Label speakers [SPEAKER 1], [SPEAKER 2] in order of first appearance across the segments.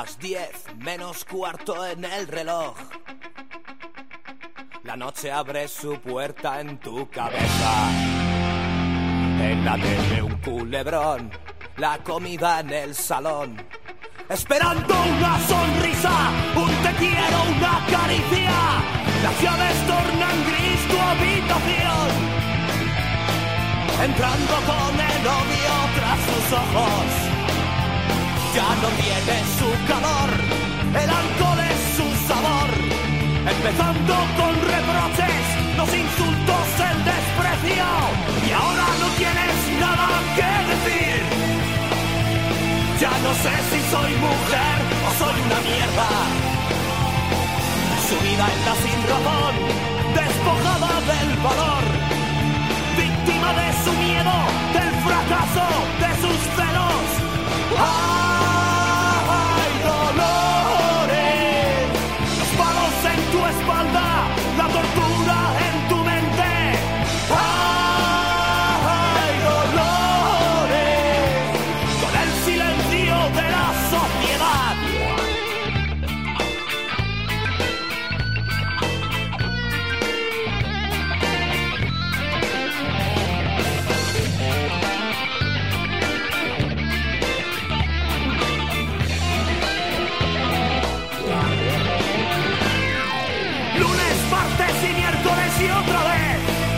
[SPEAKER 1] Las 10 menos cuarto en el reloj. La noche abre su puerta en tu cabeza. En la tele un culebrón, la comida en el salón. Esperando una sonrisa, un te quiero, una caricia. Las llaves tornan gris tu habitación. Entrando con el odio tras sus ojos. Ya no tiene su calor, el alcohol es su sabor. Empezando con reproches, los insultos, el desprecio. Y ahora no tienes nada que decir. Ya no sé si soy mujer o soy una mierda. Sumida en la sin razón, despojada del valor. Víctima de su miedo, del fracaso, de sus celos. ¡Ay, dolores! Los palos en tu espalda, la tortura en tu mente. ¡Ay, dolores! Con el silencio de la sociedad. Y otra vez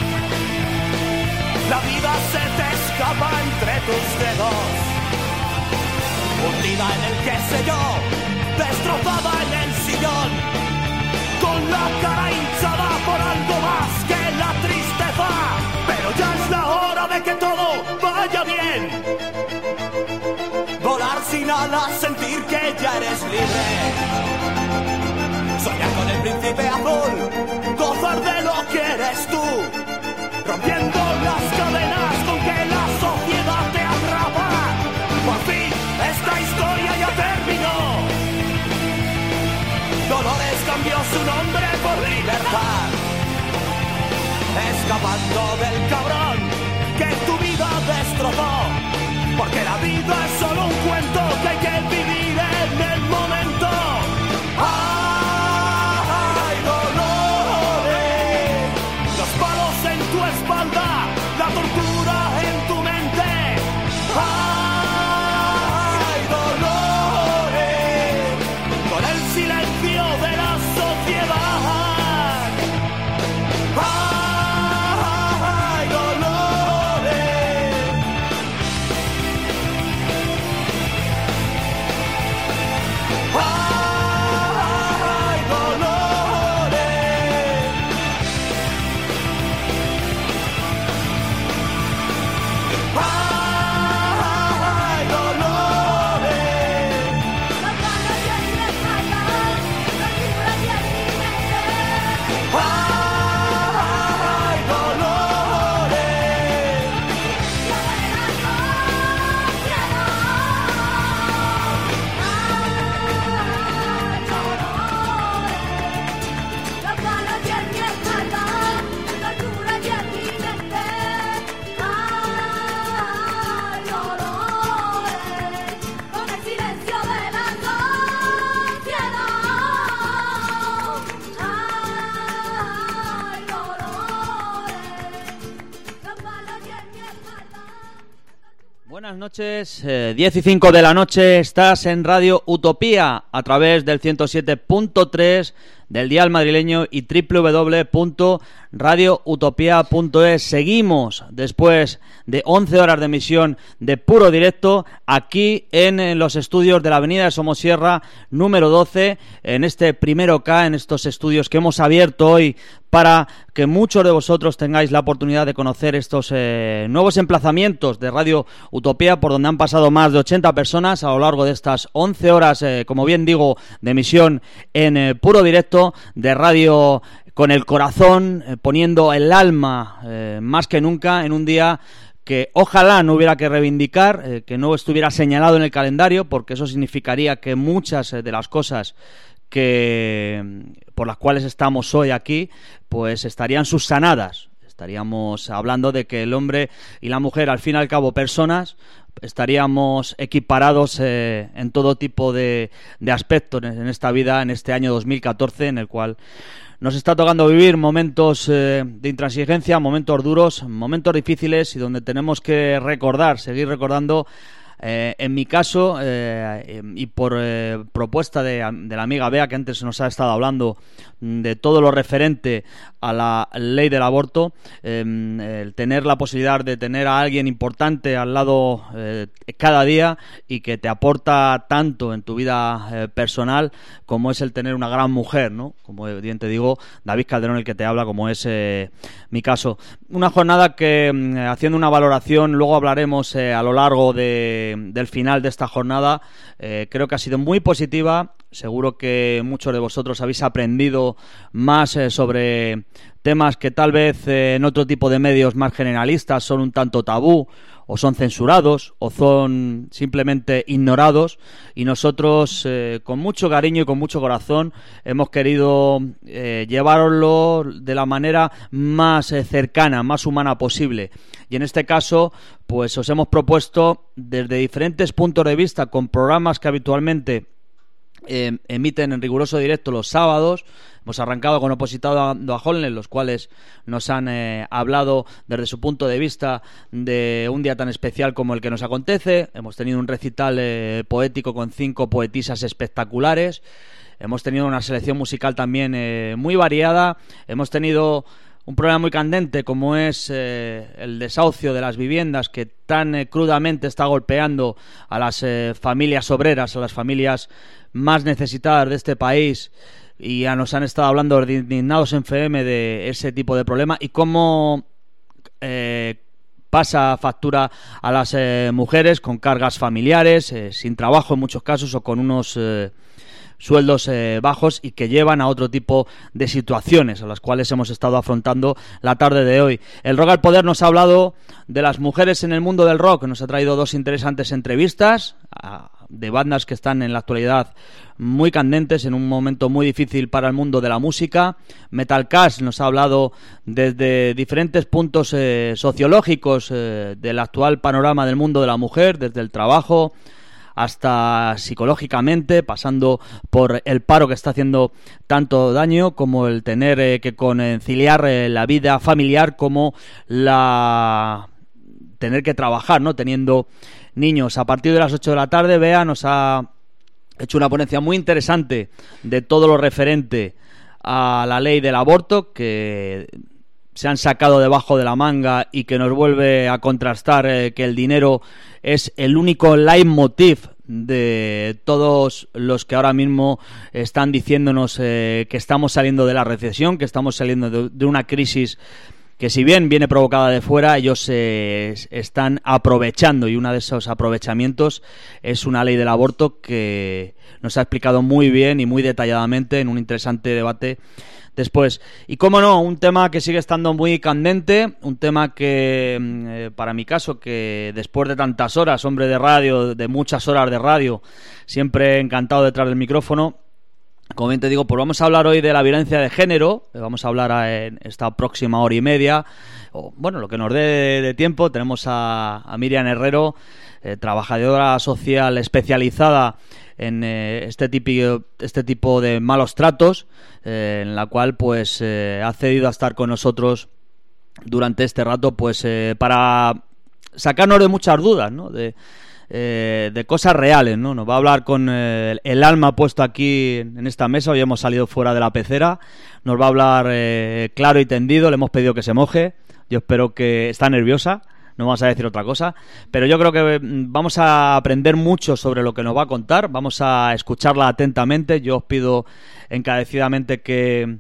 [SPEAKER 1] la vida se te escapa entre tus dedos, hundida en el qué sé yo, destrozada en el sillón, con la cara hinchada por algo más que la tristeza. Pero ya es la hora de que todo vaya bien, volar sin alas, sentir que ya eres libre. Soñar con el príncipe azul, gozar de lo que eres tú, rompiendo las cadenas con que la sociedad te atrapa. Por fin, esta historia ya terminó. Dolores cambió su nombre por libertad, escapando del cabrón que tu vida destrozó. Porque la vida es solo un cuento que hay que vivir en el momento. En tu espalda, la tortura en tu mente. ¡Ay, dolores! Con el silencio de la sociedad. ¡Ay, dolores! ¡Ay, dolores! ¡Ay, dolores!
[SPEAKER 2] Las ganas de irrespetar, la figura de mi mente.
[SPEAKER 1] ¡Ay, dolores!
[SPEAKER 2] La verdad no quiero. ¡Ay, dolores! Las ganas de irrespetar, la figura de mi mente. ¡Ay, dolores! Con el silencio de la sociedad. ¡Ay, dolores! Las balas y en mi espalda.
[SPEAKER 3] Buenas noches, 10 y 5 de la noche, estás en Radio Utopía a través del 107.3 del dial madrileño y www.radioutopia.es. Seguimos después de 11 horas de emisión de puro directo aquí en los estudios de la avenida de Somosierra número 12, en este primero K, en estos estudios que hemos abierto hoy para que muchos de vosotros tengáis la oportunidad de conocer estos nuevos emplazamientos de Radio Utopía, por donde han pasado más de 80 personas a lo largo de estas 11 horas, como bien digo, de emisión en puro directo de radio con el corazón, poniendo el alma más que nunca en un día que ojalá no hubiera que reivindicar, que no estuviera señalado en el calendario, porque eso significaría que muchas de las cosas por las cuales estamos hoy aquí, pues estarían subsanadas. Estaríamos hablando de que el hombre y la mujer, al fin y al cabo, personas, estaríamos equiparados en todo tipo de aspectos en esta vida, en este año 2014, en el cual nos está tocando vivir momentos de intransigencia, momentos duros, momentos difíciles y donde tenemos que recordar, seguir recordando. En mi caso, y por propuesta de la amiga Bea, que antes nos ha estado hablando de todo lo referente a la ley del aborto, el tener la posibilidad de tener a alguien importante al lado cada día y que te aporta tanto en tu vida personal como es el tener una gran mujer, ¿no? Como bien te digo, David Calderón, el que te habla, como es mi caso. Una jornada que, haciendo una valoración, luego hablaremos a lo largo del final de esta jornada, creo que ha sido muy positiva. Seguro que muchos de vosotros habéis aprendido más sobre temas que tal vez en otro tipo de medios más generalistas son un tanto tabú, o son censurados, o son simplemente ignorados, y nosotros con mucho cariño y con mucho corazón hemos querido llevarlo de la manera más cercana, más humana posible. Y en este caso, pues os hemos propuesto desde diferentes puntos de vista, con programas que habitualmente emiten en riguroso directo los sábados. Hemos arrancado con Opositando a Holness, los cuales nos han hablado desde su punto de vista de un día tan especial como el que nos acontece. Hemos tenido un recital poético con 5 poetisas espectaculares. Hemos tenido una selección musical también muy variada. Hemos tenido un problema muy candente como es el desahucio de las viviendas, que tan crudamente está golpeando a las familias obreras, a las familias más necesitadas de este país. Y ya nos han estado hablando de Indignados en FM de ese tipo de problema y cómo pasa factura a las mujeres con cargas familiares, sin trabajo en muchos casos, o con unos sueldos bajos, y que llevan a otro tipo de situaciones a las cuales hemos estado afrontando la tarde de hoy. El Rock al Poder nos ha hablado de las mujeres en el mundo del rock. Nos ha traído 2 interesantes entrevistas de bandas que están en la actualidad muy candentes, en un momento muy difícil para el mundo de la música. Metalcast nos ha hablado desde diferentes puntos sociológicos del actual panorama del mundo de la mujer, desde el trabajo hasta psicológicamente, pasando por el paro que está haciendo tanto daño, como el tener que conciliar la vida familiar, como tener que trabajar, ¿no?, teniendo niños. A partir de las 8 de la tarde, Bea nos ha hecho una ponencia muy interesante de todo lo referente a la ley del aborto, que se han sacado debajo de la manga y que nos vuelve a contrastar que el dinero es el único leitmotiv de todos los que ahora mismo están diciéndonos que estamos saliendo de la recesión, que estamos saliendo de una crisis que, si bien viene provocada de fuera, ellos están aprovechando, y uno de esos aprovechamientos es una ley del aborto que nos ha explicado muy bien y muy detalladamente en un interesante debate después. Y cómo no, un tema que sigue estando muy candente, un tema que para mi caso, que después de tantas horas, hombre de radio, de muchas horas de radio, siempre encantado detrás del micrófono. Como bien te digo, pues vamos a hablar hoy de la violencia de género. Vamos a hablar en esta próxima hora y media, o bueno, lo que nos dé de tiempo. Tenemos a Miriam Herrero, trabajadora social especializada en este tipo de malos tratos, en la cual pues ha cedido a estar con nosotros durante este rato, pues para sacarnos de muchas dudas, ¿no?, de cosas reales, ¿no? Nos va a hablar con el alma puesto aquí en esta mesa. Hoy hemos salido fuera de la pecera. Nos va a hablar claro y tendido. Le hemos pedido que se moje. Yo espero que... Está nerviosa, no vamos a decir otra cosa, pero yo creo que vamos a aprender mucho sobre lo que nos va a contar. Vamos a escucharla atentamente. Yo os pido encarecidamente que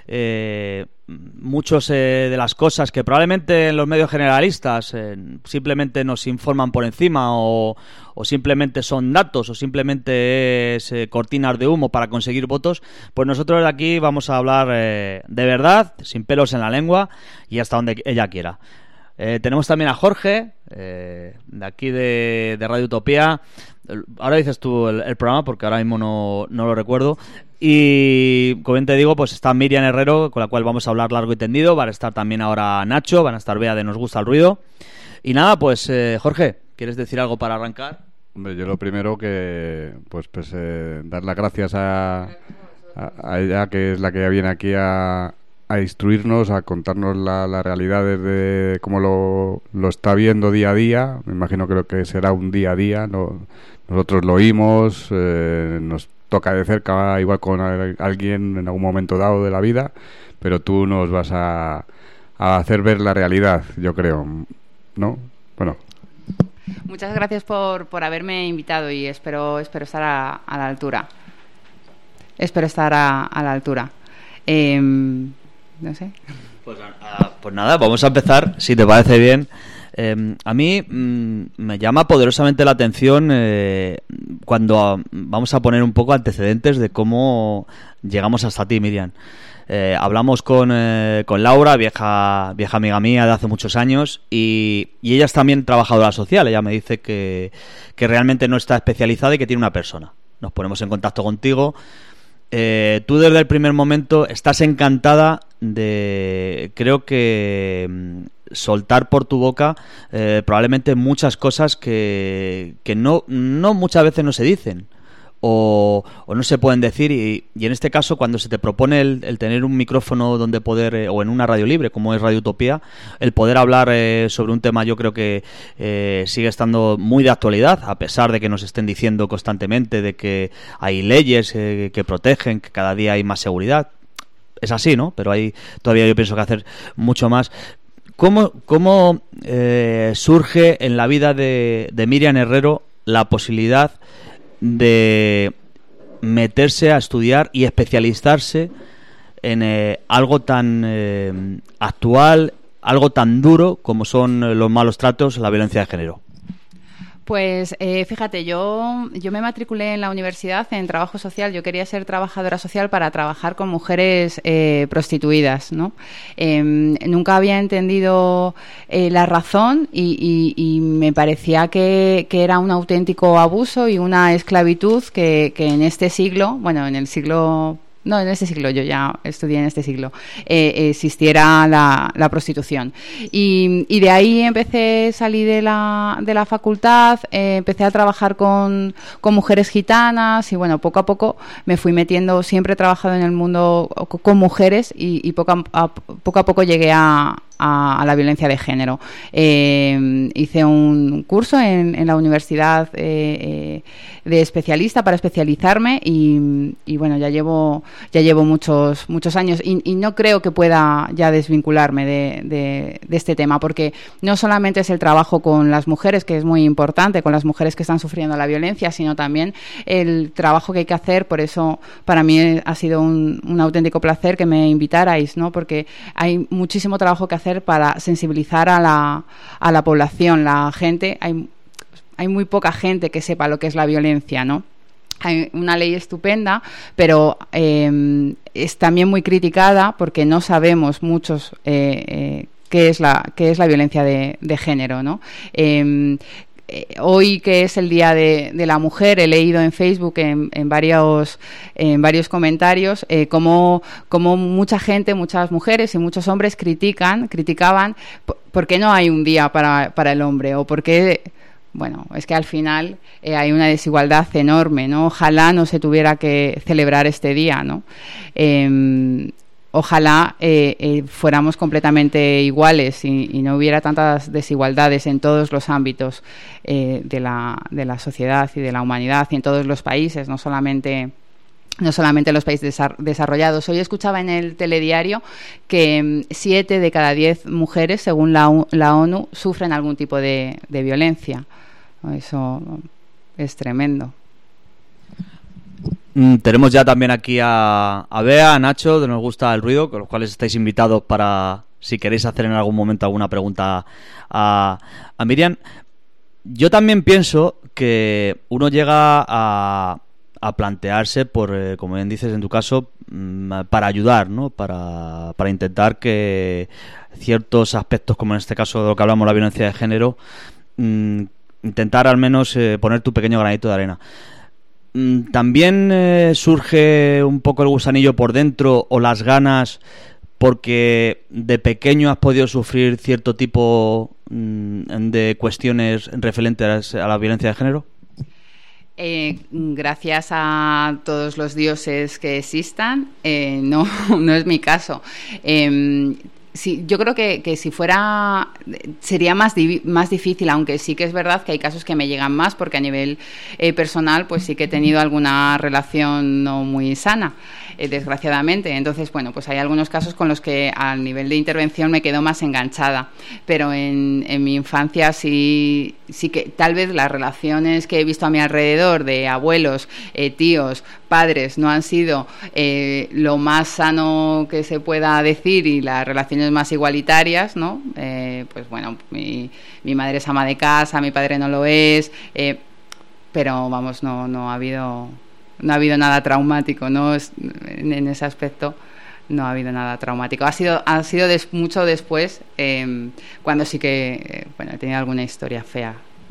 [SPEAKER 3] muchos de las cosas que probablemente en los medios generalistas simplemente nos informan por encima, o simplemente son datos, o simplemente es cortinas de humo para conseguir votos, pues nosotros de aquí vamos a hablar de verdad, sin pelos en la lengua y hasta donde ella quiera. Tenemos también a Jorge, de aquí de Radio Utopía. Ahora dices tú el programa porque ahora mismo no lo recuerdo. Y como bien te digo, pues está Miriam Herrero, con la cual vamos a hablar largo y tendido. Van a estar también ahora Nacho, van a estar Bea de Nos Gusta el Ruido. Y nada, pues Jorge, ¿quieres decir algo para arrancar?
[SPEAKER 4] Hombre, yo lo primero que dar las gracias a ella, que es la que viene aquí a instruirnos, a contarnos la realidad desde cómo lo está viendo día a día. Me imagino que será un día a día, ¿no? Nosotros lo oímos, nos toca de cerca igual con alguien en algún momento dado de la vida, pero tú nos vas a hacer ver la realidad, yo creo, ¿no? Bueno.
[SPEAKER 5] Muchas gracias por haberme invitado y espero estar a la altura. Espero estar a la altura. No sé.
[SPEAKER 3] Pues nada, vamos a empezar, si te parece bien. A mí me llama poderosamente la atención cuando vamos a poner un poco antecedentes de cómo llegamos hasta ti, Miriam. Hablamos con Laura, vieja amiga mía de hace muchos años, y ella es también trabajadora social. Ella me dice que realmente no está especializada y que tiene una persona. Nos ponemos en contacto contigo. Tú desde el primer momento estás encantada de, creo que, soltar por tu boca probablemente muchas cosas que no muchas veces no se dicen o no se pueden decir, y en este caso, cuando se te propone el tener un micrófono donde poder, o en una radio libre como es Radio Utopía, el poder hablar sobre un tema, yo creo que sigue estando muy de actualidad, a pesar de que nos estén diciendo constantemente de que hay leyes que protegen, que cada día hay más seguridad. Es así, ¿no? Pero hay todavía, yo pienso, que hacer mucho más. ¿Cómo surge en la vida de Miriam Herrero la posibilidad de meterse a estudiar y especializarse en algo tan actual, algo tan duro como son los malos tratos, la violencia de género?
[SPEAKER 5] Pues fíjate, yo me matriculé en la universidad en trabajo social. Yo quería ser trabajadora social para trabajar con mujeres prostituidas, ¿no? Nunca había entendido la razón y me parecía que era un auténtico abuso y una esclavitud que en este siglo, bueno, en el siglo... No, en este siglo, yo ya estudié en este siglo, existiera la prostitución. Y de ahí salí de la facultad, empecé a trabajar con mujeres gitanas y bueno, poco a poco me fui metiendo, siempre he trabajado en el mundo con mujeres y poco a poco llegué a la violencia de género. Hice un curso en la universidad de especialista para especializarme y bueno, ya llevo muchos años y no creo que pueda ya desvincularme de este tema, porque no solamente es el trabajo con las mujeres, que es muy importante, con las mujeres que están sufriendo la violencia, sino también el trabajo que hay que hacer. Por eso para mí ha sido un auténtico placer que me invitarais, ¿no? Porque hay muchísimo trabajo que hacer para sensibilizar a la población, la gente. Hay muy poca gente que sepa lo que es la violencia, ¿no? Hay una ley estupenda, pero es también muy criticada porque no sabemos muchos qué es la violencia de género, ¿no? Hoy, que es el Día de la Mujer, he leído en Facebook en varios comentarios cómo mucha gente, muchas mujeres y muchos hombres criticaban por qué no hay un día para el hombre, o por qué. Bueno, es que al final hay una desigualdad enorme, ¿no? Ojalá no se tuviera que celebrar este día, ¿no? Ojalá fuéramos completamente iguales y no hubiera tantas desigualdades en todos los ámbitos de la sociedad y de la humanidad, y en todos los países, no solamente en los países desarrollados. Hoy escuchaba en el telediario que 7 de cada 10 mujeres, según la ONU, sufren algún tipo de violencia. Eso es tremendo.
[SPEAKER 3] Tenemos ya también aquí a Bea, a Nacho, de Nos Gusta el Ruido, con los cuales estáis invitados para, si queréis hacer en algún momento alguna pregunta a Miriam. Yo también pienso que uno llega a a plantearse como bien dices en tu caso, para ayudar, ¿no? Para intentar que ciertos aspectos, como en este caso de lo que hablamos, la violencia de género, intentar al menos poner tu pequeño granito de arena. También surge un poco el gusanillo por dentro o las ganas porque de pequeño has podido sufrir cierto tipo de cuestiones referentes a la violencia de género.
[SPEAKER 5] Gracias a todos los dioses que existan, no es mi caso. Sí, yo creo que si fuera sería más difícil, aunque sí que es verdad que hay casos que me llegan más porque a nivel personal pues sí que he tenido alguna relación no muy sana, desgraciadamente. Entonces, bueno, pues hay algunos casos con los que al nivel de intervención me quedo más enganchada, pero en mi infancia sí que tal vez las relaciones que he visto a mi alrededor de abuelos, tíos, padres no han sido lo más sano que se pueda decir y las relaciones más igualitarias, ¿no? Pues bueno, mi madre es ama de casa, mi padre no lo es, pero vamos, no ha habido nada traumático, ¿no? En ese aspecto no ha habido nada traumático. Ha sido mucho después, cuando sí que he tenido alguna historia fea.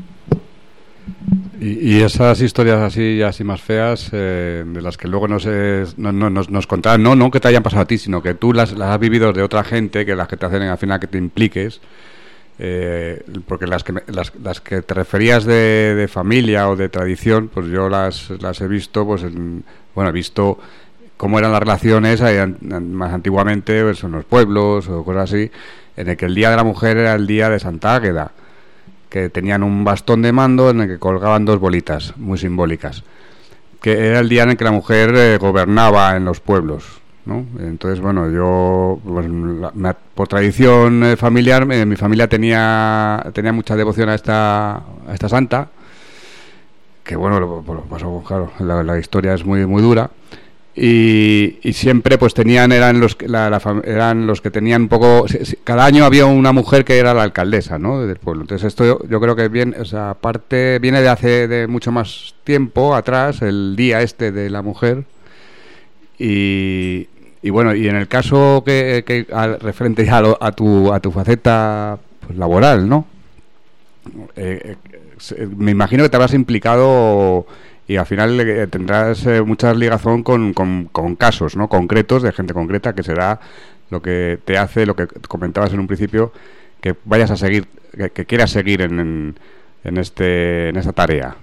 [SPEAKER 4] Y esas historias así más feas, de las que luego nos contarán, no que te hayan pasado a ti, sino que tú las has vivido de otra gente, que las que te hacen al final que te impliques, porque las que te referías de familia o de tradición, pues yo las he visto, pues he visto cómo eran las relaciones más antiguamente, pues en los pueblos o cosas así, en el que el Día de la Mujer era el día de Santa Águeda, que tenían un bastón de mando en el que colgaban 2 bolitas muy simbólicas, que era el día en el que la mujer gobernaba en los pueblos, ¿no? Entonces, bueno, yo pues, por tradición familiar, mi familia tenía mucha devoción a esta santa, que bueno, lo pasó, claro, la historia es muy muy dura. Y siempre pues eran los que tenían un poco, cada año había una mujer que era la alcaldesa, ¿no?, del pueblo. Entonces esto yo creo que aparte viene de mucho más tiempo atrás, el día este de la mujer. Y bueno, y en el caso que referente ya a tu faceta pues, laboral, ¿no? Me imagino que te habrás implicado y al final tendrás mucha ligazón con casos, ¿no?, concretos, de gente concreta, que será lo que te hace, lo que comentabas en un principio, que vayas a seguir, que quieras seguir en esta tarea.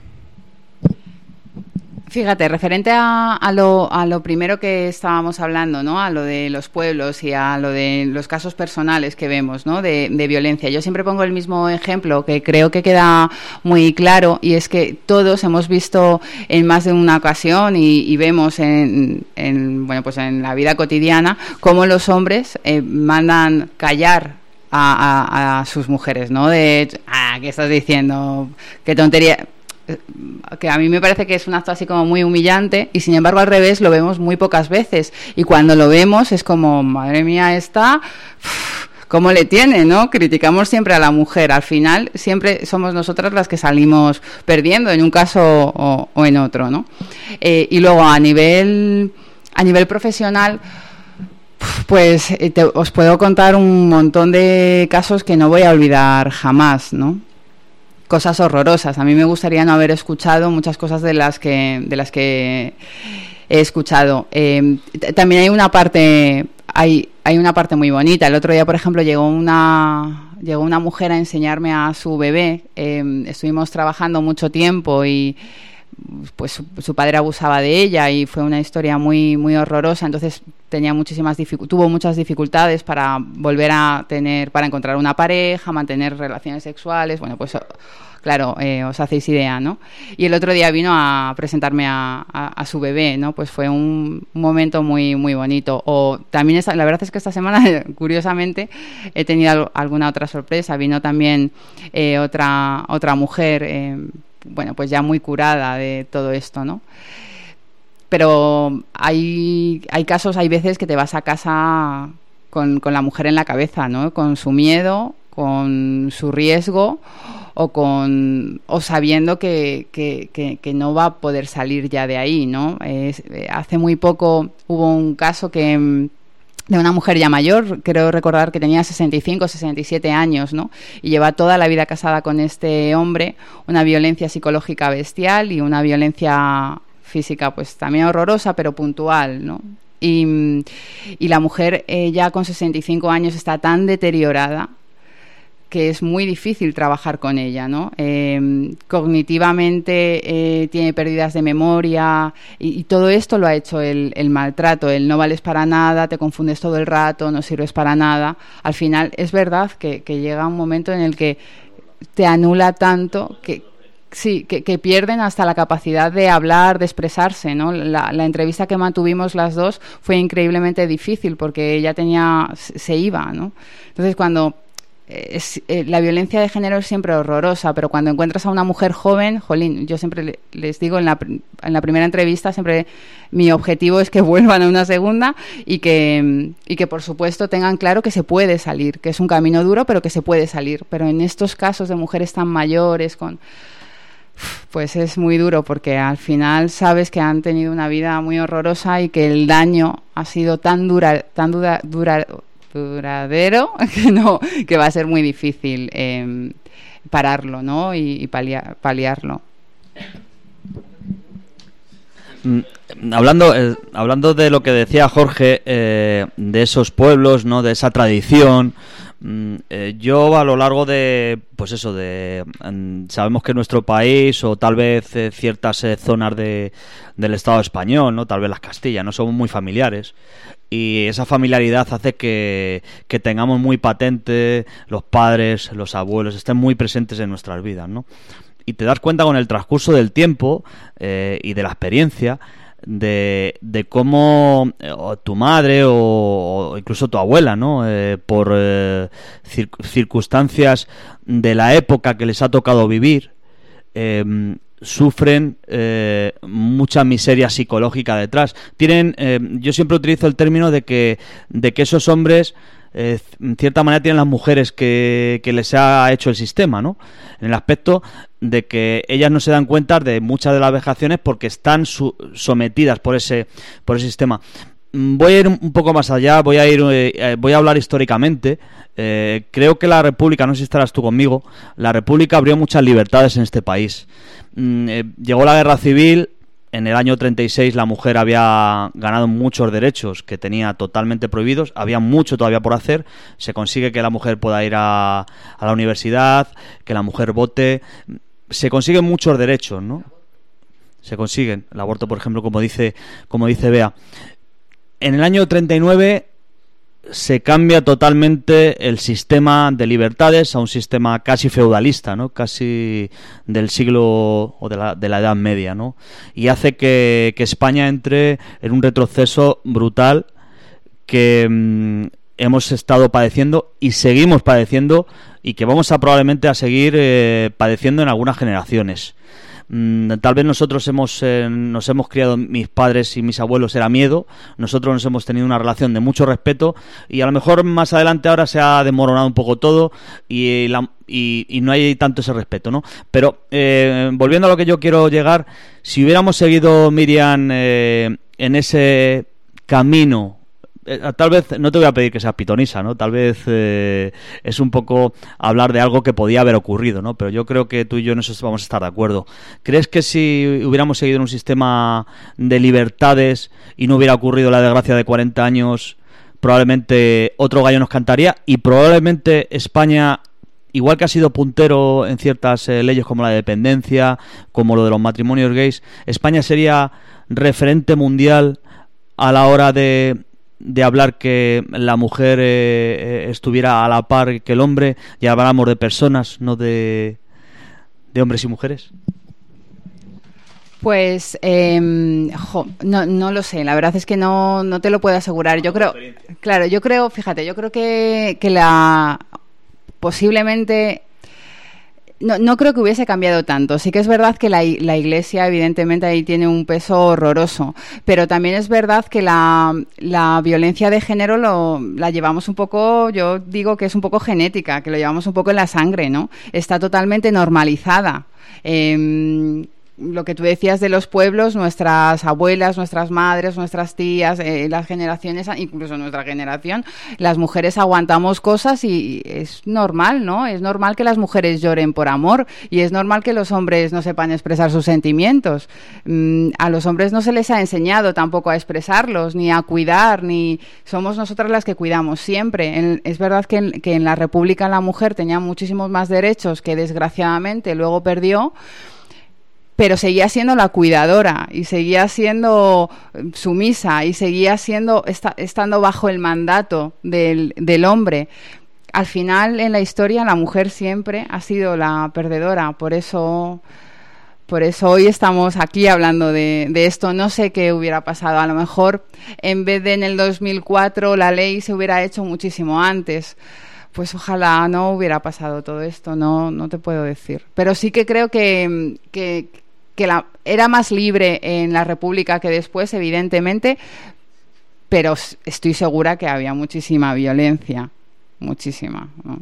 [SPEAKER 5] Fíjate, referente a lo primero que estábamos hablando, ¿no?, a lo de los pueblos y a lo de los casos personales que vemos, ¿no?, de violencia. Yo siempre pongo el mismo ejemplo que creo que queda muy claro, y es que todos hemos visto en más de una ocasión y vemos en la vida cotidiana cómo los hombres mandan callar a sus mujeres, ¿no? ¿Qué estás diciendo? ¿Qué tontería? Que a mí me parece que es un acto así como muy humillante, y sin embargo al revés lo vemos muy pocas veces, y cuando lo vemos es como, madre mía, ¿cómo le tiene, no? Criticamos siempre a la mujer, al final siempre somos nosotras las que salimos perdiendo en un caso o en otro, ¿no? Y luego a nivel profesional, pues os puedo contar un montón de casos que no voy a olvidar jamás, ¿no? Cosas horrorosas. A mí me gustaría no haber escuchado muchas cosas de las que he escuchado. También hay una parte muy bonita. El otro día, por ejemplo, llegó una mujer a enseñarme a su bebé. Estuvimos trabajando mucho tiempo y pues su padre abusaba de ella, y fue una historia muy muy horrorosa. Entonces tuvo muchas dificultades para volver para encontrar una pareja, mantener relaciones sexuales. Bueno, pues claro, os hacéis idea, ¿no? Y el otro día vino a presentarme a su bebé, ¿no? Pues fue un momento muy muy bonito. O también la verdad es que esta semana, curiosamente, he tenido alguna otra sorpresa. Vino también otra mujer, pues ya muy curada de todo esto, ¿no? Pero hay casos, hay veces que te vas a casa con la mujer en la cabeza, ¿no? Con su miedo, con su riesgo, o sabiendo que no va a poder salir ya de ahí, ¿no? Hace muy poco hubo un caso de una mujer ya mayor, creo recordar que tenía 65 o 67 años, ¿no? Y lleva toda la vida casada con este hombre, una violencia psicológica bestial y una violencia física pues también horrorosa, pero puntual, ¿no? Y la mujer ya con 65 años está tan deteriorada que es muy difícil trabajar con ella, ¿no? Cognitivamente tiene pérdidas de memoria y todo esto lo ha hecho el maltrato, el no vales para nada, te confundes todo el rato, no sirves para nada. Al final es verdad que llega un momento en el que te anula tanto que pierden hasta la capacidad de hablar, de expresarse, ¿no? La entrevista que mantuvimos las dos fue increíblemente difícil porque ella se iba, ¿no? Entonces cuando la violencia de género es siempre horrorosa, pero cuando encuentras a una mujer joven, jolín, yo siempre les digo en la primera entrevista, siempre mi objetivo es que vuelvan a una segunda y que por supuesto tengan claro que se puede salir, que es un camino duro, pero que se puede salir. Pero en estos casos de mujeres tan mayores, pues es muy duro porque al final sabes que han tenido una vida muy horrorosa y que el daño ha sido tan duradero que va a ser muy difícil pararlo, ¿no? y paliarlo.
[SPEAKER 3] Hablando de lo que decía Jorge, de esos pueblos, ¿no? De esa tradición, yo a lo largo de, pues eso, sabemos que nuestro país o tal vez ciertas zonas del Estado español, ¿no? Tal vez las Castillas, no somos muy familiares. Y esa familiaridad hace que tengamos muy patente los padres, los abuelos, estén muy presentes en nuestras vidas, ¿no? Y te das cuenta con el transcurso del tiempo y de la experiencia de cómo tu madre o incluso tu abuela, ¿no? Por circunstancias de la época que les ha tocado vivir, sufren mucha miseria psicológica detrás. Yo siempre utilizo el término de que esos hombres en cierta manera tienen las mujeres que les ha hecho el sistema, ¿no? En el aspecto de que ellas no se dan cuenta de muchas de las vejaciones porque están sometidas por ese sistema. Voy a ir un poco más allá, voy a hablar históricamente. Creo que la República, no sé si estarás tú conmigo, la República abrió muchas libertades en este país. Llegó la Guerra Civil. En el año 36 la mujer había ganado muchos derechos que tenía totalmente prohibidos, había mucho todavía por hacer, se consigue que la mujer pueda ir a la universidad, que la mujer vote, se consiguen muchos derechos, ¿no? Se consiguen, el aborto, por ejemplo, como dice Bea. En el año 39 se cambia totalmente el sistema de libertades a un sistema casi feudalista, ¿no? Casi del siglo o de la Edad Media, ¿no? Y hace que España entre en un retroceso brutal que hemos estado padeciendo y seguimos padeciendo y que vamos probablemente a seguir padeciendo en algunas generaciones. Tal vez nosotros nos hemos criado, mis padres y mis abuelos, era miedo, nosotros nos hemos tenido una relación de mucho respeto y a lo mejor más adelante ahora se ha desmoronado un poco todo y no hay tanto ese respeto, ¿no? Pero volviendo a lo que yo quiero llegar, si hubiéramos seguido, Miriam, en ese camino, tal vez, no te voy a pedir que seas pitonisa, ¿no? Tal vez es un poco hablar de algo que podía haber ocurrido, ¿no? Pero yo creo que tú y yo en eso vamos a estar de acuerdo. ¿Crees que si hubiéramos seguido en un sistema de libertades y no hubiera ocurrido la desgracia de 40 años, probablemente otro gallo nos cantaría y probablemente España, igual que ha sido puntero en ciertas leyes como la de dependencia, como lo de los matrimonios gays, España sería referente mundial a la hora de hablar que la mujer estuviera a la par que el hombre y habláramos de personas, no de hombres y mujeres?
[SPEAKER 5] Pues no lo sé, la verdad es que no te lo puedo asegurar. Yo creo que posiblemente no creo que hubiese cambiado tanto. Sí que es verdad que la Iglesia, evidentemente, ahí tiene un peso horroroso, pero también es verdad que la violencia de género la llevamos un poco, yo digo que es un poco genética, que lo llevamos un poco en la sangre, ¿no? Está totalmente normalizada. Lo que tú decías de los pueblos, nuestras abuelas, nuestras madres, nuestras tías, las generaciones, incluso nuestra generación, las mujeres aguantamos cosas y es normal, ¿no? Es normal que las mujeres lloren por amor y es normal que los hombres no sepan expresar sus sentimientos. A los hombres no se les ha enseñado tampoco a expresarlos, ni a cuidar, ni somos nosotras las que cuidamos siempre. Es verdad que en la República la mujer tenía muchísimos más derechos que desgraciadamente luego perdió, pero seguía siendo la cuidadora y seguía siendo sumisa y seguía siendo estando bajo el mandato del hombre. Al final, en la historia, la mujer siempre ha sido la perdedora. Por eso hoy estamos aquí hablando de esto. No sé qué hubiera pasado. A lo mejor, en vez de en el 2004, la ley se hubiera hecho muchísimo antes. Pues ojalá no hubiera pasado todo esto, no te puedo decir. Pero sí que creo que era más libre en la República que después, evidentemente, pero estoy segura que había muchísima violencia, muchísima, ¿no?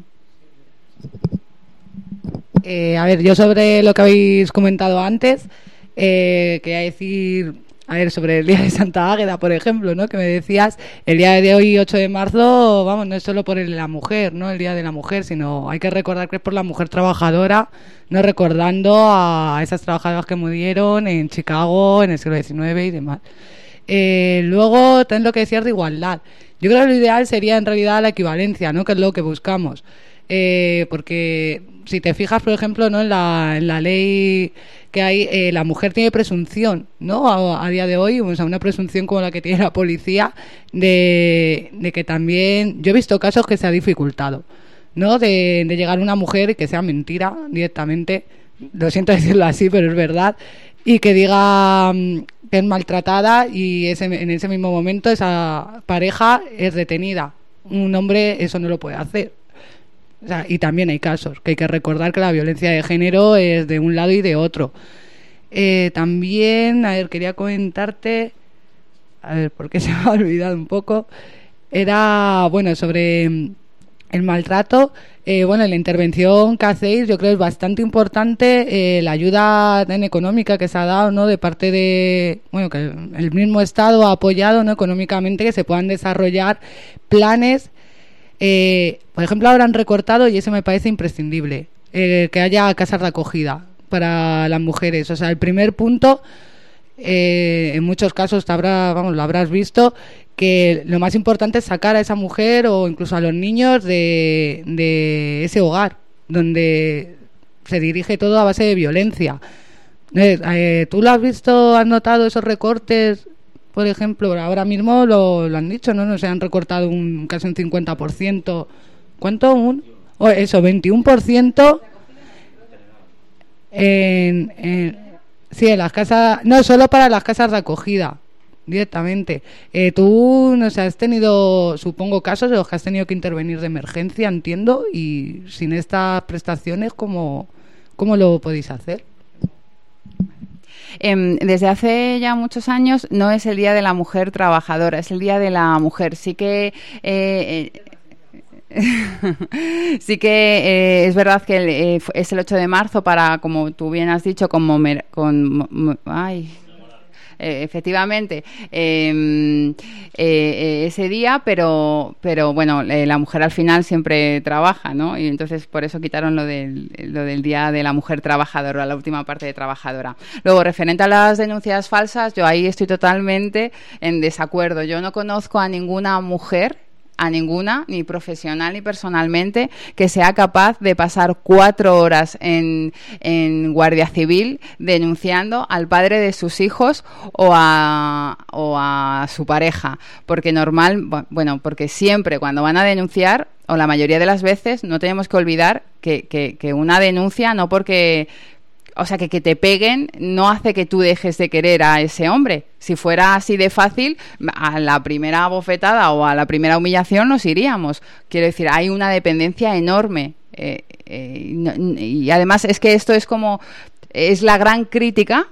[SPEAKER 6] A ver, yo sobre lo que habéis comentado antes, quería decir... A ver, sobre el Día de Santa Águeda, por ejemplo, ¿no? Que me decías, el día de hoy, 8 de marzo, vamos, no es solo por la mujer, ¿no? El Día de la Mujer, sino hay que recordar que es por la mujer trabajadora, ¿no? Recordando a esas trabajadoras que murieron en Chicago en el siglo XIX y demás. Luego, también lo que decías de igualdad. Yo creo que lo ideal sería, en realidad, la equivalencia, ¿no? Que es lo que buscamos. Porque si te fijas, por ejemplo, ¿no? en la ley que hay, la mujer tiene presunción, ¿no? A día de hoy, o sea, una presunción como la que tiene la policía de que también, yo he visto casos que se ha dificultado, ¿no? De llegar una mujer y que sea mentira directamente, lo siento decirlo así, pero es verdad, y que diga que es maltratada y en ese mismo momento esa pareja es detenida. Un hombre eso no lo puede hacer. O sea, y también hay casos que hay que recordar que la violencia de género es de un lado y de otro. También, a ver, quería comentarte, a ver, porque se me ha olvidado un poco, era, bueno, sobre el maltrato. Bueno, la intervención que hacéis yo creo es bastante importante, la ayuda económica que se ha dado, ¿no? De parte de, bueno, que el mismo Estado ha apoyado, ¿no? Económicamente, que se puedan desarrollar planes. Por ejemplo, ahora han recortado, y eso me parece imprescindible, que haya casas de acogida para las mujeres. O sea, el primer punto, en muchos casos lo habrás visto, que lo más importante es sacar a esa mujer o incluso a los niños de ese hogar donde se dirige todo a base de violencia. ¿Tú lo has visto, has notado esos recortes? Por ejemplo, ahora mismo lo han dicho, ¿no? Se han recortado casi un 50%. ¿Cuánto? 21% sí, en las casas... No, solo para las casas de acogida, directamente. Tú, no sé, has tenido, supongo, casos en los que has tenido que intervenir de emergencia, entiendo, y sin estas prestaciones, ¿cómo lo podéis hacer?
[SPEAKER 5] Desde hace ya muchos años no es el Día de la Mujer Trabajadora, es el Día de la Mujer. Sí que es verdad que es el 8 de marzo para, como tú bien has dicho, efectivamente ese día, pero bueno, la mujer al final siempre trabaja, ¿no? Y entonces por eso quitaron lo del Día de la Mujer Trabajadora, la última parte de trabajadora. Luego, referente a las denuncias falsas, yo ahí estoy totalmente en desacuerdo. Yo no conozco a ninguna mujer, ni profesional ni personalmente, que sea capaz de pasar 4 horas en Guardia Civil denunciando al padre de sus hijos o a su pareja, porque porque siempre cuando van a denunciar, o la mayoría de las veces, no tenemos que olvidar que una denuncia, no porque... O sea, que te peguen no hace que tú dejes de querer a ese hombre. Si fuera así de fácil, a la primera bofetada o a la primera humillación nos iríamos. Quiero decir, hay una dependencia enorme y además es que esto es la gran crítica.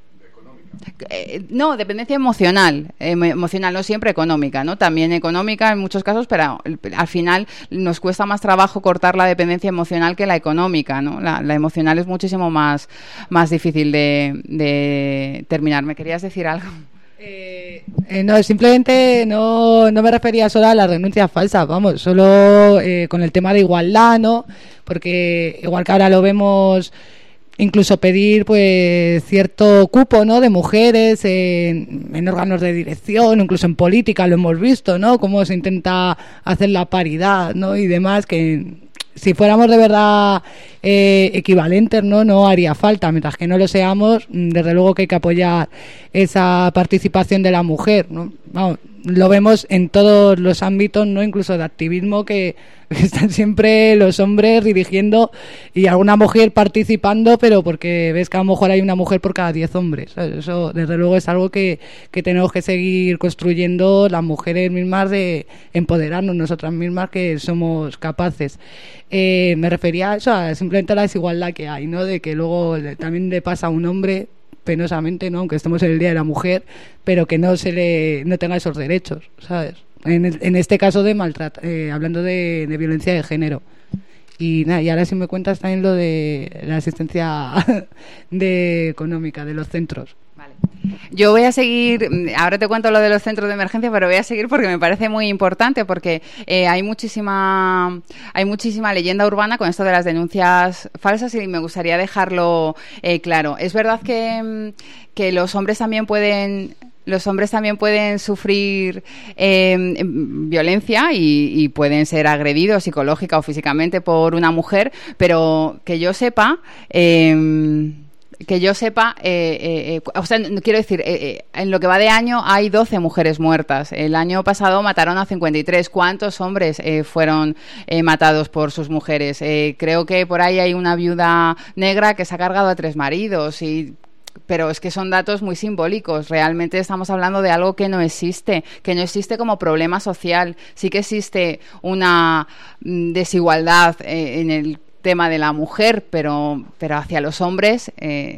[SPEAKER 5] No, dependencia emocional, no siempre económica, ¿no? También económica en muchos casos, pero al final nos cuesta más trabajo cortar la dependencia emocional que la económica, ¿no? La emocional es muchísimo más difícil de terminar. ¿Me querías decir algo?
[SPEAKER 6] No, simplemente no me refería solo a las renuncias falsas, vamos, solo con el tema de igualdad, ¿no? Porque igual que ahora lo vemos, incluso pedir pues cierto cupo, ¿no?, de mujeres en órganos de dirección, incluso en política lo hemos visto, ¿no?, cómo se intenta hacer la paridad, ¿no?, y demás, que si fuéramos de verdad equivalentes, no haría falta. Mientras que no lo seamos, desde luego que hay que apoyar esa participación de la mujer, ¿no? Vamos, lo vemos en todos los ámbitos, no, incluso de activismo, que están siempre los hombres dirigiendo y alguna mujer participando, pero porque ves que a lo mejor hay una mujer por cada 10 hombres, ¿sabes? Eso desde luego es algo que tenemos que seguir construyendo las mujeres mismas, de empoderarnos nosotras mismas, que somos capaces. Me refería a eso, simplemente a la desigualdad que hay, ¿no?, de que luego también le pasa a un hombre, penosamente, ¿no?, aunque estemos en el Día de la Mujer, pero que no tenga esos derechos, ¿sabes? En este caso de maltrato, hablando de violencia de género. Y nada, y ahora si me cuentas también lo de la asistencia económica de los centros.
[SPEAKER 5] Vale. Yo voy a seguir, ahora te cuento lo de los centros de emergencia, pero voy a seguir porque me parece muy importante, porque hay muchísima leyenda urbana con esto de las denuncias falsas, y me gustaría dejarlo claro. Es verdad que los hombres también pueden sufrir violencia y pueden ser agredidos psicológica o físicamente por una mujer, pero que yo sepa, o sea, quiero decir, en lo que va de año hay 12 mujeres muertas. El año pasado mataron a 53. ¿Cuántos hombres fueron matados por sus mujeres? Creo que por ahí hay una viuda negra que se ha cargado a 3 maridos, pero es que son datos muy simbólicos. Realmente estamos hablando de algo que no existe como problema social. Sí que existe una desigualdad en el tema de la mujer, pero hacia los hombres,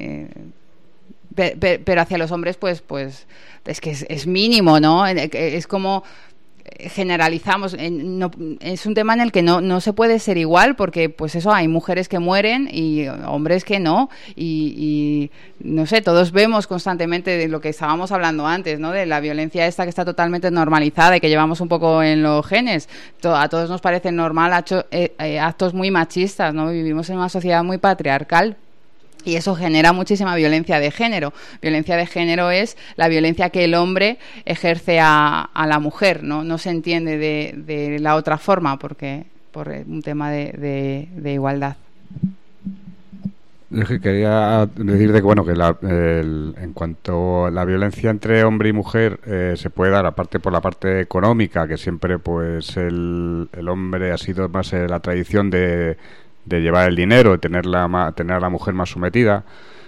[SPEAKER 5] pues es que es mínimo, ¿no? Es como generalizamos, es un tema en el que no se puede ser igual, porque pues eso, hay mujeres que mueren y hombres que no, y no sé, todos vemos constantemente de lo que estábamos hablando antes, ¿no?, de la violencia esta que está totalmente normalizada y que llevamos un poco en los genes. A todos nos parece normal actos muy machistas, ¿no? Vivimos en una sociedad muy patriarcal. Y eso genera muchísima violencia de género. Violencia de género es la violencia que el hombre ejerce a la mujer, ¿no? No se entiende de la otra forma, por un tema de igualdad.
[SPEAKER 4] Yo quería decir que bueno, que en cuanto a la violencia entre hombre y mujer se puede dar, aparte por la parte económica, que siempre pues el hombre ha sido más la tradición de llevar el dinero, de tener a la mujer más sometida,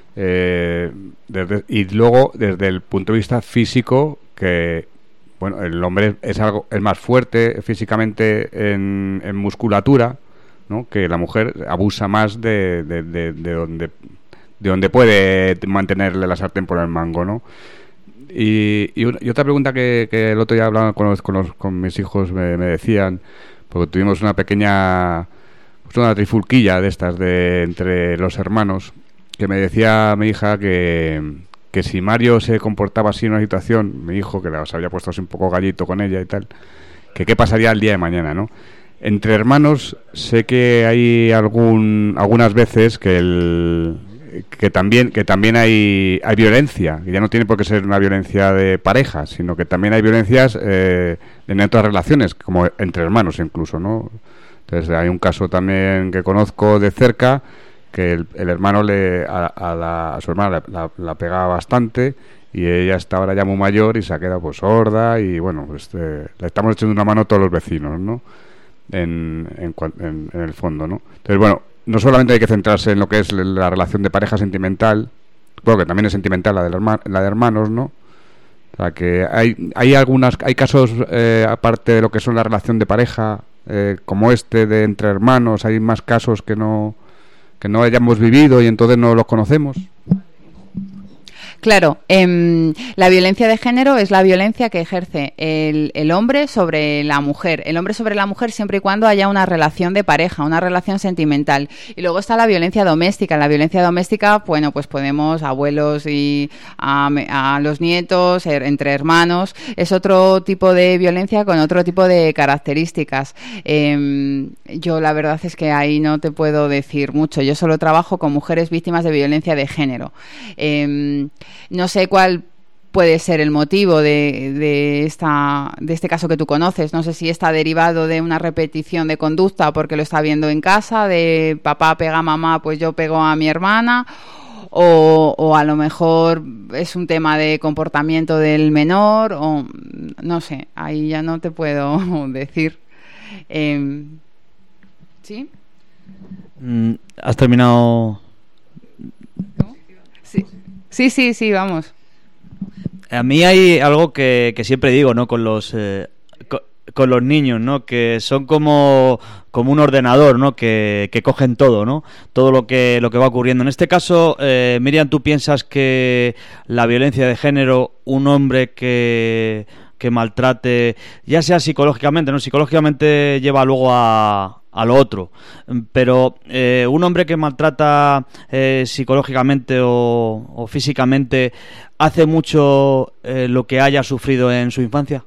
[SPEAKER 4] y luego desde el punto de vista físico, que bueno, el hombre es más fuerte físicamente en musculatura, ¿no?, que la mujer abusa más de donde puede mantenerle la sartén por el mango, ¿no? Y otra pregunta que el otro día hablaba con mis hijos, me decían, porque tuvimos una pequeña, una trifulquilla de estas entre los hermanos, que me decía mi hija que si Mario se comportaba así en una situación, mi hijo, que se había puesto así un poco gallito con ella y tal, que qué pasaría el día de mañana, ¿no? Entre hermanos sé que hay algunas veces que también hay violencia, que ya no tiene por qué ser una violencia de pareja, sino que también hay violencias en otras relaciones, como entre hermanos incluso, ¿no? Entonces hay un caso también que conozco de cerca, que el hermano a su hermana la pegaba bastante, y ella está ahora ya muy mayor y se ha quedado pues sorda, y bueno, pues le estamos echando una mano a todos los vecinos, ¿no? En el fondo, ¿no? Entonces, bueno, no solamente hay que centrarse en lo que es la relación de pareja sentimental, bueno, que también es sentimental la de hermanos, ¿no? O sea, que hay casos, aparte de lo que son la relación de pareja, como este de entre hermanos, hay más casos que no hayamos vivido y entonces no los conocemos.
[SPEAKER 5] Claro, la violencia de género es la violencia que ejerce el hombre sobre la mujer. El hombre sobre la mujer siempre y cuando haya una relación de pareja, una relación sentimental. Y luego está la violencia doméstica. En la violencia doméstica, bueno, pues podemos abuelos y a los nietos, entre hermanos. Es otro tipo de violencia con otro tipo de características. Yo la verdad es que ahí no te puedo decir mucho. Yo solo trabajo con mujeres víctimas de violencia de género. No sé cuál puede ser el motivo de este caso que tú conoces. No sé si está derivado de una repetición de conducta porque lo está viendo en casa, de papá pega a mamá, pues yo pego a mi hermana, o a lo mejor es un tema de comportamiento del menor, o no sé, ahí ya no te puedo decir. ¿Sí?
[SPEAKER 3] ¿Has terminado?
[SPEAKER 5] ¿Cómo? Sí, vamos.
[SPEAKER 3] A mí hay algo que siempre digo, ¿no? Con los niños, ¿no? Que son como un ordenador, ¿no? Que cogen todo, ¿no? Todo lo que va ocurriendo. En este caso, Miriam, ¿tú piensas que la violencia de género, un hombre que maltrate, ya sea psicológicamente, ¿no? Psicológicamente lleva luego a lo otro, pero un hombre que maltrata psicológicamente o físicamente, ¿hace mucho lo que haya sufrido en su infancia?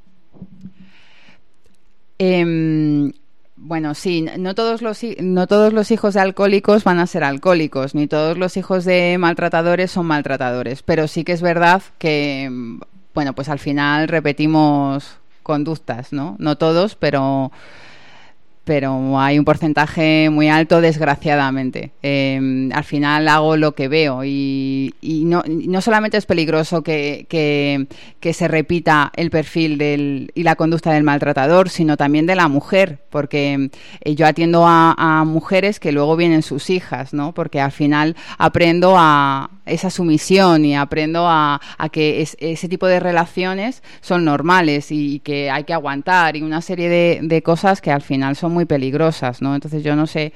[SPEAKER 5] Bueno, sí, no todos los hijos de alcohólicos van a ser alcohólicos, ni todos los hijos de maltratadores son maltratadores, pero sí que es verdad que, bueno, pues al final repetimos conductas, ¿no? No todos, pero hay un porcentaje muy alto, desgraciadamente. Al final hago lo que veo y no solamente es peligroso que se repita el perfil y la conducta del maltratador, sino también de la mujer, porque yo atiendo a mujeres que luego vienen sus hijas, ¿no? Porque al final aprendo a esa sumisión y aprendo a que ese tipo de relaciones son normales y que hay que aguantar, y una serie de cosas que al final son muy peligrosas, ¿no? Entonces yo no sé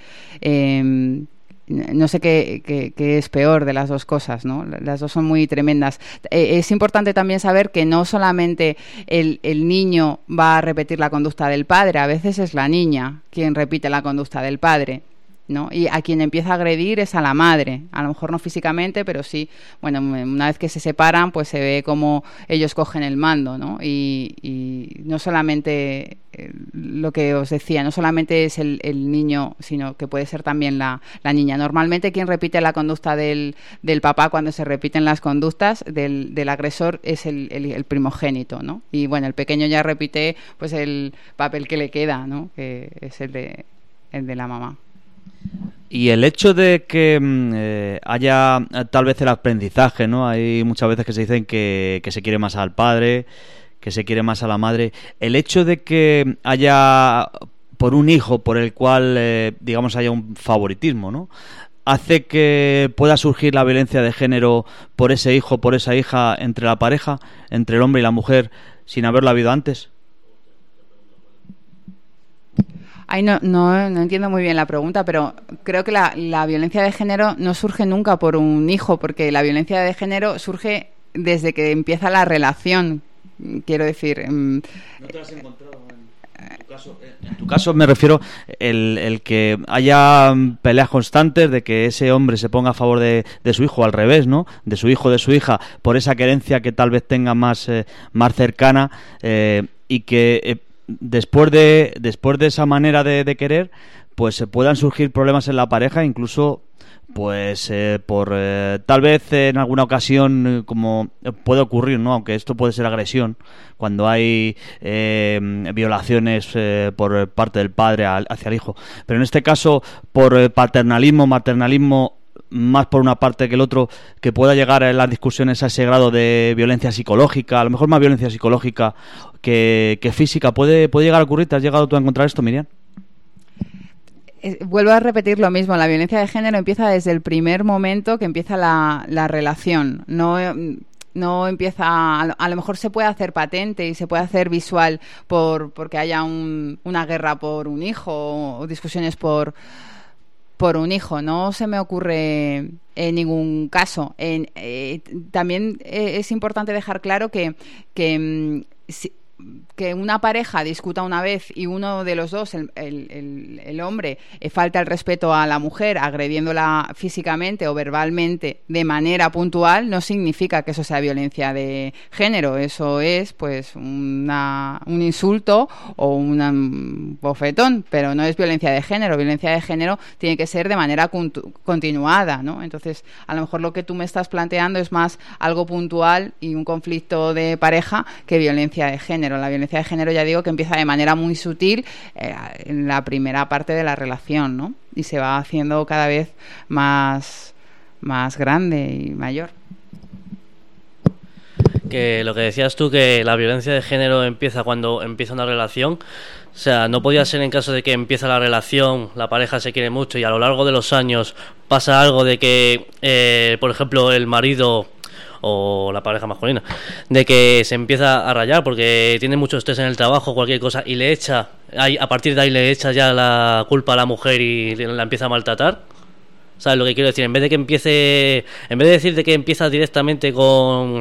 [SPEAKER 5] qué es peor de las dos cosas, ¿no? Las dos son muy tremendas. Es importante también saber que no solamente el niño va a repetir la conducta del padre, a veces es la niña quien repite la conducta del padre, ¿no? Y a quien empieza a agredir es a la madre, a lo mejor no físicamente, pero sí, bueno, una vez que se separan, pues se ve como ellos cogen el mando, ¿no? Y no solamente lo que os decía, no solamente es el niño, sino que puede ser también la niña. Normalmente quien repite la conducta del papá, cuando se repiten las conductas del agresor, es el primogénito, ¿no? Y bueno, el pequeño ya repite pues el papel que le queda, ¿no? Que es el de la mamá.
[SPEAKER 3] Y el hecho de que haya tal vez el aprendizaje, ¿no? Hay muchas veces que se dicen que se quiere más al padre, que se quiere más a la madre. El hecho de que haya por un hijo por el cual, digamos, haya un favoritismo, ¿no? ¿Hace que pueda surgir la violencia de género por ese hijo, por esa hija, entre la pareja, entre el hombre y la mujer, sin haberlo habido antes?
[SPEAKER 5] Ay, no entiendo muy bien la pregunta, pero creo que la violencia de género no surge nunca por un hijo, porque la violencia de género surge desde que empieza la relación. Quiero decir... ¿No te has encontrado en tu caso?
[SPEAKER 3] En tu caso me refiero el que haya peleas constantes, de que ese hombre se ponga a favor de su hijo, al revés, ¿no? De su hijo, de su hija, por esa querencia que tal vez tenga más cercana, y que... Después de esa manera de querer, pues se puedan surgir problemas en la pareja, incluso pues por tal vez en alguna ocasión, como puede ocurrir, ¿no? Aunque esto puede ser agresión, cuando hay violaciones por parte del padre hacia el hijo, pero en este caso por paternalismo, maternalismo, más por una parte que el otro, que pueda llegar en las discusiones a ese grado de violencia psicológica, a lo mejor más violencia psicológica que física. ¿Puede llegar a ocurrir? ¿Te has llegado tú a encontrar esto, Miriam?
[SPEAKER 5] Vuelvo a repetir lo mismo, la violencia de género empieza desde el primer momento que empieza la relación. No no empieza, a lo mejor se puede hacer patente y se puede hacer visual porque haya una guerra por un hijo o discusiones por un hijo. No se me ocurre en ningún caso. También es importante dejar claro que una pareja discuta una vez y uno de los dos, el hombre, falta el respeto a la mujer agrediéndola físicamente o verbalmente de manera puntual, no significa que eso sea violencia de género. Eso es pues un insulto o un bofetón, pero no es violencia de género. Violencia de género tiene que ser de manera continuada, ¿no? Entonces, a lo mejor lo que tú me estás planteando es más algo puntual y un conflicto de pareja que violencia de género. La violencia de género, ya digo, que empieza de manera muy sutil en la primera parte de la relación, ¿no? Y se va haciendo cada vez más grande y mayor.
[SPEAKER 7] Que lo que decías tú, que la violencia de género empieza cuando empieza una relación, o sea, no podía ser en caso de que empieza la relación, la pareja se quiere mucho y a lo largo de los años pasa algo de que, por ejemplo, el marido o la pareja masculina, de que se empieza a rayar porque tiene mucho estrés en el trabajo, cualquier cosa, y a partir de ahí le echa ya la culpa a la mujer y la empieza a maltratar. ¿Sabes lo que quiero decir? En vez de decir de que empieza directamente cuando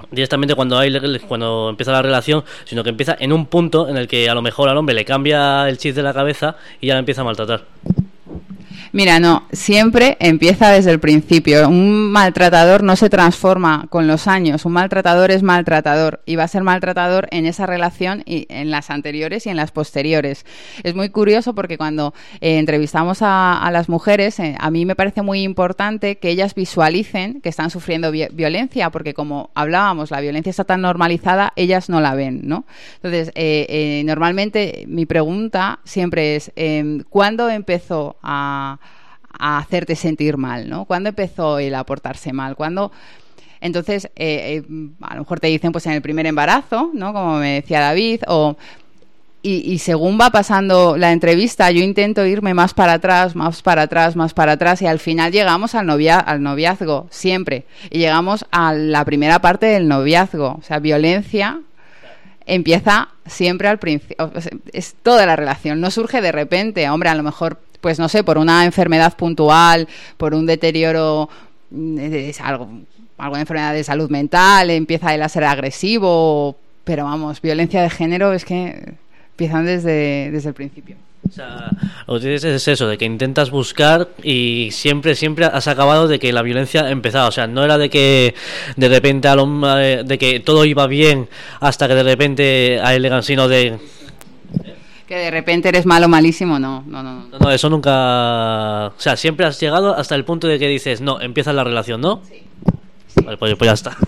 [SPEAKER 7] empieza la relación, sino que empieza en un punto en el que a lo mejor al hombre le cambia el chip de la cabeza y ya la empieza a maltratar.
[SPEAKER 5] Mira, no, siempre empieza desde el principio. Un maltratador no se transforma con los años. Un maltratador es maltratador y va a ser maltratador en esa relación y en las anteriores y en las posteriores. Es muy curioso porque cuando entrevistamos a las mujeres, a mí me parece muy importante que ellas visualicen que están sufriendo violencia, porque como hablábamos, la violencia está tan normalizada, ellas no la ven, ¿no? Entonces, normalmente mi pregunta siempre es ¿cuándo empezó a hacerte sentir mal, ¿no? ¿Cuándo empezó él a portarse mal? ¿Cuándo? Entonces, a lo mejor te dicen pues en el primer embarazo, ¿no? Como me decía David, y según va pasando la entrevista, yo intento irme más para atrás, y al final llegamos al noviazgo, siempre. Y llegamos a la primera parte del noviazgo. O sea, violencia empieza siempre al principio. Es toda la relación, no surge de repente. Hombre, a lo mejor pues no sé, por una enfermedad puntual, por un deterioro alguna enfermedad de salud mental, empieza él a ser agresivo, pero vamos, violencia de género es que empiezan desde el principio.
[SPEAKER 7] O sea, lo que dices es eso, de que intentas buscar y siempre has acabado de que la violencia empezaba. O sea, no era de que de repente de que todo iba bien hasta que de repente a él le sino de...
[SPEAKER 5] Que de repente eres malo, malísimo, no.
[SPEAKER 7] No, eso nunca... O sea, siempre has llegado hasta el punto de que dices, no, empieza la relación, ¿no?
[SPEAKER 5] Sí.
[SPEAKER 7] Vale, pues ya está.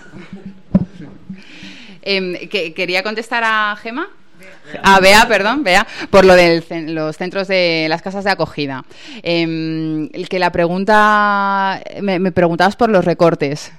[SPEAKER 5] Quería contestar a Gemma. Bea, por lo de los centros de las casas de acogida. El que la pregunta... Me preguntabas por los recortes.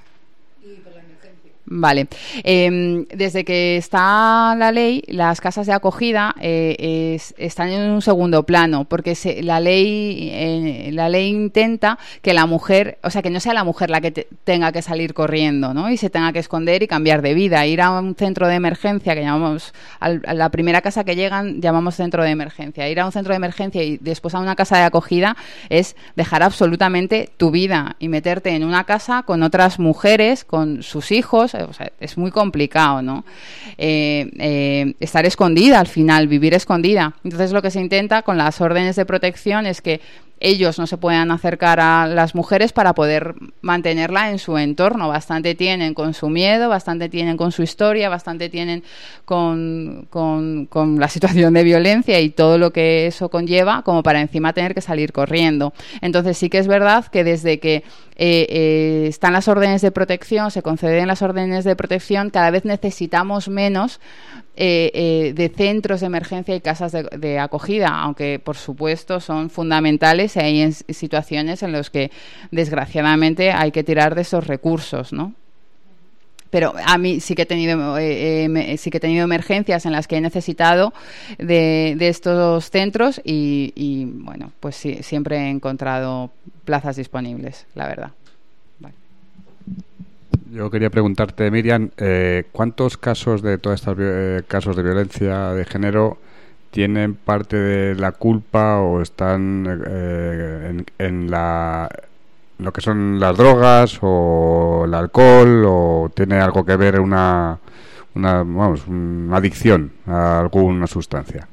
[SPEAKER 5] Vale. Desde que está la ley, las casas de acogida están en un segundo plano, porque la ley intenta que la mujer, o sea, que no sea la mujer la que tenga que salir corriendo, ¿no? Y se tenga que esconder y cambiar de vida. Ir a un centro de emergencia, que llamamos, a la primera casa que llegan, llamamos centro de emergencia. Ir a un centro de emergencia y después a una casa de acogida es dejar absolutamente tu vida y meterte en una casa con otras mujeres, con sus hijos. O sea, es muy complicado, ¿no? Estar escondida al final, vivir escondida. Entonces lo que se intenta con las órdenes de protección es que ellos no se puedan acercar a las mujeres para poder mantenerla en su entorno. Bastante tienen con su miedo, bastante tienen con su historia, bastante tienen con la situación de violencia y todo lo que eso conlleva, como para encima tener que salir corriendo. Entonces sí que es verdad que desde que están las órdenes de protección, se conceden las órdenes de protección, cada vez necesitamos menos de centros de emergencia y casas de acogida, aunque por supuesto son fundamentales y hay situaciones en las que desgraciadamente hay que tirar de esos recursos, ¿no? Pero a mí sí que he tenido emergencias en las que he necesitado de estos centros y bueno, pues sí, siempre he encontrado plazas disponibles, la verdad. Vale.
[SPEAKER 4] Yo quería preguntarte, Miriam, ¿cuántos casos de todas estas casos de violencia de género tienen parte de la culpa o están en lo que son las drogas o el alcohol, o tiene algo que ver una adicción a alguna sustancia?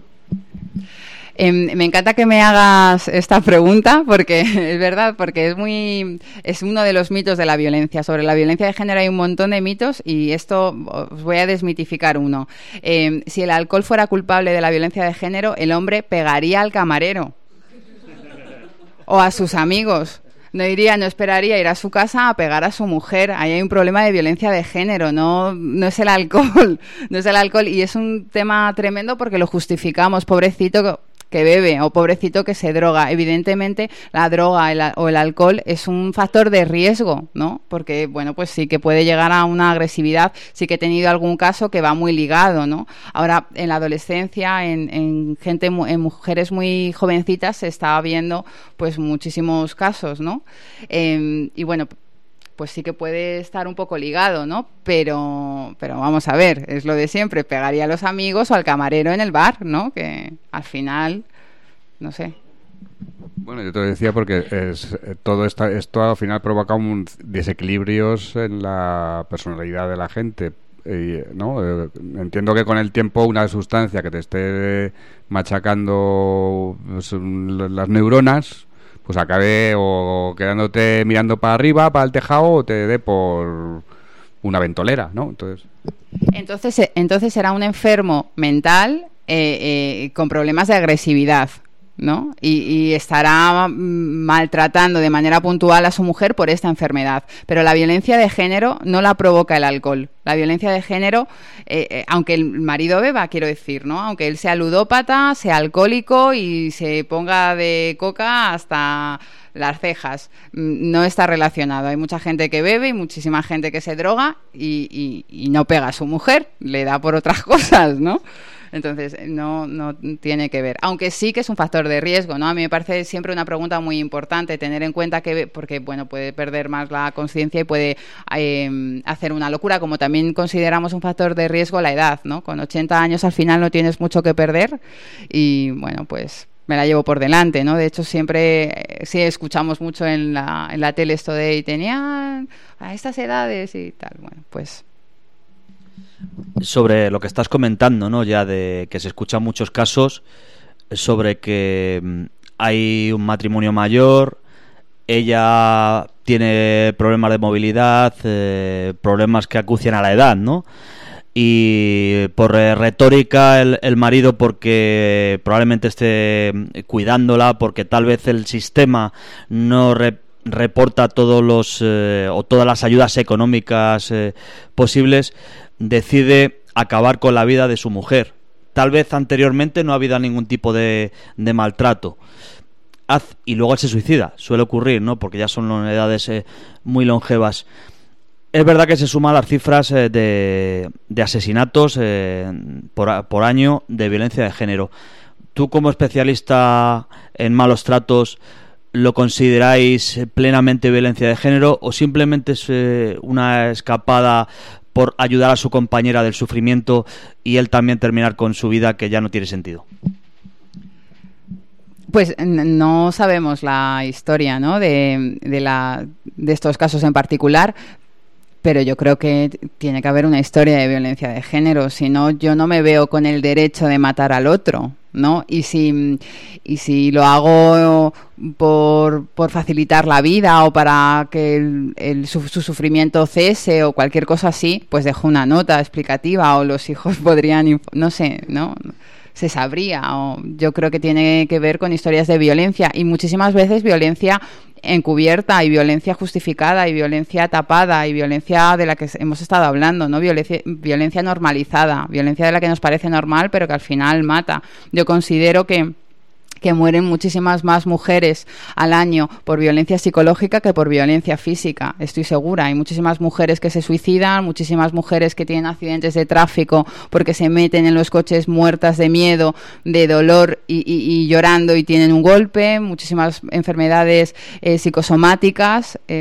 [SPEAKER 5] Me encanta que me hagas esta pregunta porque es verdad, porque es uno de los mitos de la violencia. Sobre la violencia de género hay un montón de mitos y esto os voy a desmitificar uno. Si el alcohol fuera culpable de la violencia de género, el hombre pegaría al camarero o a sus amigos. No esperaría ir a su casa a pegar a su mujer. Ahí hay un problema de violencia de género, no es el alcohol, no es el alcohol. Y es un tema tremendo porque lo justificamos, pobrecito que bebe o pobrecito que se droga. Evidentemente la droga o el alcohol es un factor de riesgo, ¿no? Porque, bueno, pues sí que puede llegar a una agresividad. Sí que he tenido algún caso que va muy ligado, ¿no? Ahora, en la adolescencia, en mujeres muy jovencitas se está viendo pues muchísimos casos, ¿no? Y bueno, pues sí que puede estar un poco ligado, ¿no? Pero vamos a ver, es lo de siempre, pegaría a los amigos o al camarero en el bar, ¿no? Que al final, no sé.
[SPEAKER 4] Bueno, yo te lo decía porque esto al final provoca desequilibrios en la personalidad de la gente, ¿no? Entiendo que con el tiempo una sustancia que te esté machacando las neuronas, pues acabe o quedándote mirando para arriba, para el tejado, o te dé por una ventolera, ¿no? Entonces
[SPEAKER 5] será un enfermo mental con problemas de agresividad, ¿no? Y estará maltratando de manera puntual a su mujer por esta enfermedad. Pero la violencia de género no la provoca el alcohol. La violencia de género, aunque el marido beba, quiero decir, ¿no? Aunque él sea ludópata, sea alcohólico y se ponga de coca hasta las cejas, no está relacionado. Hay mucha gente que bebe y muchísima gente que se droga y no pega a su mujer, le da por otras cosas, ¿no? Entonces, no tiene que ver. Aunque sí que es un factor de riesgo, ¿no? A mí me parece siempre una pregunta muy importante tener en cuenta porque, bueno, puede perder más la conciencia y puede hacer una locura, como también consideramos un factor de riesgo la edad, ¿no? Con 80 años al final no tienes mucho que perder y, bueno, pues me la llevo por delante, ¿no? De hecho, siempre sí escuchamos mucho en la tele esto de y tenían a estas edades y tal. Bueno, pues
[SPEAKER 3] sobre lo que estás comentando, ¿no? Ya de que se escuchan muchos casos sobre que hay un matrimonio mayor, ella tiene problemas de movilidad, problemas que acucian a la edad, ¿no? Y por retórica el marido, porque probablemente esté cuidándola, porque tal vez el sistema no reporta todas las ayudas económicas posibles, decide acabar con la vida de su mujer. Tal vez anteriormente no ha habido ningún tipo de maltrato. Y luego él se suicida, suele ocurrir, ¿no? Porque ya son edades muy longevas. Es verdad que se suman las cifras de asesinatos por año de violencia de género. Tú, como especialista en malos tratos, ¿lo consideráis plenamente violencia de género o simplemente es una escapada por ayudar a su compañera del sufrimiento y él también terminar con su vida, que ya no tiene sentido?
[SPEAKER 5] Pues no sabemos la historia, ¿no? de estos casos en particular, pero yo creo que tiene que haber una historia de violencia de género, si no, yo no me veo con el derecho de matar al otro, ¿no? Y si lo hago por facilitar la vida o para que su sufrimiento cese o cualquier cosa así, pues dejo una nota explicativa o los hijos podrían, no sé, ¿no? Se sabría. O yo creo que tiene que ver con historias de violencia y muchísimas veces violencia encubierta y violencia justificada y violencia tapada y violencia de la que hemos estado hablando, ¿no? Violencia normalizada, violencia de la que nos parece normal pero que al final mata. Yo considero que mueren muchísimas más mujeres al año por violencia psicológica que por violencia física, estoy segura. Hay muchísimas mujeres que se suicidan, muchísimas mujeres que tienen accidentes de tráfico porque se meten en los coches muertas de miedo, de dolor y llorando y tienen un golpe, muchísimas enfermedades psicosomáticas.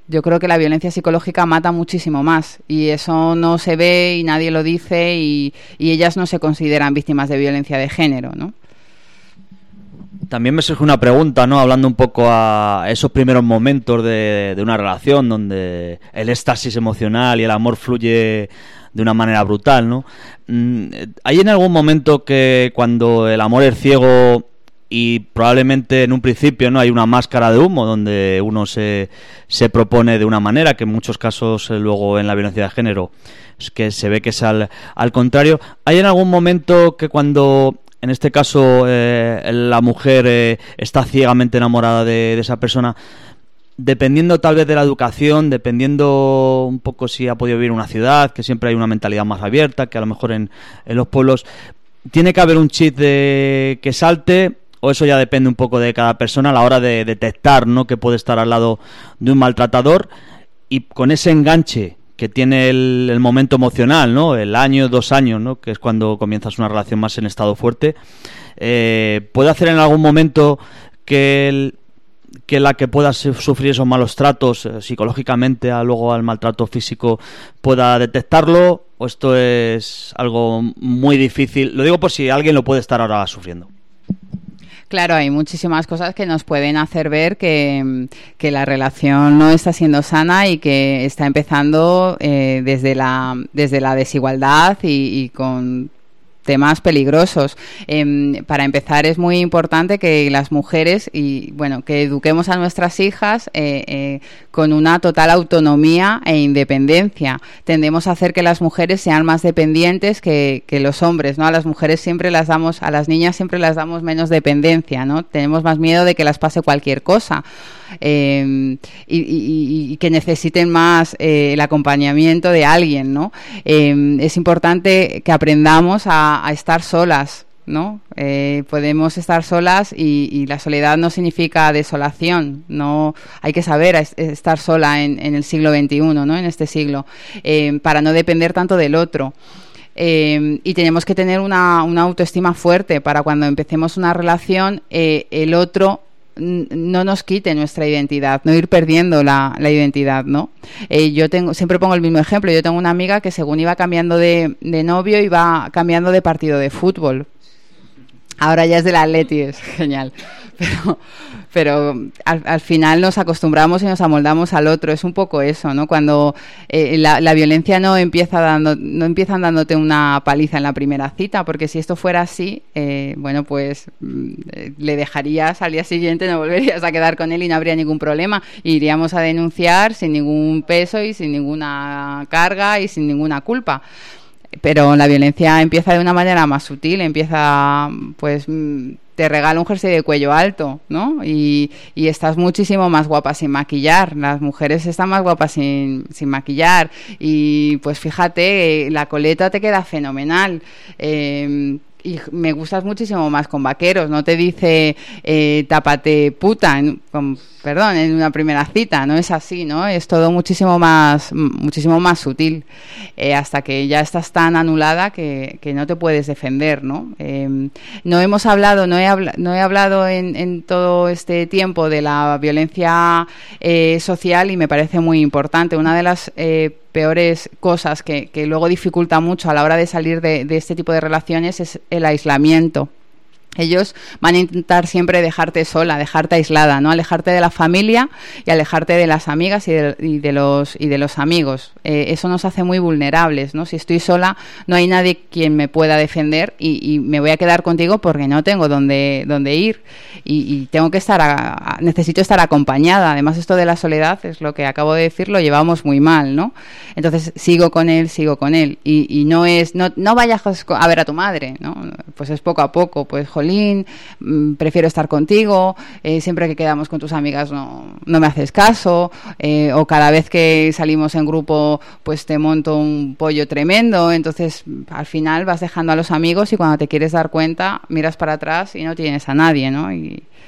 [SPEAKER 5] yo creo que la violencia psicológica mata muchísimo más y eso no se ve y nadie lo dice y ellas no se consideran víctimas de violencia de género, ¿no?
[SPEAKER 3] También me surge una pregunta, ¿no? Hablando un poco a esos primeros momentos de una relación donde el éxtasis emocional y el amor fluye de una manera brutal, ¿no? ¿Hay en algún momento que cuando el amor es ciego y probablemente en un principio no hay una máscara de humo donde uno se propone de una manera, que en muchos casos luego en la violencia de género es que se ve que es al contrario? ¿Hay en algún momento que cuando en este caso la mujer está ciegamente enamorada de esa persona, dependiendo tal vez de la educación, dependiendo un poco si ha podido vivir en una ciudad, que siempre hay una mentalidad más abierta, que a lo mejor en los pueblos tiene que haber un chip que salte, o eso ya depende un poco de cada persona a la hora de detectar, ¿no?, que puede estar al lado de un maltratador, y con ese enganche que tiene el momento emocional, ¿no?, el año, 2 años, ¿no?, que es cuando comienzas una relación más en estado fuerte, puede hacer en algún momento que la que pueda sufrir esos malos tratos psicológicamente luego al maltrato físico pueda detectarlo, o esto es algo muy difícil. Lo digo por si alguien lo puede estar ahora sufriendo.
[SPEAKER 5] Claro, hay muchísimas cosas que nos pueden hacer ver que la relación no está siendo sana y que está empezando desde la desigualdad y con temas peligrosos. Para empezar, es muy importante que las mujeres que eduquemos a nuestras hijas con una total autonomía e independencia. Tendemos a hacer que las mujeres sean más dependientes que los hombres, ¿no? A las mujeres a las niñas siempre las damos menos dependencia, ¿no? Tenemos más miedo de que las pase cualquier cosa. Y que necesiten más el acompañamiento de alguien, ¿no? Es importante que aprendamos a estar solas, ¿no? Podemos estar solas y la soledad no significa desolación, no hay que saber estar sola en el siglo XXI, ¿no? En este siglo, para no depender tanto del otro. Y tenemos que tener una autoestima fuerte para cuando empecemos una relación, el otro no nos quite nuestra identidad, no ir perdiendo la identidad, ¿no? Siempre pongo el mismo ejemplo. Yo tengo una amiga que según iba cambiando de novio, iba cambiando de partido de fútbol. Ahora ya es del Atleti, es genial. Pero al final nos acostumbramos y nos amoldamos al otro. Es un poco eso, ¿no? Cuando la violencia no empiezan dándote una paliza en la primera cita, porque si esto fuera así, pues le dejarías al día siguiente, no volverías a quedar con él y no habría ningún problema. Iríamos a denunciar sin ningún peso y sin ninguna carga y sin ninguna culpa. Pero la violencia empieza de una manera más sutil, te regala un jersey de cuello alto, ¿no? Y estás muchísimo más guapa sin maquillar. Las mujeres están más guapas sin maquillar. Y pues fíjate, la coleta te queda fenomenal. Y me gustas muchísimo más con vaqueros. No te dice tápate puta en una primera cita. No es así, ¿no? Es todo muchísimo más sutil, hasta que ya estás tan anulada que no te puedes defender, ¿no? No he hablado en todo este tiempo de la violencia social, y me parece muy importante. Una de las peores cosas que luego dificulta mucho a la hora de salir de este tipo de relaciones es el aislamiento. Ellos van a intentar siempre dejarte sola, dejarte aislada, ¿no? Alejarte de la familia y alejarte de las amigas y de los amigos. Eso nos hace muy vulnerables, ¿no? Si estoy sola, no hay nadie quien me pueda defender y me voy a quedar contigo porque no tengo dónde ir y tengo que necesito estar acompañada. Además, esto de la soledad, es lo que acabo de decir, lo llevamos muy mal, ¿no? Entonces sigo con él y no vayas a ver a tu madre, ¿no? Pues es poco a poco, pues jolín, prefiero estar contigo, siempre que quedamos con tus amigas no me haces caso, o cada vez que salimos en grupo pues te monto un pollo tremendo. Entonces al final vas dejando a los amigos y cuando te quieres dar cuenta miras para atrás y no tienes a nadie, ¿no?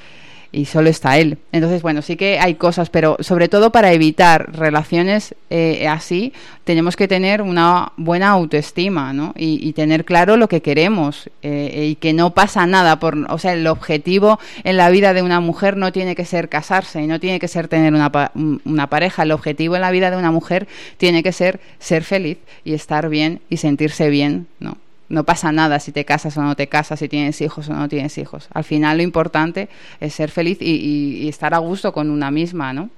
[SPEAKER 5] y solo está él. Entonces, bueno, sí que hay cosas, pero sobre todo para evitar relaciones así, tenemos que tener una buena autoestima, ¿no? Y tener claro lo que queremos, y que no pasa nada o sea, el objetivo en la vida de una mujer no tiene que ser casarse y no tiene que ser tener una pareja. El objetivo en la vida de una mujer tiene que ser feliz y estar bien y sentirse bien, ¿no? No pasa nada si te casas o no te casas, si tienes hijos o no tienes hijos. Al final lo importante es ser feliz y estar a gusto con una misma, ¿no?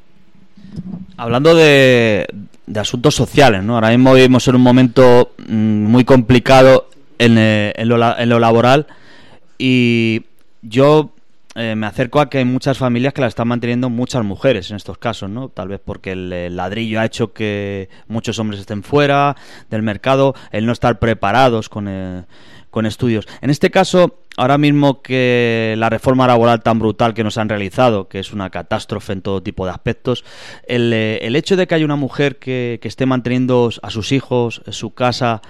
[SPEAKER 3] Hablando de asuntos sociales, ¿no? Ahora mismo vivimos en un momento muy complicado en lo laboral, y yo me acerco a que hay muchas familias que la están manteniendo muchas mujeres en estos casos, ¿no? Tal vez porque el ladrillo ha hecho que muchos hombres estén fuera del mercado, el no estar preparados con estudios. En este caso, ahora mismo que la reforma laboral tan brutal que nos han realizado, que es una catástrofe en todo tipo de aspectos, el hecho de que haya una mujer que esté manteniendo a sus hijos, su casa,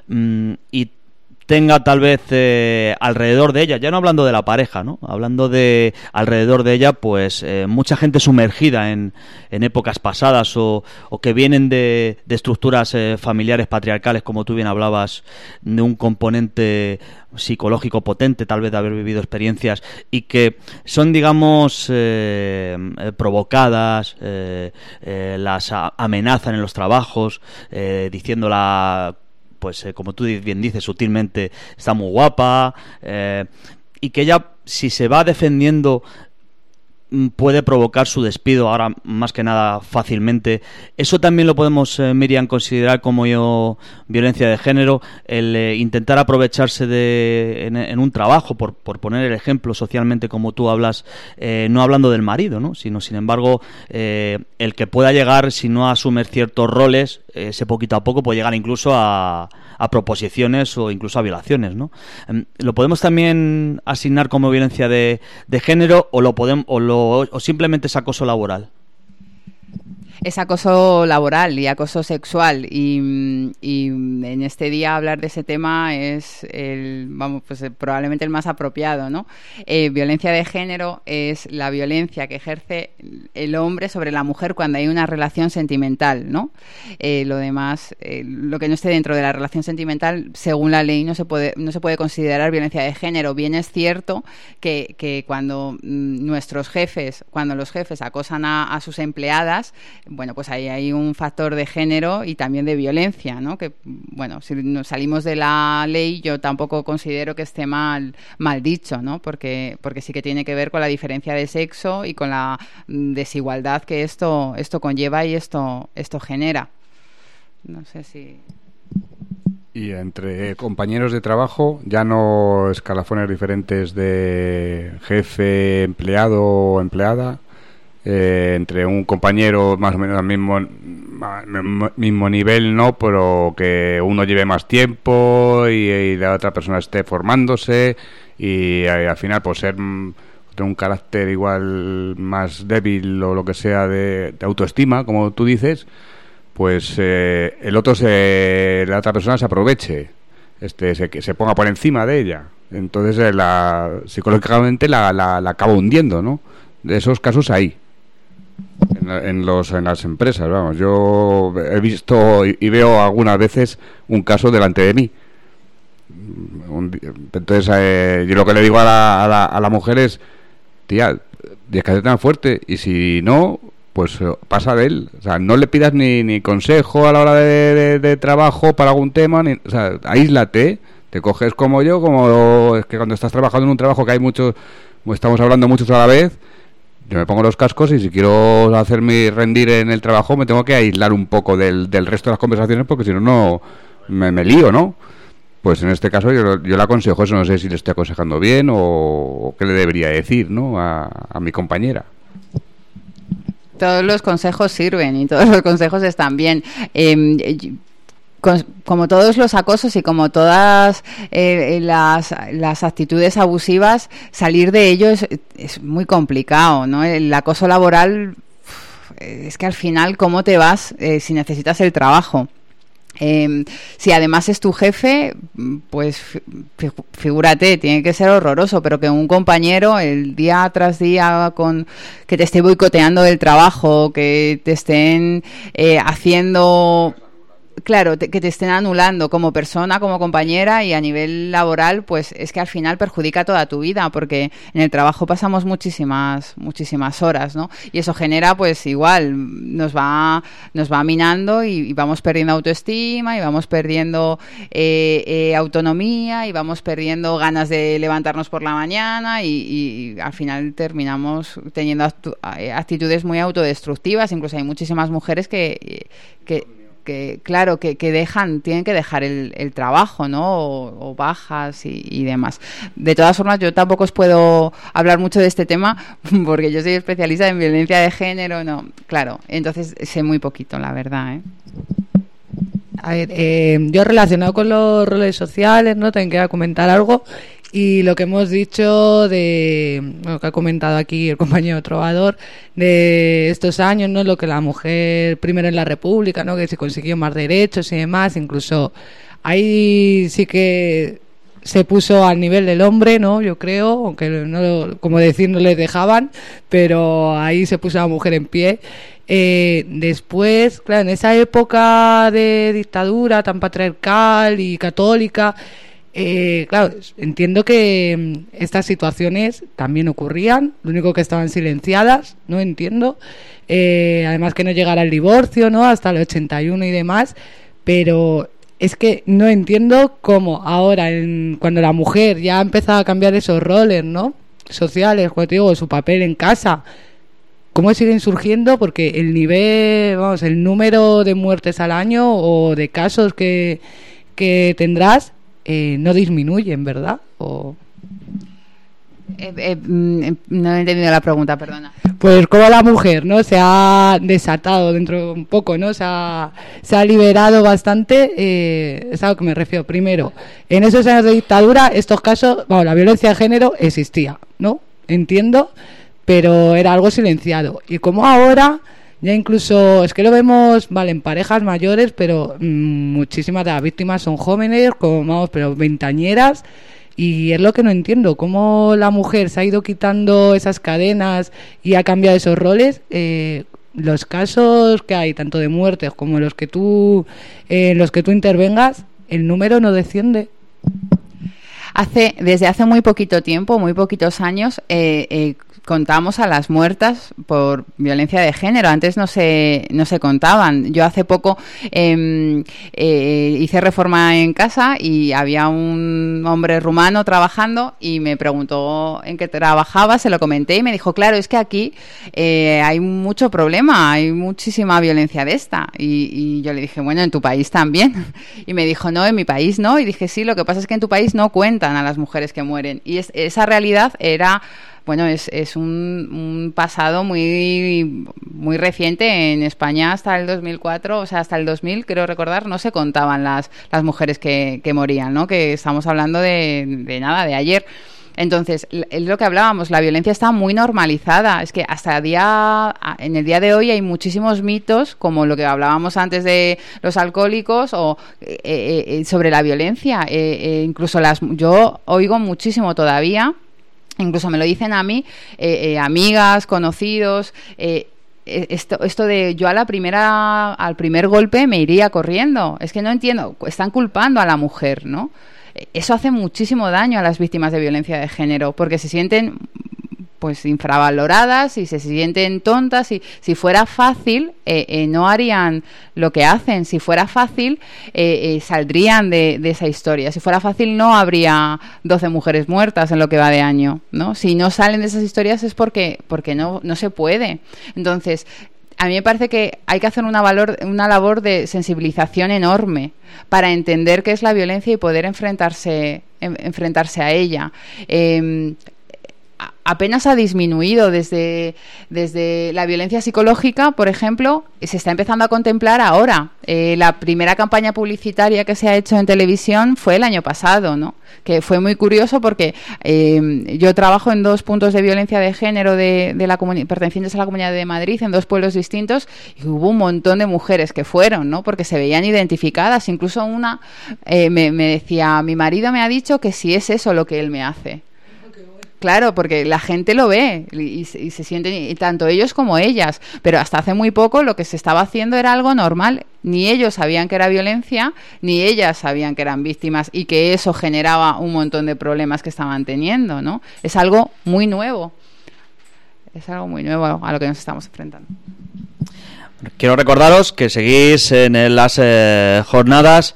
[SPEAKER 3] y tenga tal vez alrededor de ella, ya no hablando de la pareja, ¿no? Hablando de alrededor de ella, pues mucha gente sumergida en épocas pasadas o que vienen de estructuras familiares patriarcales, como tú bien hablabas, de un componente psicológico potente, tal vez de haber vivido experiencias, y que son, digamos, provocadas, las amenazan en los trabajos, diciéndola, pues como tú bien dices, sutilmente, está muy guapa, y que ella, si se va defendiendo, puede provocar su despido ahora más que nada fácilmente. Eso también lo podemos, Miriam, considerar como violencia de género, el intentar aprovecharse en un trabajo, por poner el ejemplo socialmente como tú hablas, no hablando del marido, ¿no? Sino, sin embargo, el que pueda llegar, si no asumir ciertos roles, ese poquito a poco puede llegar incluso a proposiciones o incluso a violaciones, ¿no? ¿Lo podemos también asignar como violencia de género o simplemente es acoso laboral?
[SPEAKER 5] Es acoso laboral y acoso sexual, y en este día hablar de ese tema es probablemente el más apropiado, ¿no? Violencia de género es la violencia que ejerce el hombre sobre la mujer cuando hay una relación sentimental, ¿no? Lo demás, lo que no esté dentro de la relación sentimental, según la ley, no se puede considerar violencia de género. Bien es cierto que cuando los jefes acosan a sus empleadas, bueno, pues ahí hay un factor de género y también de violencia, ¿no? Que, bueno, si nos salimos de la ley, yo tampoco considero que esté mal dicho, ¿no? Porque sí que tiene que ver con la diferencia de sexo y con la desigualdad que esto conlleva y esto genera. No sé si...
[SPEAKER 4] Y entre compañeros de trabajo, ya no escalafones diferentes de jefe, empleado o empleada, entre un compañero más o menos al mismo nivel, no, pero que uno lleve más tiempo y la otra persona esté formándose, y al final, por ser de un carácter igual más débil o lo que sea de autoestima, como tú dices, pues la otra persona se aproveche, se ponga por encima de ella. Entonces psicológicamente la acaba hundiendo, ¿no? De esos casos hay en las empresas, vamos. Yo he visto y veo algunas veces un caso delante de mí. Entonces yo lo que le digo a la mujer es: tía, tienes que ser tan fuerte, y si no, pues pasa de él. O sea, no le pidas ni consejo a la hora de trabajo para algún tema, o sea, aíslate, te coges como yo, es que cuando estás trabajando en un trabajo que hay muchos, estamos hablando muchos a la vez, yo me pongo los cascos y si quiero hacerme rendir en el trabajo me tengo que aislar un poco del resto de las conversaciones, porque si no me lío, ¿no? Pues en este caso yo le aconsejo eso. No sé si le estoy aconsejando bien o qué le debería decir, ¿no?, a mi compañera.
[SPEAKER 5] Todos los consejos sirven y todos los consejos están bien. Como todos los acosos y como todas las actitudes abusivas, salir de ello es muy complicado, ¿no? El acoso laboral es que al final, ¿cómo te vas si necesitas el trabajo? Si además es tu jefe, pues figúrate, tiene que ser horroroso, pero que un compañero el día tras día que te esté boicoteando del trabajo, que te estén haciendo... Claro, que te estén anulando como persona, como compañera, y a nivel laboral, pues es que al final perjudica toda tu vida, porque en el trabajo pasamos muchísimas horas, ¿no? Y eso genera, pues igual, nos va minando y vamos perdiendo autoestima, y vamos perdiendo autonomía, y vamos perdiendo ganas de levantarnos por la mañana, y al final terminamos teniendo actitudes muy autodestructivas. Incluso hay muchísimas mujeres que claro, que tienen que dejar el trabajo, ¿no? O bajas y demás. De todas formas, yo tampoco os puedo hablar mucho de este tema porque yo soy especialista en violencia de género, no, claro, entonces sé muy poquito, la verdad, ¿eh?
[SPEAKER 6] A ver, yo relacionado con los roles sociales, ¿no? También quería comentar algo. Y lo que hemos dicho que ha comentado aquí el compañero Trovador, de estos años, ¿no? Lo que la mujer primero en la República, ¿no? Que se consiguió más derechos y demás, incluso ahí sí que se puso al nivel del hombre, ¿no? Yo creo, aunque no, como decir, no les dejaban, pero ahí se puso la mujer en pie. Después, claro, en esa época de dictadura tan patriarcal y católica, claro, entiendo que estas situaciones también ocurrían, lo único que estaban silenciadas, no entiendo, además que no llegara el divorcio, ¿no? Hasta el 81 y demás, pero es que no entiendo cómo ahora, cuando la mujer ya ha empezado a cambiar esos roles, ¿no? Sociales, como te digo, su papel en casa, cómo siguen surgiendo, porque el nivel, vamos, el número de muertes al año o de casos que tendrás no disminuyen, ¿verdad? O...
[SPEAKER 5] no he entendido la pregunta, perdona.
[SPEAKER 6] Pues como la mujer, ¿no? Se ha desatado dentro un poco, ¿no? Se ha liberado bastante, es a lo que me refiero. Primero, en esos años de dictadura, estos casos, bueno, la violencia de género existía, ¿no? Entiendo, pero era algo silenciado. Y como ahora... Ya incluso, es que lo vemos, vale, en parejas mayores, pero muchísimas de las víctimas son jóvenes, pero veintañeras, y es lo que no entiendo, cómo la mujer se ha ido quitando esas cadenas y ha cambiado esos roles. Los casos que hay, tanto de muertes como en los que tú intervengas, el número no desciende.
[SPEAKER 5] Desde hace muy poquito tiempo, muy poquitos años, contamos a las muertas por violencia de género. Antes no se contaban. Yo hace poco hice reforma en casa y había un hombre rumano trabajando y me preguntó en qué trabajaba, se lo comenté y me dijo, claro, es que aquí hay mucho problema, hay muchísima violencia de esta. Y yo le dije, bueno, en tu país también. Y me dijo, no, en mi país no. Y dije, sí, lo que pasa es que en tu país no cuentan a las mujeres que mueren. Y esa realidad era... Bueno, es un pasado muy muy reciente. En España hasta el 2004, o sea, hasta el 2000, creo recordar, no se contaban las mujeres que morían, ¿no? Que estamos hablando de nada, de ayer. Entonces, es lo que hablábamos, la violencia está muy normalizada. Es que en el día de hoy hay muchísimos mitos, como lo que hablábamos antes de los alcohólicos, o sobre la violencia. Incluso yo oigo muchísimo todavía. Incluso me lo dicen a mí, amigas, conocidos, esto de yo al primer golpe me iría corriendo. Es que no entiendo, están culpando a la mujer, ¿no? Eso hace muchísimo daño a las víctimas de violencia de género, porque se sienten pues infravaloradas y se sienten tontas, y si fuera fácil no harían lo que hacen. Si fuera fácil saldrían de esa historia. Si fuera fácil no habría 12 mujeres muertas en lo que va de año, ¿no? Si no salen de esas historias es porque no se puede. Entonces, a mí me parece que hay que hacer una labor de sensibilización enorme para entender qué es la violencia y poder enfrentarse a ella. apenas ha disminuido desde la violencia psicológica, por ejemplo, se está empezando a contemplar ahora. La primera campaña publicitaria que se ha hecho en televisión fue el año pasado, ¿no? Que fue muy curioso porque yo trabajo en 2 puntos de violencia de género pertenecientes a la Comunidad de Madrid, en 2 pueblos distintos, y hubo un montón de mujeres que fueron, ¿no? Porque se veían identificadas. Incluso una me decía, mi marido me ha dicho que si es eso lo que él me hace. Claro, porque la gente lo ve y se sienten, y tanto ellos como ellas, pero hasta hace muy poco lo que se estaba haciendo era algo normal. Ni ellos sabían que era violencia, ni ellas sabían que eran víctimas y que eso generaba un montón de problemas que estaban teniendo, ¿no? Es algo muy nuevo. Es algo muy nuevo a lo que nos estamos enfrentando.
[SPEAKER 3] Quiero recordaros que seguís en las jornadas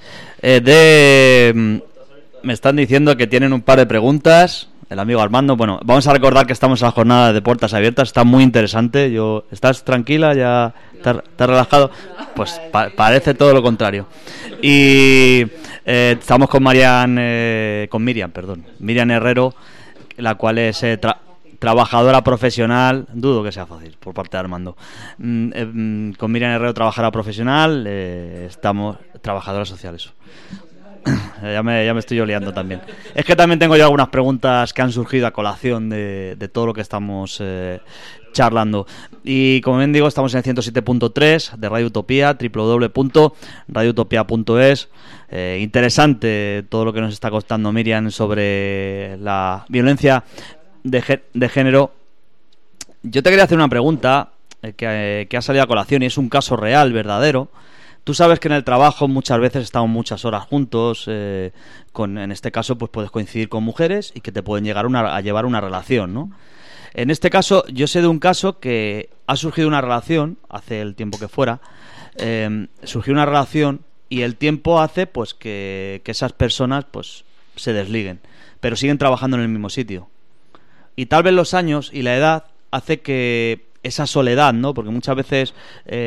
[SPEAKER 3] me están diciendo que tienen un par de preguntas. El amigo Armando, bueno, vamos a recordar que estamos en la jornada de puertas abiertas, está muy interesante. ¿Estás tranquila? ¿Ya estás relajado? Pues parece todo lo contrario. Y estamos con Miriam Herrero, la cual es trabajadora profesional, dudo que sea fácil por parte de Armando. Con Miriam Herrero, trabajadora profesional, estamos trabajadora social, eso. Ya me estoy yo liando también. Es que también tengo yo algunas preguntas que han surgido a colación de todo lo que estamos charlando. Y como bien digo, estamos en el 107.3 de Radio Utopía, www.radioutopia.es. Interesante todo lo que nos está contando Miriam sobre la violencia de género. Yo te quería hacer una pregunta que ha salido a colación y es un caso real, verdadero. Tú sabes que en el trabajo muchas veces estamos muchas horas juntos, en este caso pues puedes coincidir con mujeres y que te pueden llegar a llevar una relación, ¿no? En este caso, yo sé de un caso que ha surgido una relación, hace el tiempo que fuera, surgió una relación y el tiempo hace pues que esas personas pues se desliguen, pero siguen trabajando en el mismo sitio. Y tal vez los años y la edad hace que esa soledad, ¿no? Porque muchas veces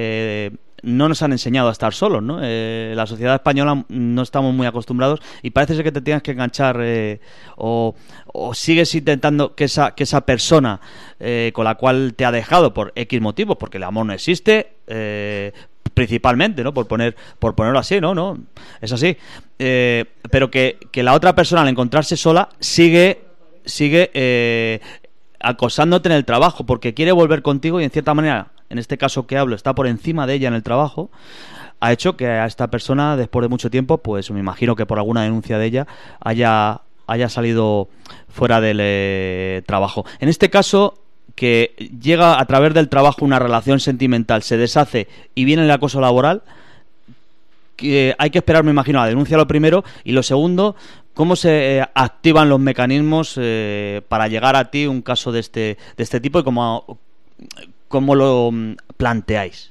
[SPEAKER 3] no nos han enseñado a estar solos, ¿no? La sociedad española no estamos muy acostumbrados y parece ser que te tienes que enganchar o sigues intentando que esa persona con la cual te ha dejado por X motivos, porque el amor no existe, principalmente, ¿no? Por ponerlo así, ¿no? Es así. Pero que la otra persona al encontrarse sola sigue acosándote en el trabajo porque quiere volver contigo y en cierta manera, en este caso que hablo, está por encima de ella en el trabajo, ha hecho que a esta persona después de mucho tiempo, pues me imagino que por alguna denuncia de ella haya salido fuera del trabajo. En este caso, que llega a través del trabajo una relación sentimental, se deshace y viene el acoso laboral, que hay que esperar, me imagino, la denuncia lo primero, y lo segundo, ¿cómo se activan los mecanismos para llegar a ti un caso de este tipo y cómo lo planteáis?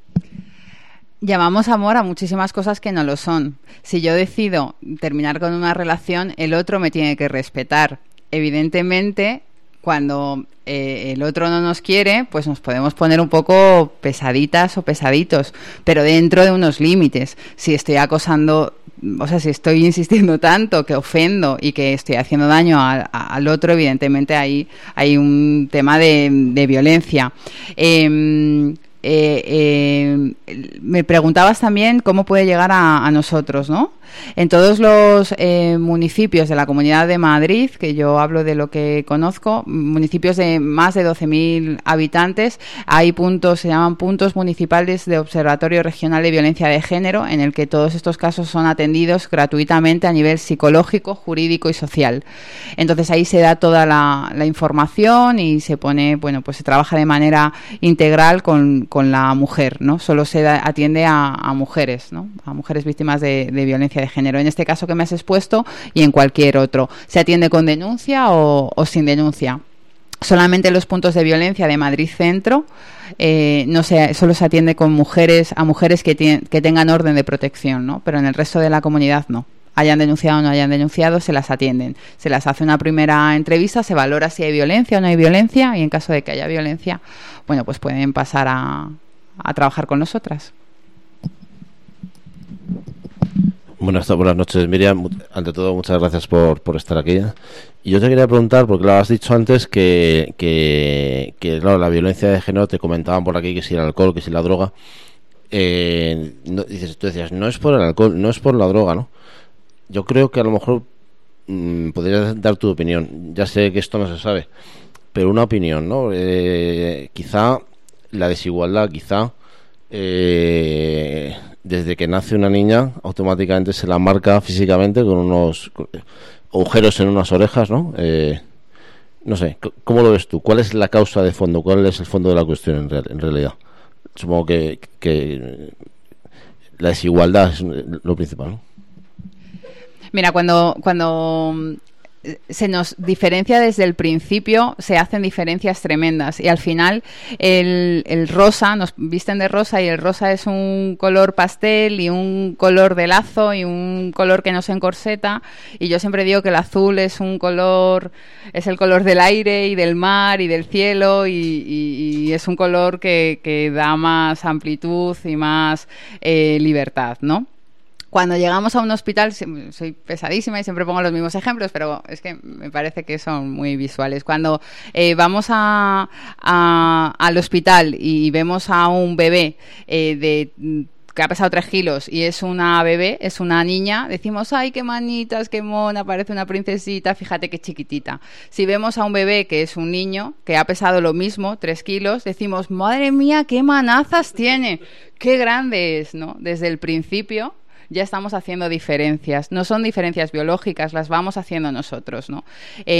[SPEAKER 5] Llamamos amor a muchísimas cosas que no lo son. Si yo decido terminar con una relación, el otro me tiene que respetar. Evidentemente, cuando el otro no nos quiere, pues nos podemos poner un poco pesaditas o pesaditos, pero dentro de unos límites. Si estoy acosando, o sea, si estoy insistiendo tanto que ofendo y que estoy haciendo daño al otro, evidentemente ahí hay un tema de violencia. Me preguntabas también cómo puede llegar a nosotros, ¿no? En todos los municipios de la Comunidad de Madrid, que yo hablo de lo que conozco, municipios de más de 12.000 habitantes, hay puntos, se llaman puntos municipales de Observatorio Regional de Violencia de Género, en el que todos estos casos son atendidos gratuitamente a nivel psicológico, jurídico y social. Entonces ahí se da toda la información y se pone, bueno, pues se trabaja de manera integral con la mujer, ¿no? Solo se atiende a mujeres, ¿no? A mujeres víctimas de violencia de género, en este caso que me has expuesto y en cualquier otro. Se atiende con denuncia o sin denuncia. Solamente en los puntos de violencia de Madrid Centro solo se atiende con a mujeres que tengan orden de protección, ¿no? Pero en el resto de la comunidad no. Hayan denunciado o no hayan denunciado, se las atienden. Se las hace una primera entrevista, se valora si hay violencia o no hay violencia y en caso de que haya violencia, bueno, pues pueden pasar a trabajar con nosotras.
[SPEAKER 8] Buenas noches, Miriam. Ante todo, muchas gracias por estar aquí. Y yo te quería preguntar, porque lo has dicho antes, que claro, la violencia de género, te comentaban por aquí que si el alcohol, que si la droga. Tú decías, no es por el alcohol, no es por la droga, ¿no? Yo creo que a lo mejor podrías dar tu opinión. Ya sé que esto no se sabe, pero una opinión, ¿no? Quizá la desigualdad, desde que nace una niña, automáticamente se la marca físicamente con unos agujeros en unas orejas, ¿no? No sé, ¿cómo lo ves tú? ¿Cuál es la causa de fondo? ¿Cuál es el fondo de la cuestión en realidad? Supongo que la desigualdad es lo principal, ¿no?
[SPEAKER 5] Mira, cuando se nos diferencia desde el principio, se hacen diferencias tremendas y al final el rosa, nos visten de rosa y el rosa es un color pastel y un color de lazo y un color que no se encorseta, y yo siempre digo que el azul es el color del aire y del mar y del cielo y es un color que da más amplitud y más libertad, ¿no? Cuando llegamos a un hospital, soy pesadísima y siempre pongo los mismos ejemplos, pero es que me parece que son muy visuales. Cuando vamos al hospital y vemos a un bebé que ha pesado 3 kilos y es una bebé, es una niña, decimos, ¡ay, qué manitas, qué mona, parece una princesita, fíjate qué chiquitita! Si vemos a un bebé que es un niño, que ha pesado lo mismo, 3 kilos, decimos, ¡madre mía, qué manazas tiene! ¡Qué grande es!, ¿no? Desde el principio ya estamos haciendo diferencias. No son diferencias biológicas, las vamos haciendo nosotros, ¿no?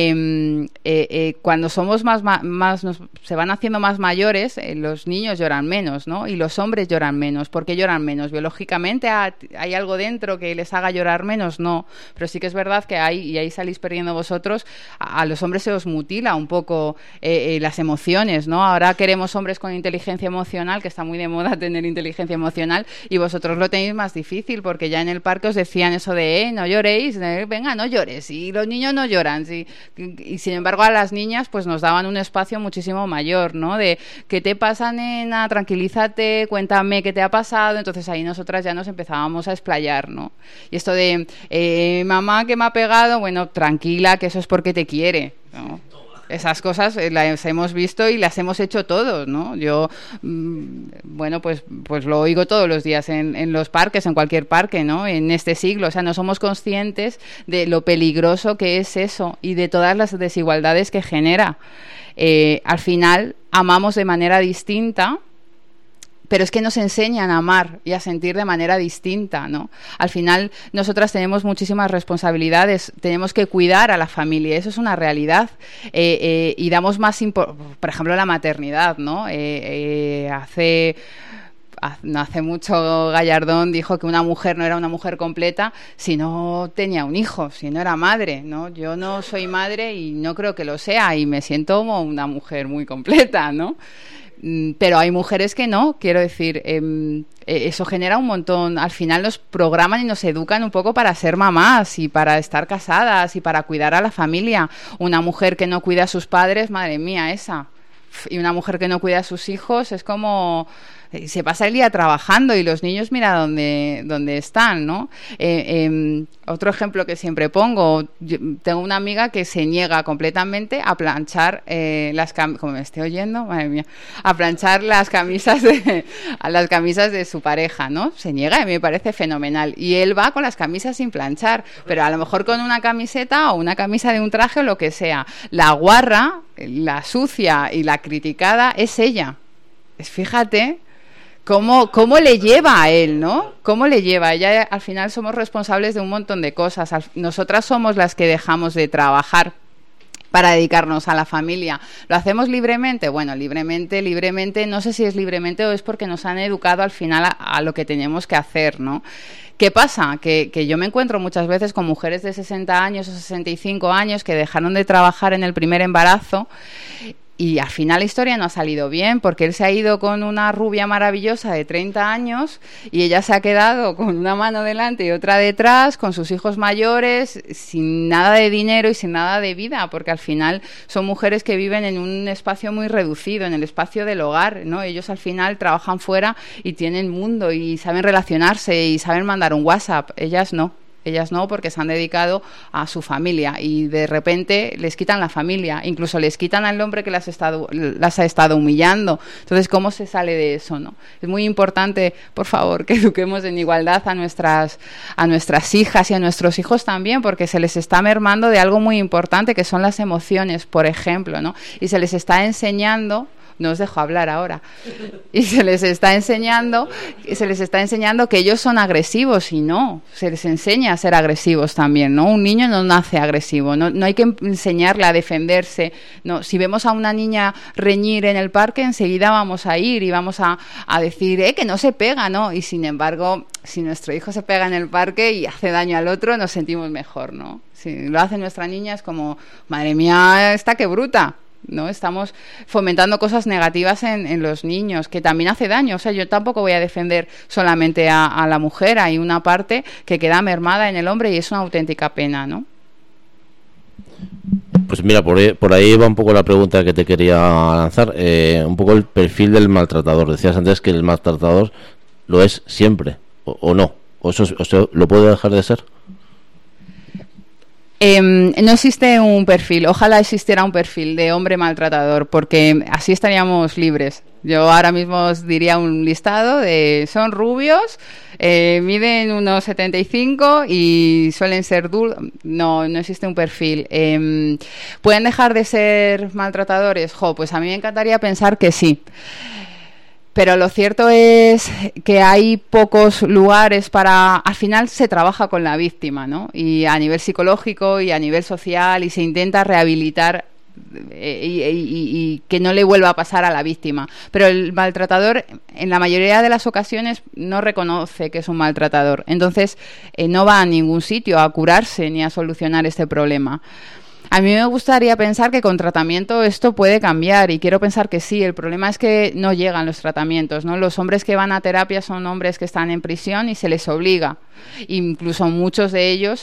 [SPEAKER 5] Cuando somos se van haciendo más mayores, los niños lloran menos, ¿no? Y los hombres lloran menos. ¿Por qué lloran menos? ¿Biológicamente hay algo dentro que les haga llorar menos? No. Pero sí que es verdad que y ahí salís perdiendo vosotros, a los hombres se os mutila un poco las emociones, ¿no? Ahora queremos hombres con inteligencia emocional, que está muy de moda tener inteligencia emocional, y vosotros lo tenéis más difícil, porque ya en el parque os decían eso de no lloréis, venga, no llores, y los niños no lloran, ¿sí? Y sin embargo a las niñas pues nos daban un espacio muchísimo mayor, ¿no? De ¿qué te pasa, nena? Tranquilízate, cuéntame qué te ha pasado. Entonces ahí nosotras ya nos empezábamos a explayar, ¿no? Y esto de mamá que me ha pegado, bueno, tranquila, que eso es porque te quiere, ¿no? Esas cosas las hemos visto y las hemos hecho todos, ¿no? Yo, bueno, pues lo oigo todos los días en los parques, en cualquier parque, ¿no? En este siglo, o sea, no somos conscientes de lo peligroso que es eso y de todas las desigualdades que genera. Al final, amamos de manera distinta, pero es que nos enseñan a amar y a sentir de manera distinta, ¿no? Al final, nosotras tenemos muchísimas responsabilidades, tenemos que cuidar a la familia, eso es una realidad, y damos más por ejemplo, la maternidad, ¿no? No hace mucho Gallardón dijo que una mujer no era una mujer completa si no tenía un hijo, si no era madre, ¿no? Yo no soy madre y no creo que lo sea, y me siento como una mujer muy completa, ¿no? Pero hay mujeres que no, quiero decir, eso genera un montón. Al final nos programan y nos educan un poco para ser mamás y para estar casadas y para cuidar a la familia. Una mujer que no cuida a sus padres, madre mía, esa. Y una mujer que no cuida a sus hijos es como... se pasa el día trabajando y los niños mira dónde están, ¿no? Otro ejemplo que siempre pongo, tengo una amiga que se niega completamente a planchar como me estoy oyendo, madre mía, a planchar las camisas de su pareja, ¿no? Se niega y me parece fenomenal. Y él va con las camisas sin planchar, pero a lo mejor con una camiseta o una camisa de un traje o lo que sea. La guarra, la sucia y la criticada es ella. Fíjate cómo le lleva a él, ¿no? ¿Cómo le lleva? Ella, al final somos responsables de un montón de cosas. Nosotras somos las que dejamos de trabajar para dedicarnos a la familia. ¿Lo hacemos libremente? Bueno, libremente, no sé si es libremente o es porque nos han educado al final a lo que tenemos que hacer, ¿no? ¿Qué pasa? Que yo me encuentro muchas veces con mujeres de 60 años o 65 años que dejaron de trabajar en el primer embarazo Y al final la historia no ha salido bien, porque él se ha ido con una rubia maravillosa de 30 años y ella se ha quedado con una mano delante y otra detrás, con sus hijos mayores, sin nada de dinero y sin nada de vida, porque al final son mujeres que viven en un espacio muy reducido, en el espacio del hogar, ¿no? Ellos al final trabajan fuera y tienen mundo y saben relacionarse y saben mandar un WhatsApp. Ellas no. Ellas no, porque se han dedicado a su familia y de repente les quitan la familia, incluso les quitan al hombre que las ha estado humillando. Entonces, ¿cómo se sale de eso, no? Es muy importante, por favor, que eduquemos en igualdad a nuestras hijas y a nuestros hijos también, porque se les está mermando de algo muy importante, que son las emociones, por ejemplo, ¿no? Y se les está enseñando... No os dejo hablar ahora. Y se les está enseñando que ellos son agresivos y no, se les enseña a ser agresivos también, ¿no? Un niño no nace agresivo, no hay que enseñarle a defenderse. No, si vemos a una niña reñir en el parque, enseguida vamos a ir y vamos a decir, que no se pega, ¿no? Y sin embargo, si nuestro hijo se pega en el parque y hace daño al otro, nos sentimos mejor, ¿no? Si lo hace nuestra niña es como, madre mía, esta qué bruta. ¿No? Estamos fomentando cosas negativas en los niños, que también hace daño. O sea, yo tampoco voy a defender solamente a la mujer, hay una parte que queda mermada en el hombre y es una auténtica pena, ¿no?
[SPEAKER 8] Pues mira, por ahí va un poco la pregunta que te quería lanzar, un poco el perfil del maltratador. Decías antes que el maltratador lo es siempre, o no, o eso lo puede dejar de ser.
[SPEAKER 5] No existe un perfil, ojalá existiera un perfil de hombre maltratador, porque así estaríamos libres. Yo ahora mismo os diría un listado de son rubios, miden unos 75 y suelen ser duros. No existe un perfil. ¿Pueden dejar de ser maltratadores? Pues a mí me encantaría pensar que sí. Pero lo cierto es que hay pocos lugares para... Al final se trabaja con la víctima, ¿no? Y a nivel psicológico y a nivel social, y se intenta rehabilitar y que no le vuelva a pasar a la víctima. Pero el maltratador, en la mayoría de las ocasiones, no reconoce que es un maltratador. Entonces, no va a ningún sitio a curarse ni a solucionar este problema. A mí me gustaría pensar que con tratamiento esto puede cambiar, y quiero pensar que sí. El problema es que no llegan los tratamientos, ¿no? Los hombres que van a terapia son hombres que están en prisión y se les obliga. Incluso muchos de ellos...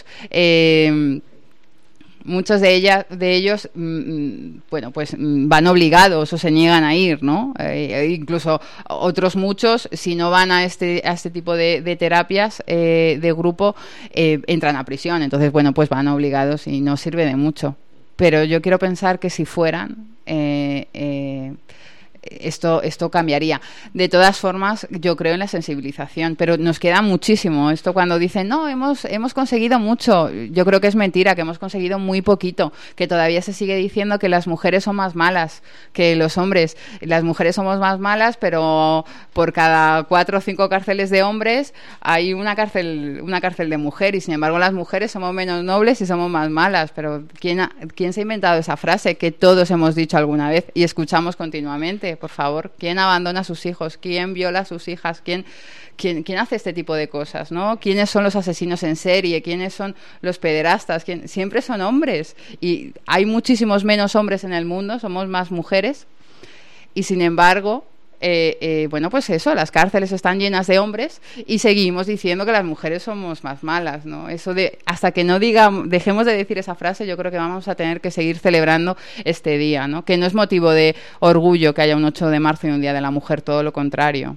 [SPEAKER 5] Muchos de ellos, bueno, pues van obligados o se niegan a ir, ¿no? Incluso otros muchos, si no van a este tipo de terapias de grupo, entran a prisión. Entonces, bueno, pues van obligados y no sirve de mucho. Pero yo quiero pensar que si fueran... Esto cambiaría. De todas formas, yo creo en la sensibilización, pero nos queda muchísimo. Esto cuando dicen, no, hemos conseguido mucho, yo creo que es mentira, que hemos conseguido muy poquito, que todavía se sigue diciendo que las mujeres son más malas que los hombres. Las mujeres somos más malas, pero por cada 4 o 5 cárceles de hombres hay una cárcel de mujer, y sin embargo las mujeres somos menos nobles y somos más malas. Pero ¿quién se ha inventado esa frase que todos hemos dicho alguna vez y escuchamos continuamente? Por favor, ¿quién abandona a sus hijos? ¿Quién viola a sus hijas? ¿Quién hace este tipo de cosas, ¿no? ¿Quiénes son los asesinos en serie? ¿Quiénes son los pederastas? Siempre son hombres, y hay muchísimos menos hombres en el mundo, somos más mujeres, y sin embargo, bueno, pues eso, las cárceles están llenas de hombres y seguimos diciendo que las mujeres somos más malas, ¿no? Eso hasta que no dejemos de decir esa frase, yo creo que vamos a tener que seguir celebrando este día, ¿no? Que no es motivo de orgullo que haya un 8 de marzo y un Día de la Mujer, todo lo contrario.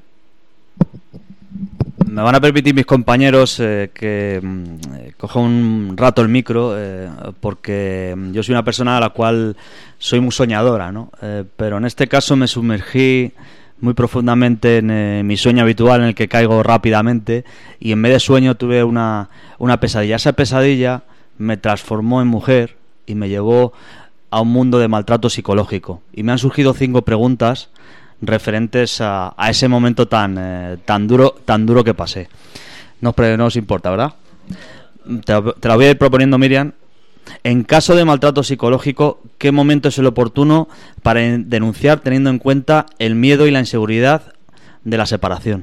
[SPEAKER 3] Me van a permitir mis compañeros que coja un rato el micro, porque yo soy una persona a la cual soy muy soñadora, ¿no? Pero en este caso me sumergí muy profundamente en mi sueño habitual, en el que caigo rápidamente, y en vez de sueño tuve una pesadilla. Esa pesadilla me transformó en mujer y me llevó a un mundo de maltrato psicológico, y me han surgido 5 preguntas referentes a ese momento tan duro que pasé. No os importa, ¿verdad? Te la voy a ir proponiendo, Miriam. En caso de maltrato psicológico, ¿qué momento es el oportuno para denunciar, teniendo en cuenta el miedo y la inseguridad de la separación?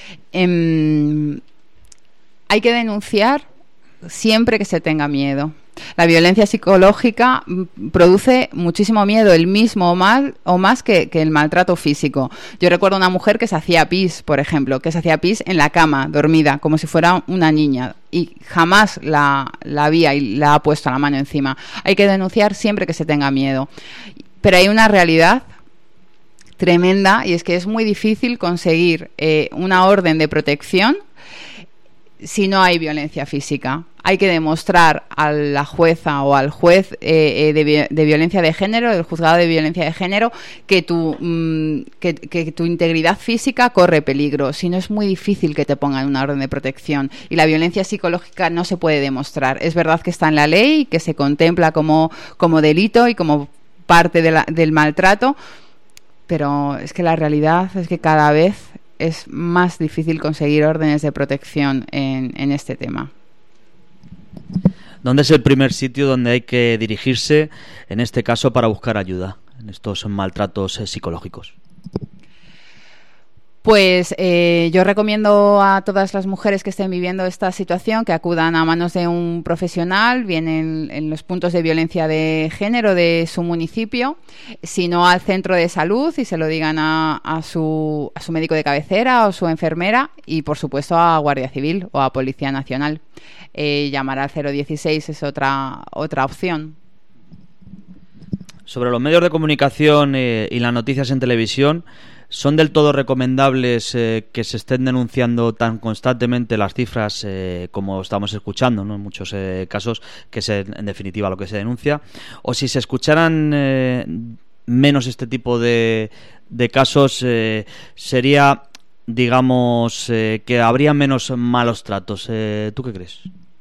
[SPEAKER 5] Hay que denunciar siempre que se tenga miedo. La violencia psicológica produce muchísimo miedo, el mismo o más que el maltrato físico. Yo recuerdo una mujer que se hacía pis, por ejemplo, que se hacía pis en la cama, dormida, como si fuera una niña, y jamás la había y la ha puesto la mano encima. Hay que denunciar siempre que se tenga miedo. Pero hay una realidad tremenda, y es que es muy difícil conseguir una orden de protección si no hay violencia física. Hay que demostrar a la jueza o al juez de violencia de género, del juzgado de violencia de género, que tu integridad física corre peligro. Si no, es muy difícil que te pongan una orden de protección. Y la violencia psicológica no se puede demostrar. Es verdad que está en la ley, que se contempla como delito y como parte del maltrato, pero es que la realidad es que cada vez es más difícil conseguir órdenes de protección en este tema.
[SPEAKER 3] ¿Dónde es el primer sitio donde hay que dirigirse, en este caso, para buscar ayuda en estos maltratos psicológicos?
[SPEAKER 5] Pues yo recomiendo a todas las mujeres que estén viviendo esta situación que acudan a manos de un profesional, bien en los puntos de violencia de género de su municipio, sino al centro de salud, y se lo digan a su médico de cabecera o su enfermera, y por supuesto a Guardia Civil o a Policía Nacional. Llamar al 016 es otra opción.
[SPEAKER 3] Sobre los medios de comunicación y las noticias en televisión, ¿son del todo recomendables que se estén denunciando tan constantemente las cifras como estamos escuchando, ¿no? En muchos casos, que es en definitiva lo que se denuncia? O si se escucharan menos este tipo de casos, sería, digamos, que habría menos malos tratos. ¿Tú qué crees?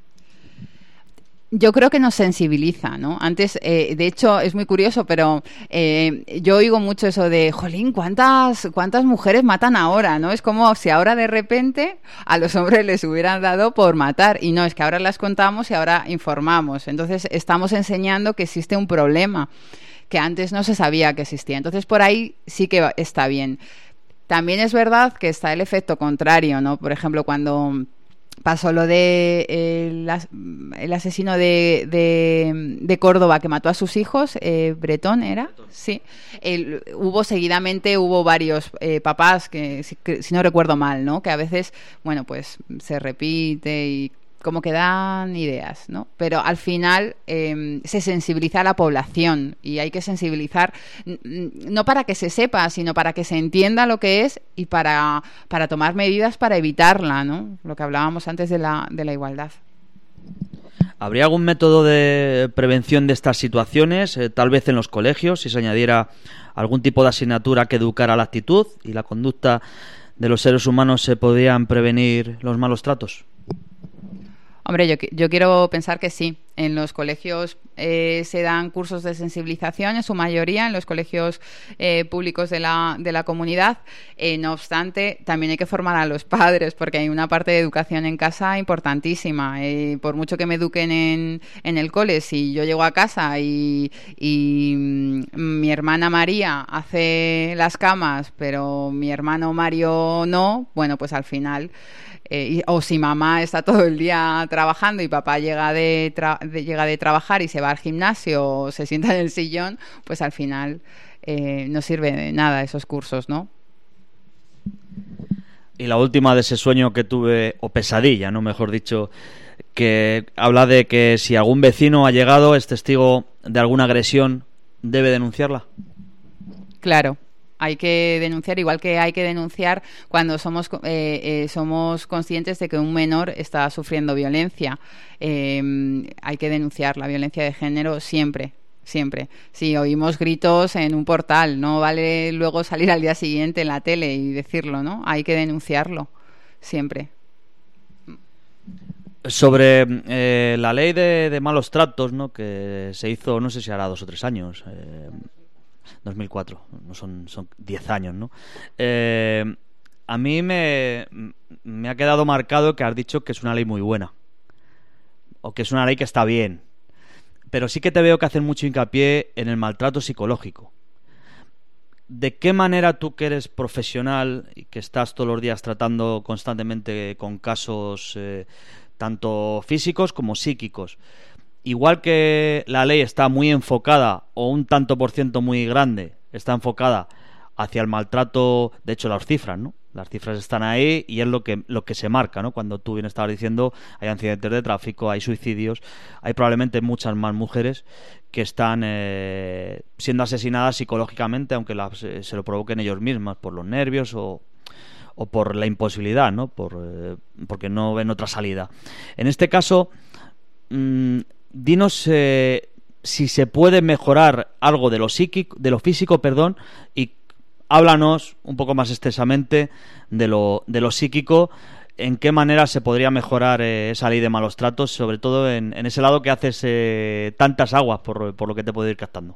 [SPEAKER 5] Yo creo que nos sensibiliza, ¿no? Antes, de hecho, es muy curioso, pero yo oigo mucho eso de, jolín, ¿cuántas mujeres matan ahora, ¿no? Es como si ahora de repente a los hombres les hubieran dado por matar. Y no, es que ahora las contamos y ahora informamos. Entonces, estamos enseñando que existe un problema que antes no se sabía que existía. Entonces, por ahí sí que está bien. También es verdad que está el efecto contrario, ¿no? Por ejemplo, cuando pasó lo de el asesino de Córdoba que mató a sus hijos, Bretón ¿era? Sí. Hubo varios papás que si no recuerdo mal, ¿no? Que a veces, bueno, pues se repite y como que dan ideas, ¿no? Pero al final se sensibiliza a la población, y hay que sensibilizar no para que se sepa, sino para que se entienda lo que es y para tomar medidas para evitarla, ¿no? Lo que hablábamos antes de la igualdad.
[SPEAKER 3] ¿Habría algún método de prevención de estas situaciones, tal vez en los colegios, si se añadiera algún tipo de asignatura que educara la actitud y la conducta de los seres humanos, se podrían prevenir los malos tratos?
[SPEAKER 5] Hombre, yo quiero pensar que sí. En los colegios se dan cursos de sensibilización, en su mayoría, en los colegios públicos de la comunidad. No obstante, también hay que formar a los padres, porque hay una parte de educación en casa importantísima. Por mucho que me eduquen en el cole, si yo llego a casa y mi hermana María hace las camas, pero mi hermano Mario no, bueno, pues al final... o si mamá está todo el día trabajando y papá llega de trabajar y se va al gimnasio o se sienta en el sillón, pues al final no sirve de nada esos cursos, ¿no?
[SPEAKER 3] Y la última de ese sueño que tuve, o pesadilla, ¿no? Mejor dicho, que habla de que si algún vecino ha llegado, es testigo de alguna agresión, ¿debe denunciarla? Claro.
[SPEAKER 5] Hay que denunciar, igual que hay que denunciar cuando somos conscientes de que un menor está sufriendo violencia. Hay que denunciar la violencia de género siempre. Si oímos gritos en un portal, no vale luego salir al día siguiente en la tele y decirlo, ¿no? Hay que denunciarlo siempre.
[SPEAKER 3] Sobre la ley de malos tratos, ¿no? Que se hizo, no sé si hará 2 o 3 años... 2004, no son 10 años, ¿no? A mí me ha quedado marcado que has dicho que es una ley muy buena, o que es una ley que está bien, pero sí que te veo que hacen mucho hincapié en el maltrato psicológico. ¿De qué manera tú, que eres profesional y que estás todos los días tratando constantemente con casos tanto físicos como psíquicos, igual que la ley está muy enfocada, o un tanto por ciento muy grande, está enfocada hacia el maltrato, de hecho las cifras, ¿no? Las cifras están ahí y es lo que se marca, ¿no? Cuando tú bien estabas diciendo, hay accidentes de tráfico, hay suicidios, hay probablemente muchas más mujeres que están siendo asesinadas psicológicamente, aunque se lo provoquen ellos mismas por los nervios o por la imposibilidad, ¿no? Porque no ven otra salida. En este caso, dinos si se puede mejorar algo de lo físico, y háblanos un poco más extensamente de lo psíquico, en qué manera se podría mejorar esa ley de malos tratos, sobre todo en ese lado que haces tantas aguas, por lo que te puedo ir captando.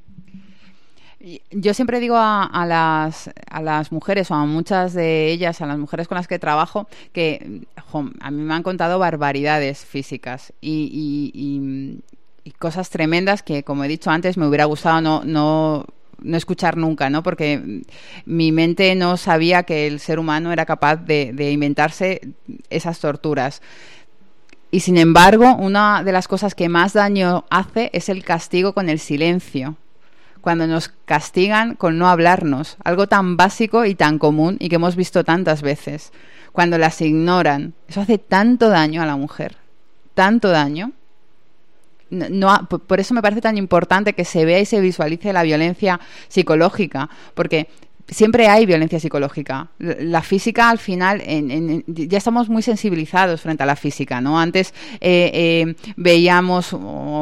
[SPEAKER 5] Yo siempre digo a las mujeres, o a muchas de ellas, a las mujeres con las que trabajo, que a mí me han contado barbaridades físicas y cosas tremendas que, como he dicho antes, me hubiera gustado no escuchar nunca, ¿no? Porque mi mente no sabía que el ser humano era capaz de inventarse esas torturas. Y sin embargo, una de las cosas que más daño hace es el castigo con el silencio. Cuando nos castigan con no hablarnos, algo tan básico y tan común y que hemos visto tantas veces. Cuando las ignoran, eso hace tanto daño a la mujer, tanto daño. Por eso me parece tan importante que se vea y se visualice la violencia psicológica, porque siempre hay violencia psicológica. La física, al final, ya estamos muy sensibilizados frente a la física, ¿no? Antes veíamos,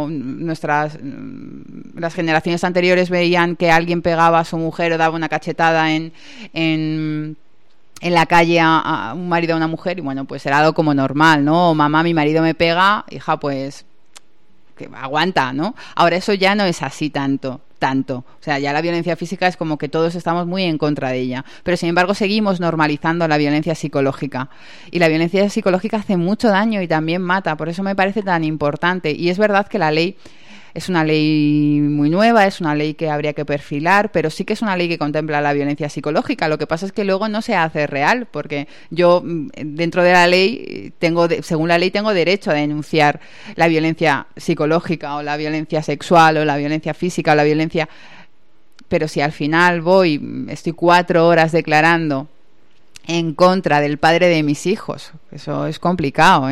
[SPEAKER 5] las generaciones anteriores veían que alguien pegaba a su mujer o daba una cachetada en la calle a un marido o a una mujer, y bueno, pues era algo como normal, ¿no? Mamá, mi marido me pega, hija, pues que aguanta, ¿no? Ahora eso ya no es así tanto. O sea, ya la violencia física es como que todos estamos muy en contra de ella. Pero sin embargo seguimos normalizando la violencia psicológica. Y la violencia psicológica hace mucho daño y también mata. Por eso me parece tan importante. Y es verdad que la ley es una ley muy nueva, es una ley que habría que perfilar, pero sí que es una ley que contempla la violencia psicológica. Lo que pasa es que luego no se hace real, porque yo dentro de la ley según la ley tengo derecho a denunciar la violencia psicológica o la violencia sexual o la violencia física o la violencia, pero si al final estoy 4 horas declarando en contra del padre de mis hijos, eso es complicado,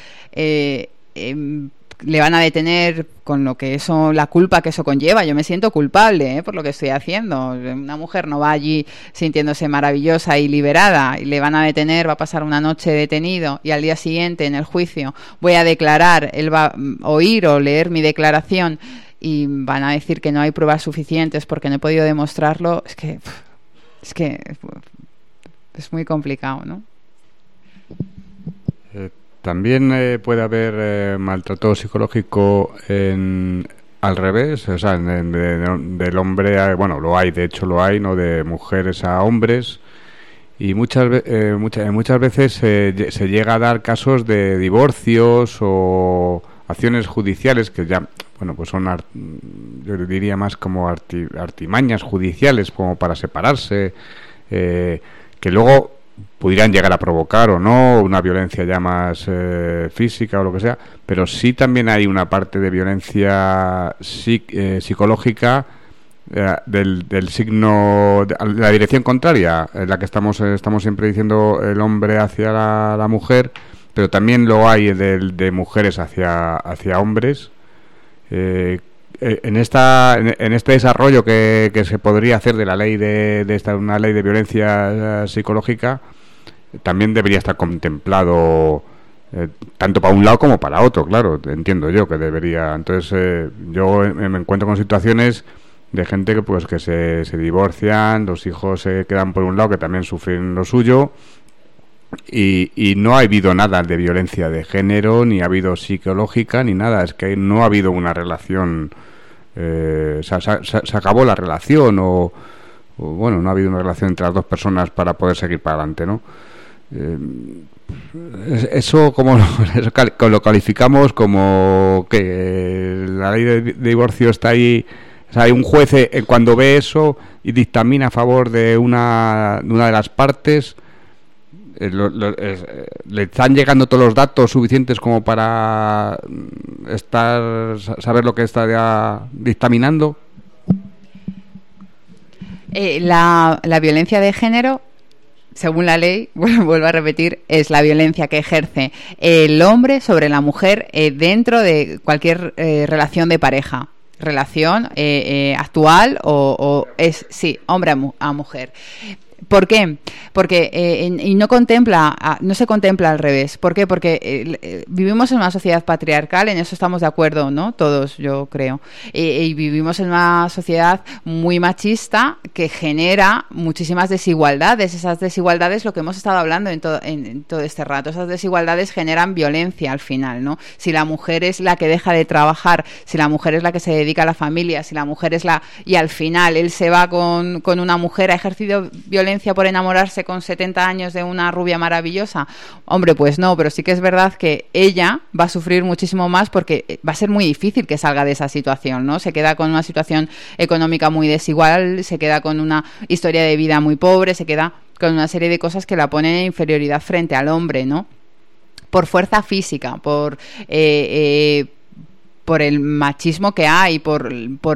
[SPEAKER 5] le van a detener con lo que la culpa que eso conlleva. Yo me siento culpable por lo que estoy haciendo. Una mujer no va allí sintiéndose maravillosa y liberada, y le van a detener, va a pasar una noche detenido, y al día siguiente en el juicio voy a declarar, él va a oír o leer mi declaración y van a decir que no hay pruebas suficientes porque no he podido demostrarlo. Es que es muy complicado, ¿no?
[SPEAKER 4] También puede haber maltrato psicológico al revés, o sea, del hombre a, bueno, lo hay, de hecho lo hay, ¿no? De mujeres a hombres, y muchas veces se llega a dar casos de divorcios o acciones judiciales que ya, bueno, pues son, yo diría más como artimañas judiciales como para separarse, que luego pudieran llegar a provocar o no una violencia ya más física o lo que sea, pero sí también hay una parte de violencia psicológica del signo, de la dirección contraria, en la que estamos siempre diciendo el hombre hacia la mujer, pero también lo hay de mujeres hacia hombres. En este desarrollo que se podría hacer de la ley una ley de violencia psicológica, también debería estar contemplado tanto para un lado como para otro, claro, entiendo yo que debería. Entonces yo me encuentro con situaciones de gente que se divorcian, los hijos se quedan por un lado, que también sufren lo suyo, y no ha habido nada de violencia de género, ni ha habido psicológica, ni nada. Es que no ha habido una relación, se acabó la relación, o bueno, no ha habido una relación entre las dos personas para poder seguir para adelante, ¿no? Eso lo calificamos como que la ley de divorcio está ahí. O sea, hay un juez cuando ve eso y dictamina a favor de una de las partes, ¿le están llegando todos los datos suficientes como para saber lo que está ya dictaminando?
[SPEAKER 5] La violencia de género, según la ley, vuelvo a repetir, es la violencia que ejerce el hombre sobre la mujer dentro de cualquier relación de pareja. Relación actual o es, sí, hombre a mujer. ¿Por qué? Porque y no se contempla al revés. ¿Por qué? Porque vivimos en una sociedad patriarcal, en eso estamos de acuerdo, ¿no? Todos, yo creo. Y vivimos en una sociedad muy machista que genera muchísimas desigualdades. Esas desigualdades, lo que hemos estado hablando en todo este rato, esas desigualdades generan violencia al final, ¿no? Si la mujer es la que deja de trabajar, si la mujer es la que se dedica a la familia, si la mujer es y al final él se va con una mujer, ha ejercido violencia por enamorarse con 70 años de una rubia maravillosa. Hombre, pues no, pero sí que es verdad que ella va a sufrir muchísimo más porque va a ser muy difícil que salga de esa situación, ¿no? Se queda con una situación económica muy desigual, se queda con una historia de vida muy pobre, se queda con una serie de cosas que la ponen en inferioridad frente al hombre, ¿no? Por fuerza física, por el machismo que hay, por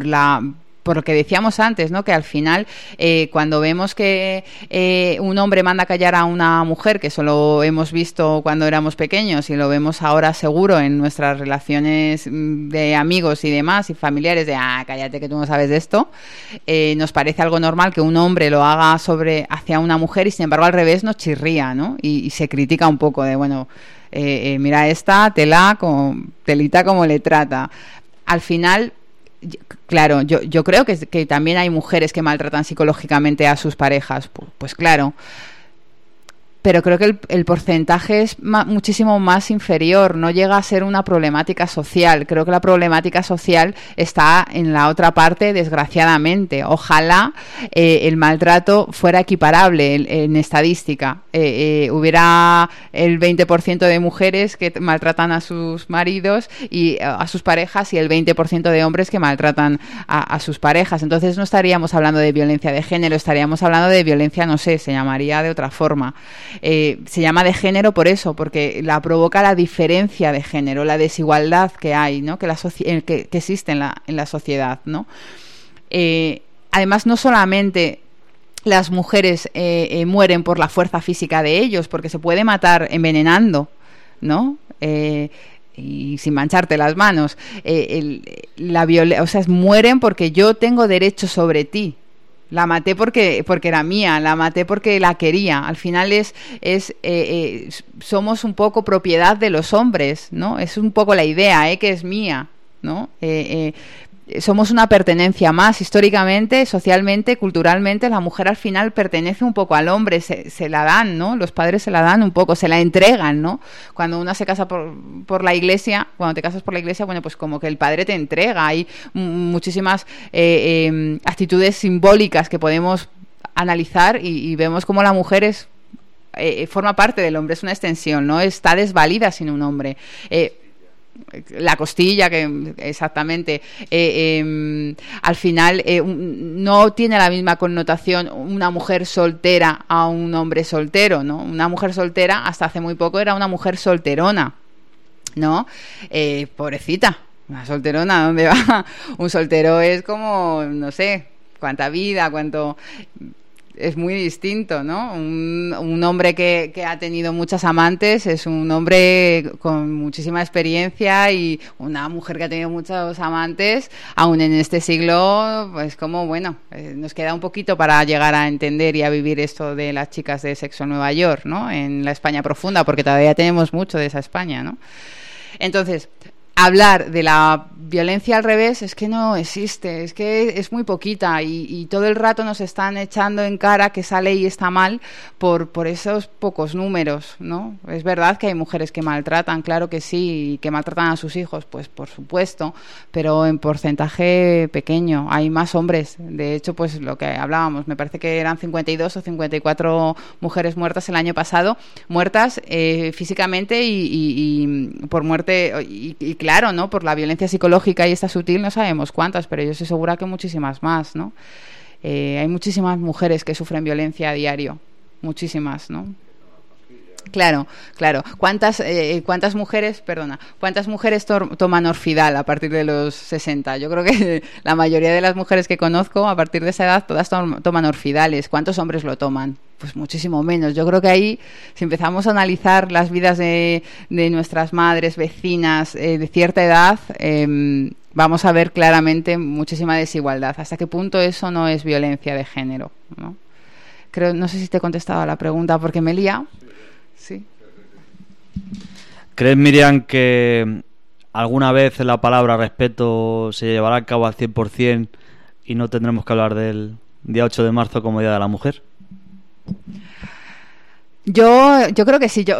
[SPEAKER 5] lo que decíamos antes, ¿no? Que al final, cuando vemos que un hombre manda a callar a una mujer, que eso lo hemos visto cuando éramos pequeños y lo vemos ahora seguro en nuestras relaciones de amigos y demás y familiares, de cállate que tú no sabes de esto, nos parece algo normal que un hombre lo haga hacia una mujer y sin embargo al revés nos chirría, ¿no? Y se critica un poco de, bueno, mira esta telita como le trata. Al final, claro, yo creo que también hay mujeres que maltratan psicológicamente a sus parejas, pues claro, pero creo que el porcentaje es muchísimo más inferior, no llega a ser una problemática social. Creo que la problemática social está en la otra parte, desgraciadamente. Ojalá el maltrato fuera equiparable en estadística. Hubiera el 20% de mujeres que maltratan a sus maridos y a sus parejas y el 20% de hombres que maltratan a sus parejas. Entonces no estaríamos hablando de violencia de género, estaríamos hablando de violencia, no sé, se llamaría de otra forma. Se llama de género por eso, porque la provoca la diferencia de género, la desigualdad que hay, ¿no? Que existe en la sociedad, ¿no? Además, no solamente las mujeres mueren por la fuerza física de ellos, porque se puede matar envenenando, ¿no? Y sin mancharte las manos. Mueren porque yo tengo derecho sobre ti. La maté porque era mía, la maté porque la quería. Al final somos un poco propiedad de los hombres, ¿no? Es un poco la idea, que es mía, ¿no? Somos una pertenencia más, históricamente, socialmente, culturalmente. La mujer al final pertenece un poco al hombre, se la dan, ¿no? Los padres se la dan un poco, se la entregan, ¿no? Cuando una se casa por la iglesia, cuando te casas por la iglesia, bueno, pues como que el padre te entrega. Hay muchísimas actitudes simbólicas que podemos analizar y vemos cómo la mujer forma parte del hombre, es una extensión, ¿no? Está desvalida sin un hombre. La costilla, que exactamente, al final no tiene la misma connotación una mujer soltera a un hombre soltero, ¿no? Una mujer soltera hasta hace muy poco era una mujer solterona, ¿no? Pobrecita, una solterona, ¿dónde va? Un soltero es como, no sé, cuánta vida, cuánto... Es muy distinto, ¿no? Un hombre que ha tenido muchas amantes es un hombre con muchísima experiencia, y una mujer que ha tenido muchos amantes, aún en este siglo, pues como, bueno, nos queda un poquito para llegar a entender y a vivir esto de las chicas de sexo en Nueva York, ¿no? En la España profunda, porque todavía tenemos mucho de esa España, ¿no? Entonces, hablar de la violencia al revés es que no existe, es que es muy poquita, y todo el rato nos están echando en cara que esa ley está mal por esos pocos números, ¿no? Es verdad que hay mujeres que maltratan, claro que sí, y que maltratan a sus hijos, pues por supuesto, pero en porcentaje pequeño. Hay más hombres. De hecho, pues lo que hablábamos, me parece que eran 52 o 54 mujeres muertas el año pasado, muertas físicamente y por muerte, y claro, ¿no? Por la violencia psicológica, y esta sutil no sabemos cuántas, pero yo estoy segura que muchísimas más, ¿no? Hay muchísimas mujeres que sufren violencia a diario, muchísimas, ¿no? Claro. ¿Cuántas mujeres toman Orfidal a partir de los 60? Yo creo que la mayoría de las mujeres que conozco a partir de esa edad todas toman Orfidales. ¿Cuántos hombres lo toman? Pues muchísimo menos. Yo creo que ahí, si empezamos a analizar las vidas de nuestras madres, vecinas de cierta edad, vamos a ver claramente muchísima desigualdad. ¿Hasta qué punto eso no es violencia de género, ¿no? No sé si te he contestado a la pregunta porque me he liado. Sí.
[SPEAKER 3] ¿Crees, Miriam, que alguna vez la palabra respeto se llevará a cabo al 100% y no tendremos que hablar del día 8 de marzo como Día de la Mujer?
[SPEAKER 5] Yo creo que sí.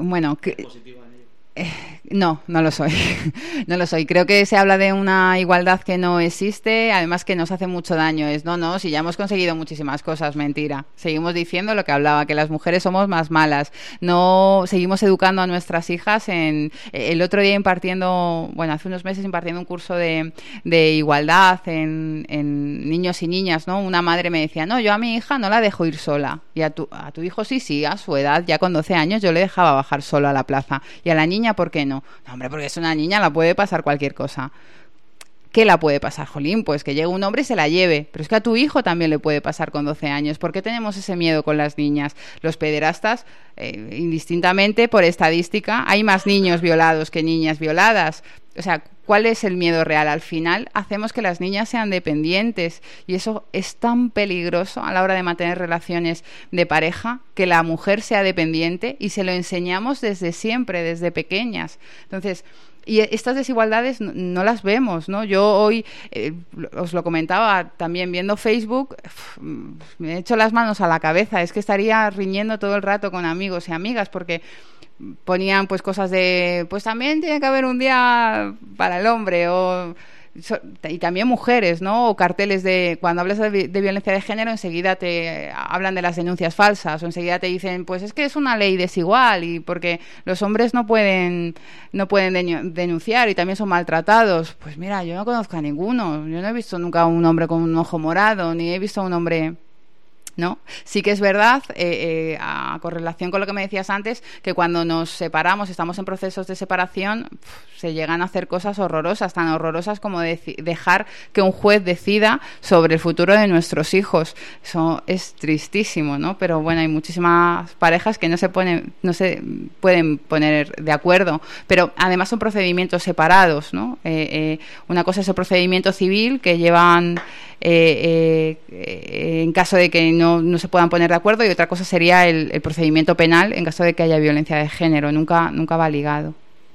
[SPEAKER 5] No lo soy. No lo soy. Creo que se habla de una igualdad que no existe, además que nos hace mucho daño. Si ya hemos conseguido muchísimas cosas, mentira. Seguimos diciendo lo que hablaba, que las mujeres somos más malas. No seguimos educando a nuestras hijas. El otro día hace unos meses impartiendo un curso de igualdad en niños y niñas, ¿no? Una madre me decía, no, yo a mi hija no la dejo ir sola. Y a tu hijo sí, a su edad, ya con 12 años, yo le dejaba bajar sola a la plaza. Y a la niña, ¿por qué no? No, hombre, porque es una niña, la puede pasar cualquier cosa. ¿Qué la puede pasar, jolín? Pues que llegue un hombre y se la lleve. Pero es que a tu hijo también le puede pasar con 12 años. ¿Por qué tenemos ese miedo con las niñas? Los pederastas, indistintamente, por estadística, hay más niños violados que niñas violadas. O sea, ¿cuál es el miedo real? Al final hacemos que las niñas sean dependientes y eso es tan peligroso a la hora de mantener relaciones de pareja, que la mujer sea dependiente, y se lo enseñamos desde siempre, desde pequeñas. Entonces, y estas desigualdades no las vemos, ¿no? Yo hoy, os lo comentaba también viendo Facebook, me he hecho las manos a la cabeza. Es que estaría riñendo todo el rato con amigos y amigas porque ponían pues cosas de, pues también tiene que haber un día para el hombre, y también mujeres, ¿no? O carteles de, cuando hablas de violencia de género, enseguida te hablan de las denuncias falsas, o enseguida te dicen, pues es que es una ley desigual, y porque los hombres no pueden denunciar y también son maltratados. Pues mira, yo no conozco a ninguno. Yo no he visto nunca a un hombre con un ojo morado, ni he visto a un hombre... ¿no? Sí que es verdad, a correlación con lo que me decías antes, que cuando nos separamos, estamos en procesos de separación, se llegan a hacer cosas horrorosas, tan horrorosas como dejar que un juez decida sobre el futuro de nuestros hijos. Eso es tristísimo, ¿no? Pero bueno, hay muchísimas parejas que no se pueden poner de acuerdo, pero además son procedimientos separados, ¿no? Una cosa es el procedimiento civil que llevan en caso de que no se puedan poner de acuerdo, y otra cosa sería el procedimiento penal en caso de que haya violencia de género. Nunca va ligado.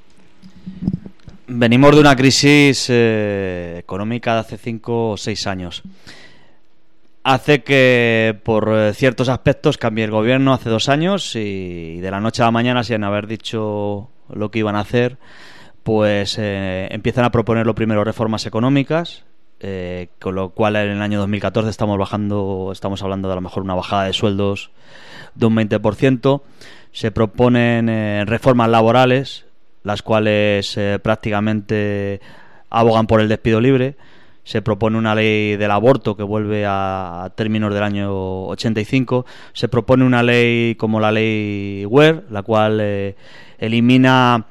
[SPEAKER 3] Venimos de una crisis económica de hace 5 o 6 años. Hace que por ciertos aspectos cambie el gobierno hace 2 años y de la noche a la mañana, sin haber dicho lo que iban a hacer, pues empiezan a proponer lo primero reformas económicas. Con lo cual en el año 2014 estamos hablando de a lo mejor una bajada de sueldos de un 20%. Se proponen reformas laborales, las cuales prácticamente abogan por el despido libre. Se propone una ley del aborto que vuelve a términos del año 85. Se propone una ley como la ley Wert, la cual elimina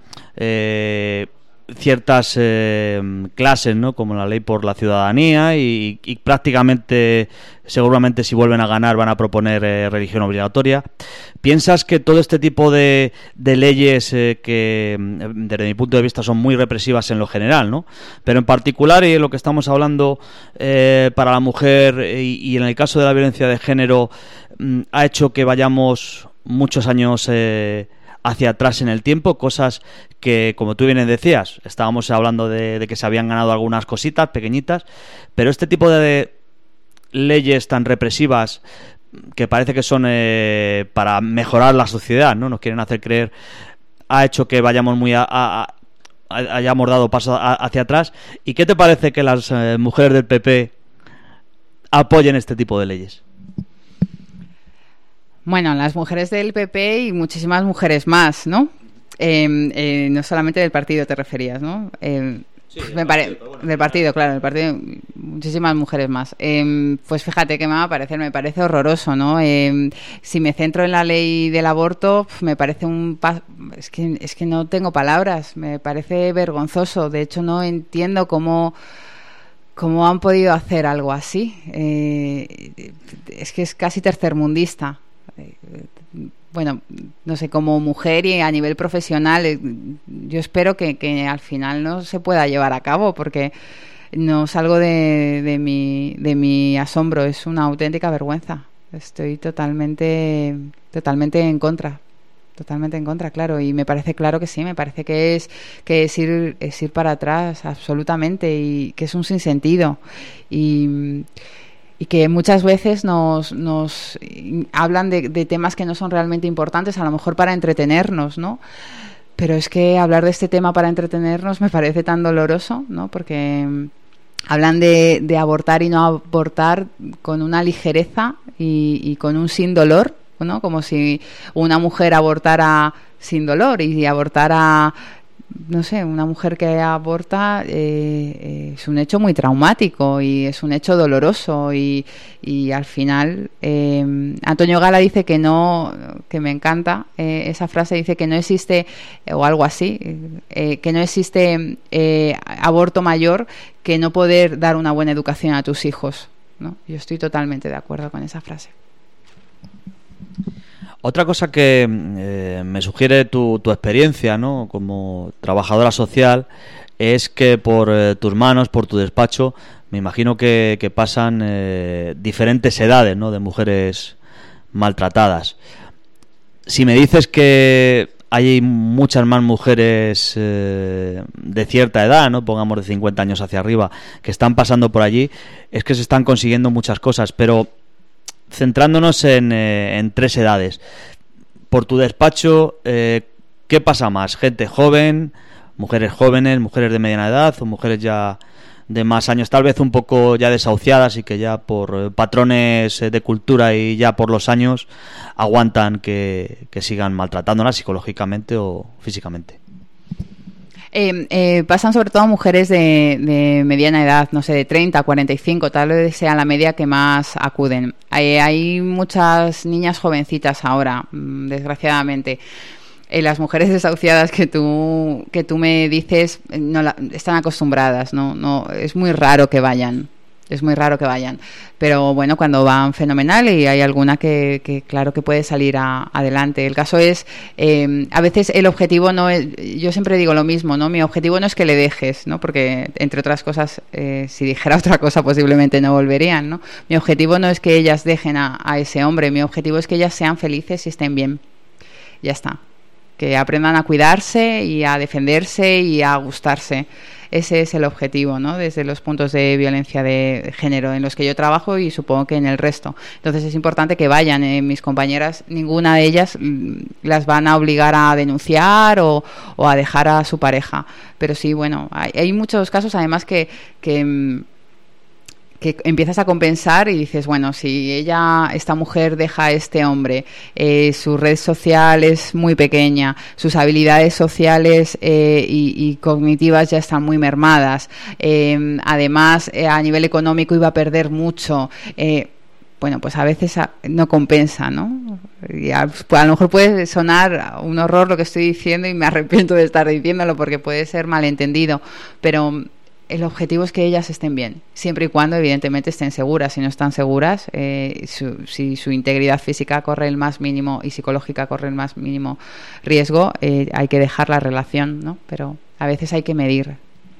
[SPEAKER 3] ciertas clases, ¿no? Como la ley por la ciudadanía, y prácticamente, seguramente si vuelven a ganar van a proponer religión obligatoria. ¿Piensas que todo este tipo de leyes que desde mi punto de vista son muy represivas en lo general, ¿no? Pero en particular, y en lo que estamos hablando para la mujer y en el caso de la violencia de género, ha hecho que vayamos muchos años hacia atrás en el tiempo, cosas que, como tú bien decías, estábamos hablando de que se habían ganado algunas cositas pequeñitas, pero este tipo de leyes tan represivas que parece que son para mejorar la sociedad, ¿no? Nos quieren hacer creer, ha hecho que vayamos hayamos dado paso hacia atrás. ¿Y qué te parece que las mujeres del PP apoyen este tipo de leyes?
[SPEAKER 5] Bueno, las mujeres del PP y muchísimas mujeres más, ¿no? No solamente del partido te referías, ¿no?
[SPEAKER 3] Sí,
[SPEAKER 5] del partido, claro, del partido. muchísimas mujeres más. Pues fíjate qué me va a parecer, me parece horroroso, ¿no? Si me centro en la ley del aborto, me parece es que no tengo palabras, me parece vergonzoso. De hecho, no entiendo cómo han podido hacer algo así. Es que es casi tercermundista. Bueno, no sé, como mujer y a nivel profesional, yo espero que al final no se pueda llevar a cabo, porque no salgo de mi asombro, es una auténtica vergüenza. Estoy totalmente en contra. Totalmente en contra, claro, y me parece claro que sí, me parece que es ir para atrás, absolutamente, y que es un sinsentido. Y que muchas veces nos hablan de temas que no son realmente importantes, a lo mejor para entretenernos, ¿no? Pero es que hablar de este tema para entretenernos me parece tan doloroso, ¿no? Porque hablan de abortar y no abortar con una ligereza y con un sin dolor, ¿no? Como si una mujer abortara sin dolor y abortara, no sé, una mujer que aborta es un hecho muy traumático y es un hecho doloroso y al final Antonio Gala dice que me encanta esa frase, dice que no existe, o algo así, que no existe aborto mayor que no poder dar una buena educación a tus hijos, ¿no? Yo estoy totalmente de acuerdo con esa frase.
[SPEAKER 3] Otra cosa que me sugiere tu experiencia, ¿no?, como trabajadora social, es que por tus manos, por tu despacho, me imagino que pasan diferentes edades, ¿no?, de mujeres maltratadas. Si me dices que hay muchas más mujeres de cierta edad, ¿no?, pongamos de 50 años hacia arriba, que están pasando por allí, es que se están consiguiendo muchas cosas, pero centrándonos en 3 edades. Por tu despacho, ¿qué pasa más? ¿Gente joven, mujeres jóvenes, mujeres de mediana edad o mujeres ya de más años, tal vez un poco ya desahuciadas y que ya por patrones de cultura y ya por los años aguantan que sigan maltratándolas psicológicamente o físicamente?
[SPEAKER 5] Pasan sobre todo mujeres de mediana edad, no sé, de 30, 45, tal vez sea la media que más acuden. Hay muchas niñas jovencitas ahora, desgraciadamente. Las mujeres desahuciadas que tú me dices están acostumbradas, no es muy raro que vayan. Es muy raro que vayan, pero bueno, cuando van, fenomenal, y hay alguna que claro que puede salir adelante. El caso es, a veces el objetivo no es, yo siempre digo lo mismo, ¿no? Mi objetivo no es que le dejes, ¿no? Porque entre otras cosas, si dijera otra cosa posiblemente no volverían, ¿no? Mi objetivo no es que ellas dejen a ese hombre, mi objetivo es que ellas sean felices y estén bien. Ya está. Que aprendan a cuidarse y a defenderse y a gustarse. Ese es el objetivo, ¿no?, desde los puntos de violencia de género en los que yo trabajo y supongo que en el resto. Entonces es importante que vayan. Mis compañeras, ninguna de ellas las van a obligar a denunciar o a dejar a su pareja. Pero sí, bueno, hay muchos casos además que empiezas a compensar y dices, bueno, si esta mujer deja a este hombre, su red social es muy pequeña, sus habilidades sociales y cognitivas ya están muy mermadas, además a nivel económico iba a perder mucho, bueno, pues a veces no compensa, ¿no? Y a lo mejor puede sonar un horror lo que estoy diciendo y me arrepiento de estar diciéndolo porque puede ser malentendido, pero el objetivo es que ellas estén bien, siempre y cuando evidentemente estén seguras. Si no están seguras, si su integridad física corre el más mínimo y psicológica corre el más mínimo riesgo, hay que dejar la relación, ¿no? Pero a veces hay que medir.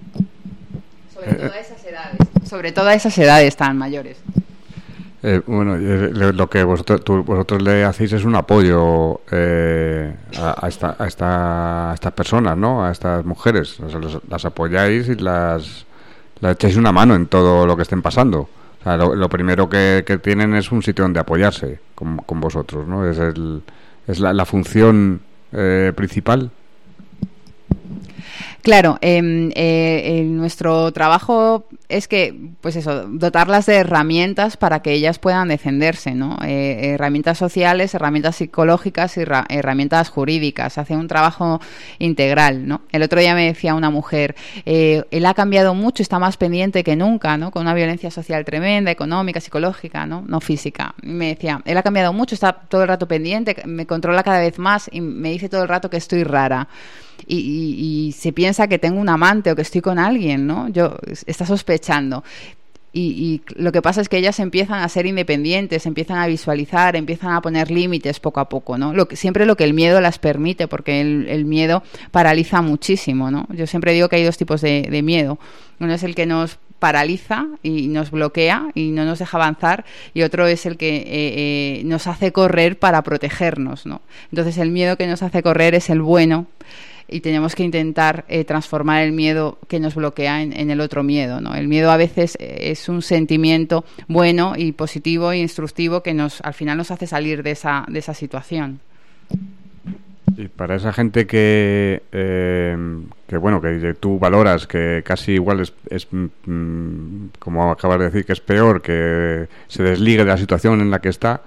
[SPEAKER 5] Sobre todo a esas edades tan mayores.
[SPEAKER 4] Bueno, lo que vosotros le hacéis es un apoyo a estas personas, ¿no? A estas mujeres. O sea, las apoyáis y las echáis una mano en todo lo que estén pasando. O sea, lo primero que tienen es un sitio donde apoyarse con vosotros, ¿no? Es la función principal.
[SPEAKER 5] Claro, en nuestro trabajo es que, pues eso, dotarlas de herramientas para que ellas puedan defenderse, ¿no? Herramientas sociales, herramientas psicológicas y herramientas jurídicas. Hace un trabajo integral, ¿no? El otro día me decía una mujer, él ha cambiado mucho, está más pendiente que nunca, ¿no? Con una violencia social tremenda, económica, psicológica, ¿no? No física. Y me decía, él ha cambiado mucho, está todo el rato pendiente, me controla cada vez más y me dice todo el rato que estoy rara. Y se piensa que tengo un amante o que estoy con alguien, ¿no? Está sospechando. Y lo que pasa es que ellas empiezan a ser independientes, empiezan a visualizar, empiezan a poner límites poco a poco, ¿no? Siempre lo que el miedo las permite, porque el miedo paraliza muchísimo, ¿no? Yo siempre digo que hay dos tipos de miedo. Uno es el que nos paraliza y nos bloquea y no nos deja avanzar, y otro es el que nos hace correr para protegernos, ¿no? Entonces el miedo que nos hace correr es el bueno, y tenemos que intentar transformar el miedo que nos bloquea en el otro miedo, ¿no? El miedo a veces es un sentimiento bueno y positivo e instructivo que al final nos hace salir de esa situación.
[SPEAKER 4] Y para esa gente que bueno, que tú valoras, que casi igual es como acabas de decir, que es peor, que se desligue de la situación en la que está,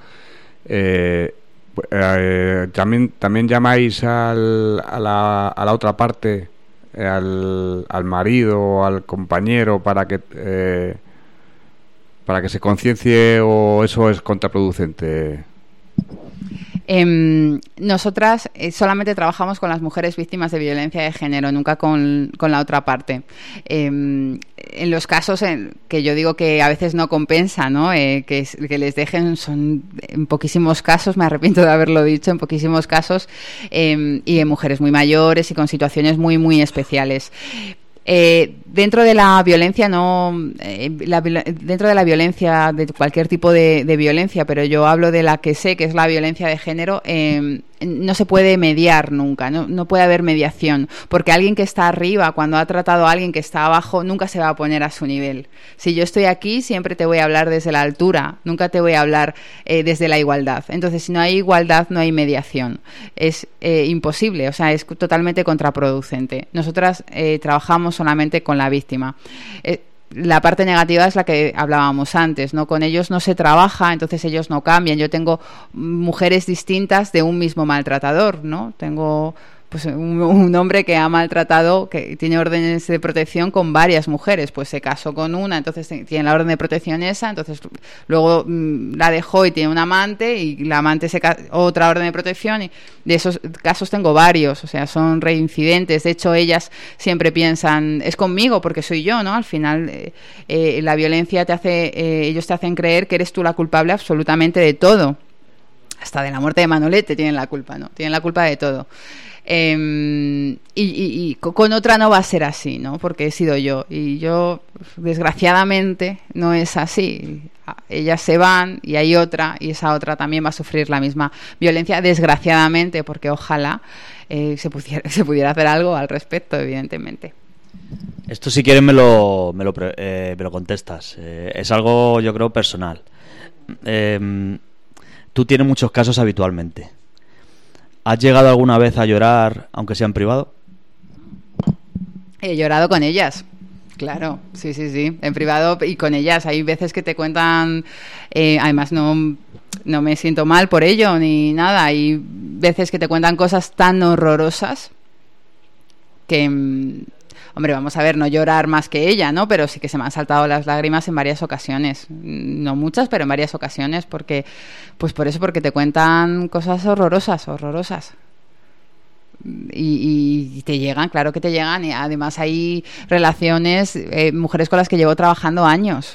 [SPEAKER 4] también llamáis a la otra parte, al marido o al compañero para que se conciencie, o eso es contraproducente.
[SPEAKER 5] Nosotras solamente trabajamos con las mujeres víctimas de violencia de género, nunca con la otra parte. En los casos que yo digo que a veces no compensa, ¿no? Que les dejen, son en poquísimos casos, me arrepiento de haberlo dicho, en poquísimos casos, y en mujeres muy mayores y con situaciones muy, muy especiales. Dentro de la violencia dentro de la violencia, de cualquier tipo de violencia, pero yo hablo de la que sé que es la violencia de género, no se puede mediar nunca, no puede haber mediación, porque alguien que está arriba, cuando ha tratado a alguien que está abajo, nunca se va a poner a su nivel. Si yo estoy aquí, siempre te voy a hablar desde la altura, nunca te voy a hablar desde la igualdad. Entonces, si no hay igualdad, no hay mediación. Es imposible, o sea, es totalmente contraproducente. Nosotras trabajamos solamente con la víctima. La parte negativa es la que hablábamos antes, ¿no? Con ellos no se trabaja, entonces ellos no cambian. Yo tengo mujeres distintas de un mismo maltratador, ¿no? Tengo pues un hombre que ha maltratado, que tiene órdenes de protección con varias mujeres, pues se casó con una, entonces tiene la orden de protección esa, entonces luego la dejó y tiene un amante, y la amante otra orden de protección, y de esos casos tengo varios, o sea, son reincidentes. De hecho, ellas siempre piensan, es conmigo porque soy yo, ¿no? Al final la violencia ellos te hacen creer que eres tú la culpable absolutamente de todo, hasta de la muerte de Manolete tienen la culpa, ¿no? Tienen la culpa de todo. Y con otra no va a ser así, ¿no? Porque he sido yo, y yo, desgraciadamente, no es así. Ellas se van y hay otra, y esa otra también va a sufrir la misma violencia, desgraciadamente, porque ojalá se pudiera hacer algo al respecto, evidentemente.
[SPEAKER 3] Esto, si quieres, me lo contestas. Es algo, yo creo, personal. Tú tienes muchos casos habitualmente. ¿Has llegado alguna vez a llorar, aunque sea en privado?
[SPEAKER 5] He llorado con ellas, claro, sí, en privado y con ellas. Hay veces que te cuentan, además no me siento mal por ello ni nada. Hay veces que te cuentan cosas tan horrorosas que, hombre, vamos a ver, no llorar más que ella, ¿no? Pero sí que se me han saltado las lágrimas en varias ocasiones. No muchas, pero en varias ocasiones, porque te cuentan cosas horrorosas. Y te llegan, claro que te llegan. Y además hay relaciones, mujeres con las que llevo trabajando años,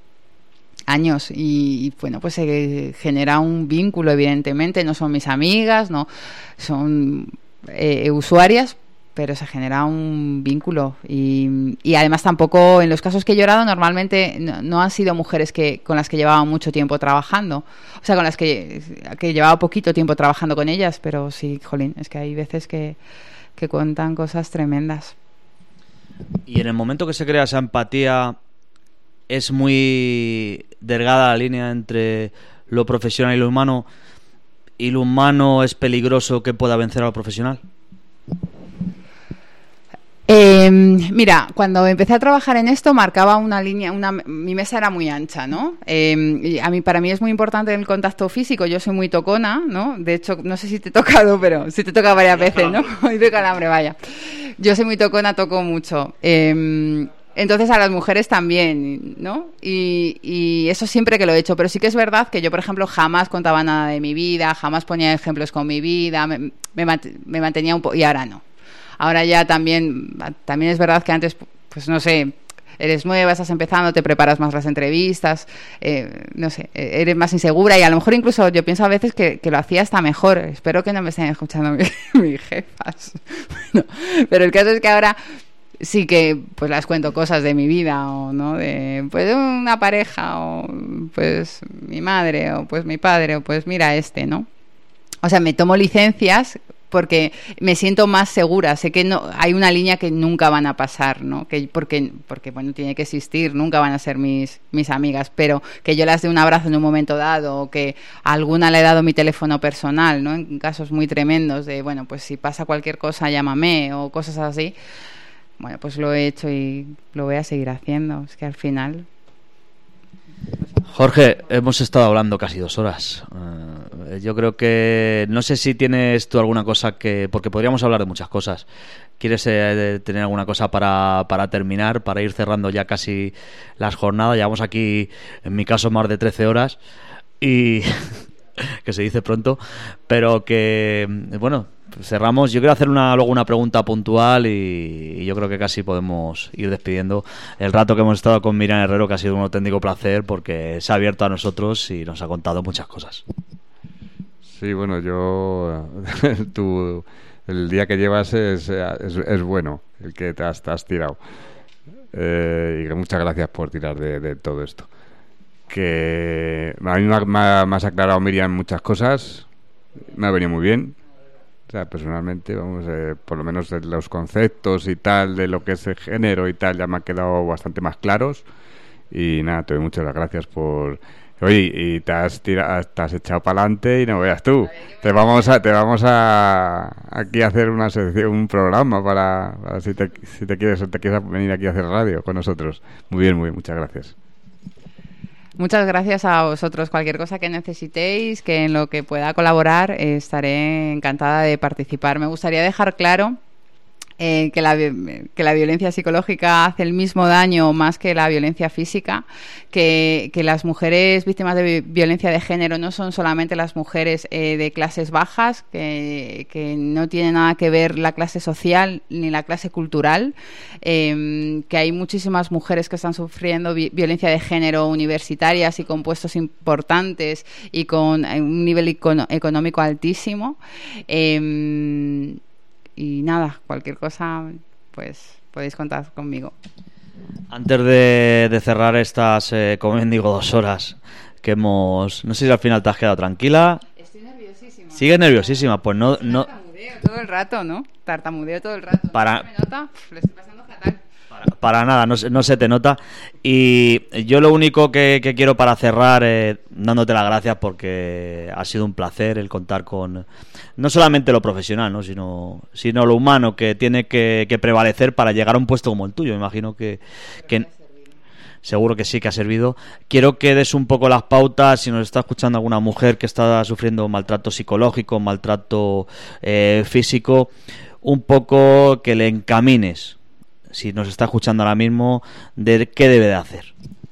[SPEAKER 5] y bueno, pues se genera un vínculo, evidentemente. No son mis amigas, no son usuarias, pero se genera un vínculo, y además tampoco, en los casos que he llorado, normalmente no han sido mujeres con las que llevaba mucho tiempo trabajando, o sea, con las que llevaba poquito tiempo trabajando con ellas, pero sí, jolín, es que hay veces que cuentan cosas tremendas.
[SPEAKER 3] Y en el momento que se crea esa empatía, es muy delgada la línea entre lo profesional y lo humano es peligroso que pueda vencer a lo profesional.
[SPEAKER 5] Mira, cuando empecé a trabajar en esto marcaba una línea, mi mesa era muy ancha, ¿no? Y para mí es muy importante el contacto físico. Yo soy muy tocona, ¿no? De hecho, no sé si te he tocado, pero sí te toca varias veces, ¿no? Y de calambre, vaya. Yo soy muy tocona, toco mucho. Entonces a las mujeres también, ¿no? Y eso siempre que lo he hecho. Pero sí que es verdad que yo, por ejemplo, jamás contaba nada de mi vida, jamás ponía ejemplos con mi vida, me mantenía un poco, y ahora no. Ahora ya también es verdad que antes, pues no sé, eres nueva, estás empezando, te preparas más las entrevistas, no sé, eres más insegura y a lo mejor incluso yo pienso a veces que lo hacía hasta mejor. Espero que no me estén escuchando mis jefas. Bueno, pero el caso es que ahora sí que pues las cuento cosas de mi vida o no de pues una pareja o pues mi madre o pues mi padre o pues mira ¿no? O sea, me tomo licencias porque me siento más segura. Sé que no hay una línea que nunca van a pasar, ¿no? Que porque bueno, tiene que existir, nunca van a ser mis amigas, pero que yo las dé un abrazo en un momento dado o que a alguna le he dado mi teléfono personal, ¿no? En casos muy tremendos de, bueno, pues si pasa cualquier cosa, llámame o cosas así. Bueno, pues lo he hecho y lo voy a seguir haciendo. Es que al final...
[SPEAKER 3] Jorge, hemos estado hablando casi 2 horas. Yo creo que... No sé si tienes tú alguna cosa que... Porque podríamos hablar de muchas cosas. ¿Quieres tener alguna cosa para terminar, para ir cerrando ya casi las jornadas? Llevamos aquí, en mi caso, más de 13 horas. Y... que se dice pronto. Pero que... Bueno... Cerramos. Yo quiero hacer luego una pregunta puntual y yo creo que casi podemos ir despidiendo el rato que hemos estado con Miriam Herrero, que ha sido un auténtico placer porque se ha abierto a nosotros y nos ha contado muchas cosas.
[SPEAKER 4] Sí, bueno, el día que llevas es bueno, el que te has tirado. Y muchas gracias por tirar de todo esto. Que a mí me has aclarado, Miriam, muchas cosas. Me ha venido muy bien. O sea, personalmente, vamos, por lo menos los conceptos y tal de lo que es el género y tal ya me han quedado bastante más claros. Y nada, te doy muchas gracias por... Oye, y te has echado para adelante y no veas tú. Te vamos a aquí a hacer una sección, un programa para si te quieres venir aquí a hacer radio con nosotros. Muy bien, muchas gracias.
[SPEAKER 5] Muchas gracias a vosotros. Cualquier cosa que necesitéis, que en lo que pueda colaborar, estaré encantada de participar. Me gustaría dejar claro que la violencia psicológica hace el mismo daño más que la violencia física, que las mujeres víctimas de violencia de género no son solamente las mujeres de clases bajas, que no tiene nada que ver la clase social ni la clase cultural, que hay muchísimas mujeres que están sufriendo violencia de género universitarias y con puestos importantes y con un nivel económico altísimo. Y nada, cualquier cosa, pues podéis contar conmigo.
[SPEAKER 3] Antes de cerrar estas, como bien digo, 2 horas que hemos... No sé si al final te has quedado tranquila.
[SPEAKER 5] Estoy nerviosísima.
[SPEAKER 3] ¿Sigues nerviosísima? Pues no...
[SPEAKER 5] Tartamudeo todo el rato, ¿no? Tartamudeo todo el rato.
[SPEAKER 3] Para...
[SPEAKER 5] ¿Me nota? Lo estoy pasando fatal.
[SPEAKER 3] Para nada, no se te nota. Y yo lo único que quiero para cerrar, dándote las gracias porque ha sido un placer el contar con no solamente lo profesional, ¿no? sino lo humano que tiene que prevalecer para llegar a un puesto como el tuyo. Me imagino que seguro que sí que ha servido. Quiero que des un poco las pautas, si nos está escuchando alguna mujer que está sufriendo maltrato psicológico, maltrato físico, un poco que le encamines, si nos está escuchando ahora mismo, de qué debe de hacer.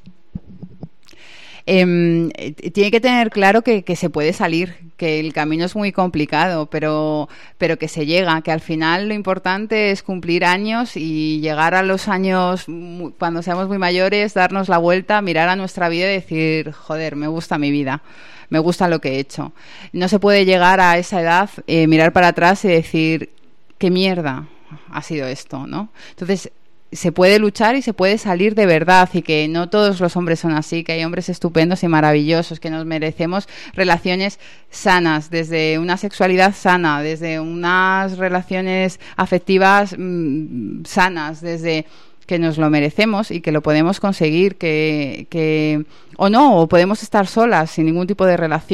[SPEAKER 5] Tiene que tener claro que se puede salir, que el camino es muy complicado, pero que se llega, que al final lo importante es cumplir años y llegar a los años, cuando seamos muy mayores, darnos la vuelta, mirar a nuestra vida y decir, joder, me gusta mi vida, me gusta lo que he hecho. No se puede llegar a esa edad, mirar para atrás y decir, qué mierda ha sido esto, ¿no? Entonces se puede luchar y se puede salir de verdad, y que no todos los hombres son así, que hay hombres estupendos y maravillosos, que nos merecemos relaciones sanas, desde una sexualidad sana, desde unas relaciones afectivas sanas, desde que nos lo merecemos y que lo podemos conseguir, que o no, o podemos estar solas sin ningún tipo de relación,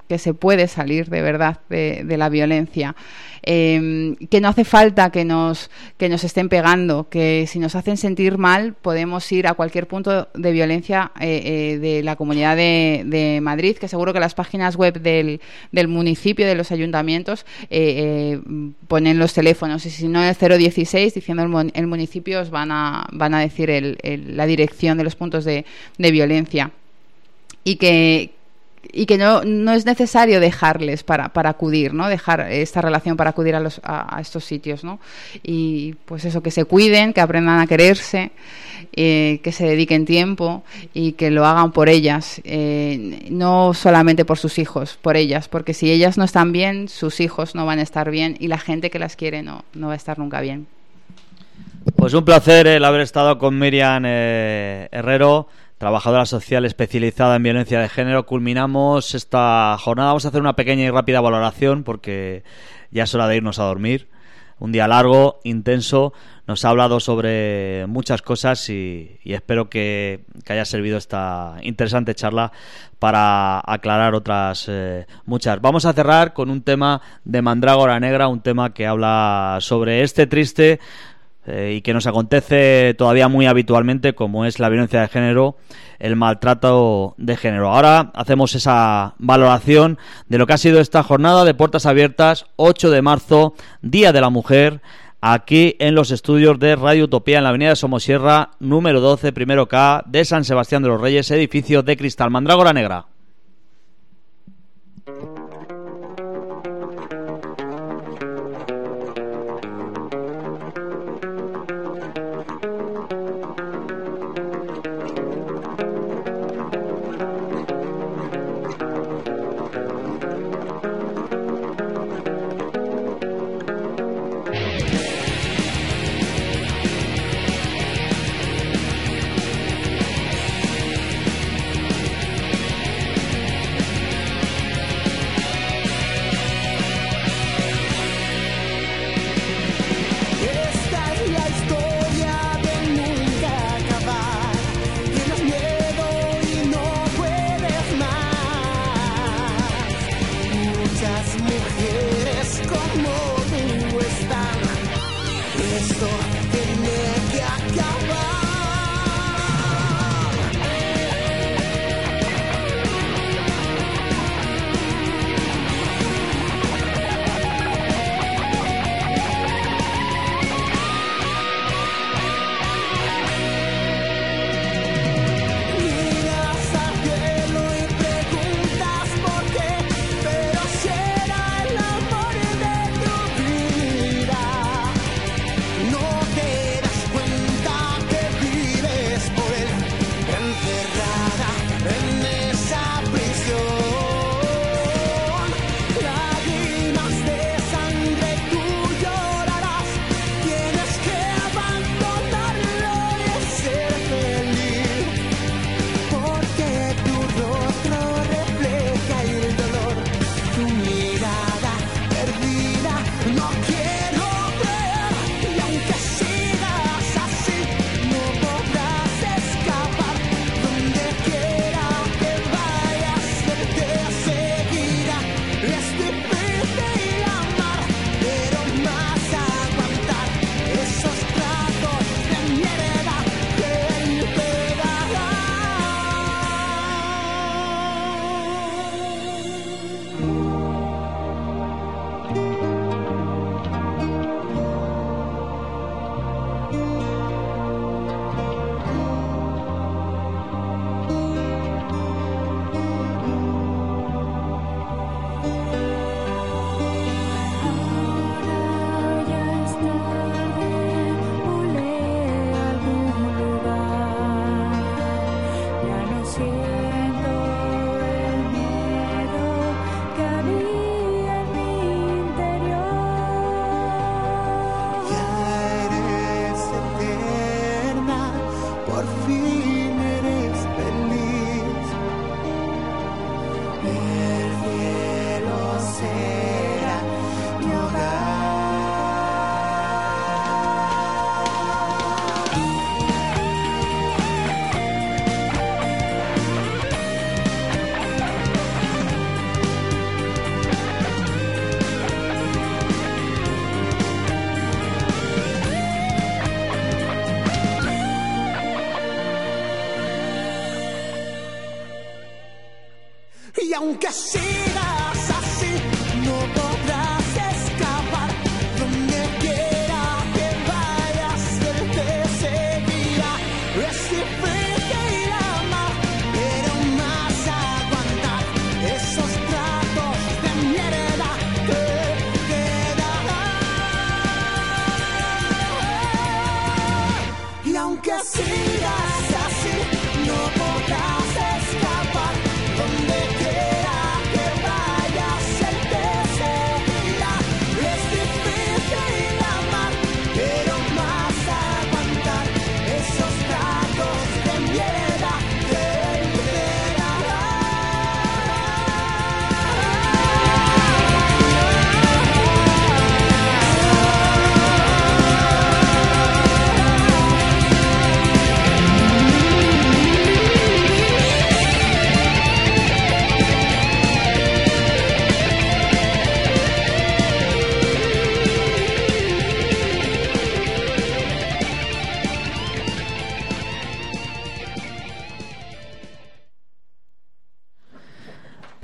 [SPEAKER 5] que se puede salir de verdad de la violencia, que no hace falta que nos estén pegando, que si nos hacen sentir mal podemos ir a cualquier punto de violencia de la Comunidad de Madrid, que seguro que las páginas web del municipio, de los ayuntamientos, ponen los teléfonos, y si no el 016 diciendo el municipio os van a decir la dirección de los puntos de violencia, y que no es necesario dejarles para acudir, ¿no? Dejar esta relación para acudir a estos sitios, ¿no? Y pues eso, que se cuiden, que aprendan a quererse, que se dediquen tiempo y que lo hagan por ellas, no solamente por sus hijos, por ellas, porque si ellas no están bien, sus hijos no van a estar bien y la gente que las quiere no va a estar nunca bien.
[SPEAKER 3] Pues un placer el haber estado con Miriam Herrero, trabajadora social especializada en violencia de género. Culminamos esta jornada. Vamos a hacer una pequeña y rápida valoración porque ya es hora de irnos a dormir. Un día largo, intenso. Nos ha hablado sobre muchas cosas y espero que haya servido esta interesante charla para aclarar otras muchas. Vamos a cerrar con un tema de Mandrágora Negra, un tema que habla sobre este triste y que nos acontece todavía muy habitualmente, como es la violencia de género, el maltrato de género. Ahora hacemos esa valoración de lo que ha sido esta jornada de puertas abiertas, 8 de marzo, Día de la Mujer, aquí en los estudios de Radio Utopía, en la avenida de Somosierra, número 12, primero K, de San Sebastián de los Reyes, edificio de cristal. Mandrágora Negra.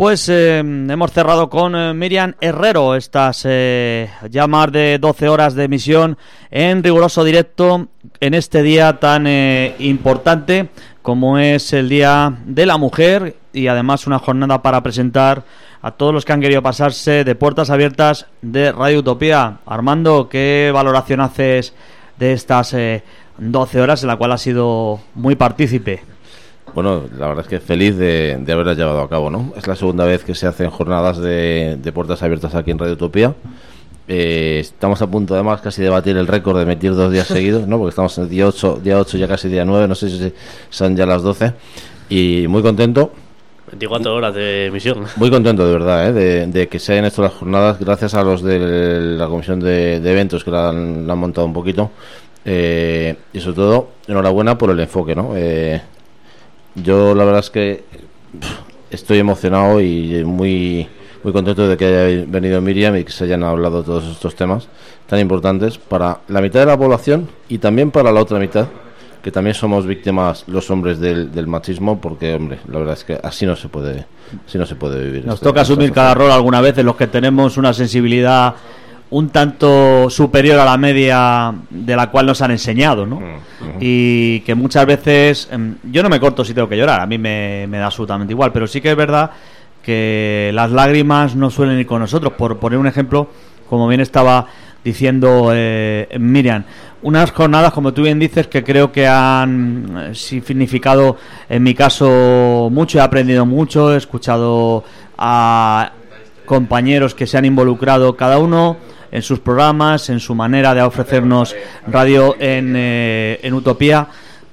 [SPEAKER 3] Pues hemos cerrado con Miriam Herrero estas ya más de 12 horas de emisión en riguroso directo en este día tan importante como es el Día de la Mujer, y además una jornada para presentar a todos los que han querido pasarse de puertas abiertas de Radio Utopía. Armando, ¿qué valoración haces de estas 12 horas en la cual has sido muy partícipe?
[SPEAKER 8] Bueno, la verdad es que feliz de haberlas llevado a cabo, ¿no? Es la segunda vez que se hacen jornadas de puertas abiertas aquí en Radio Utopía. Estamos a punto además casi de batir el récord de emitir 2 días seguidos, ¿no? Porque estamos en el día 8, ya casi día 9, no sé si son ya las 12. Y muy contento.
[SPEAKER 7] 24 horas de emisión.
[SPEAKER 8] Muy contento, de verdad, de que se hayan hecho las jornadas, gracias a los de la comisión de eventos que la han montado un poquito. Y sobre todo, enhorabuena por el enfoque, ¿no? Yo la verdad es que estoy emocionado y muy contento de que haya venido Miriam y que se hayan hablado todos estos temas tan importantes para la mitad de la población y también para la otra mitad, que también somos víctimas los hombres del machismo, porque, hombre, la verdad es que así no se puede vivir.
[SPEAKER 3] Nos toca asumir cada rol alguna vez en los que tenemos una sensibilidad un tanto superior a la media de la cual nos han enseñado, ¿no? Y que muchas veces yo no me corto si tengo que llorar, a mí me da absolutamente igual, pero sí que es verdad que las lágrimas no suelen ir con nosotros. Por poner un ejemplo, como bien estaba diciendo Miriam, unas jornadas, como tú bien dices, que creo que han significado en mi caso mucho, he aprendido mucho, he escuchado a compañeros que se han involucrado cada uno en sus programas, en su manera de ofrecernos radio en Utopía,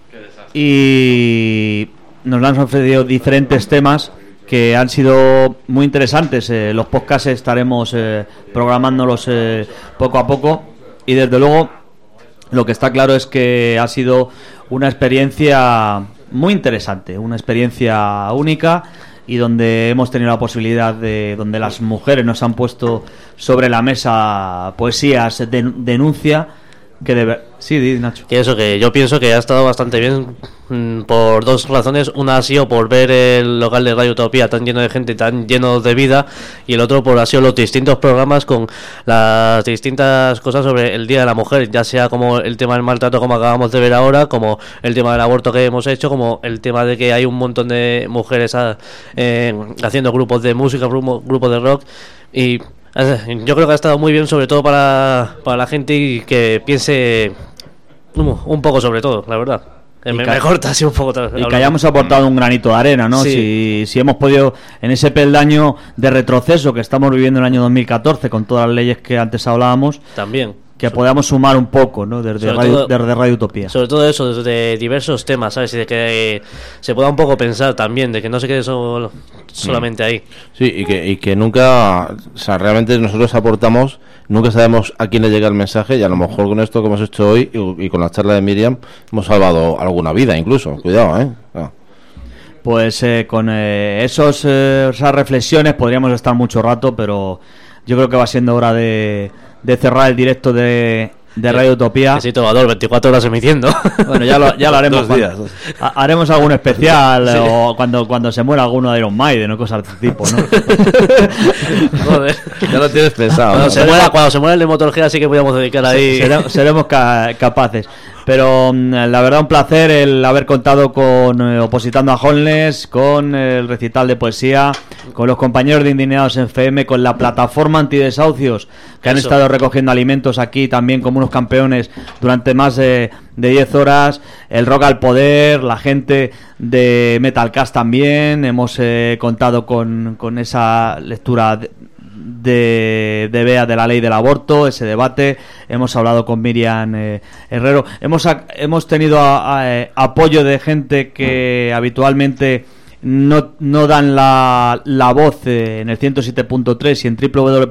[SPEAKER 3] y nos han ofrecido diferentes temas que han sido muy interesantes. Los podcasts estaremos programándolos poco a poco, y desde luego lo que está claro es que ha sido una experiencia muy interesante, una experiencia única, y donde hemos tenido la posibilidad donde las mujeres nos han puesto sobre la mesa poesías de denuncia que sí, Nacho.
[SPEAKER 7] Que eso, que yo pienso que ha estado bastante bien por 2 razones. Una ha sido por ver el local de Radio Utopía tan lleno de gente, tan lleno de vida, y el otro por ha sido los distintos programas con las distintas cosas sobre el Día de la Mujer, ya sea como el tema del maltrato, como acabamos de ver ahora, como el tema del aborto que hemos hecho, como el tema de que hay un montón de mujeres haciendo grupos de música, grupos de rock. Y yo creo que ha estado muy bien, sobre todo para la gente, y que piense un poco sobre todo, la verdad. Me corta así un poco.
[SPEAKER 3] Y que hayamos aportado un granito de arena, ¿no?
[SPEAKER 7] Sí.
[SPEAKER 3] Si hemos podido, en ese peldaño de retroceso que estamos viviendo en el año 2014, con todas las leyes que antes hablábamos,
[SPEAKER 7] también
[SPEAKER 3] que podamos sumar un poco, ¿no? Desde Radio Utopía.
[SPEAKER 7] Sobre todo eso, desde diversos temas, ¿sabes? Y de que se pueda un poco pensar también, de que no se quede solamente ahí.
[SPEAKER 8] Sí, y que nunca, o sea, realmente nosotros aportamos, nunca sabemos a quién le llega el mensaje, y a lo mejor con esto que hemos hecho hoy y con la charla de Miriam hemos salvado alguna vida incluso. Cuidado, ¿eh?
[SPEAKER 3] Pues con esas reflexiones podríamos estar mucho rato, pero yo creo que va siendo hora de cerrar el directo de Radio Utopía.
[SPEAKER 7] Que sí, Trovador, 24 horas emitiendo.
[SPEAKER 3] Bueno, ya lo haremos.
[SPEAKER 8] 2 días.
[SPEAKER 3] Haremos algún especial, sí. O cuando se muera alguno de Iron Maiden o cosas de ese tipo, ¿no?
[SPEAKER 8] Joder, ya lo tienes pensado.
[SPEAKER 7] Cuando se muera el de Motorhead, sí que podríamos dedicar ahí.
[SPEAKER 3] Seremos capaces. Pero la verdad, un placer el haber contado con Opositando a Homeless, con el recital de poesía, con los compañeros de Indignados en FM, con la plataforma antidesahucios que han estado recogiendo alimentos aquí también como unos campeones durante más de 10 horas, el Rock al Poder, la gente de Metalcast también. Hemos contado con esa lectura de Bea de la ley del aborto, ese debate. Hemos hablado con Miriam Herrero. Hemos tenido apoyo de gente que habitualmente no dan la voz en el 107.3 y en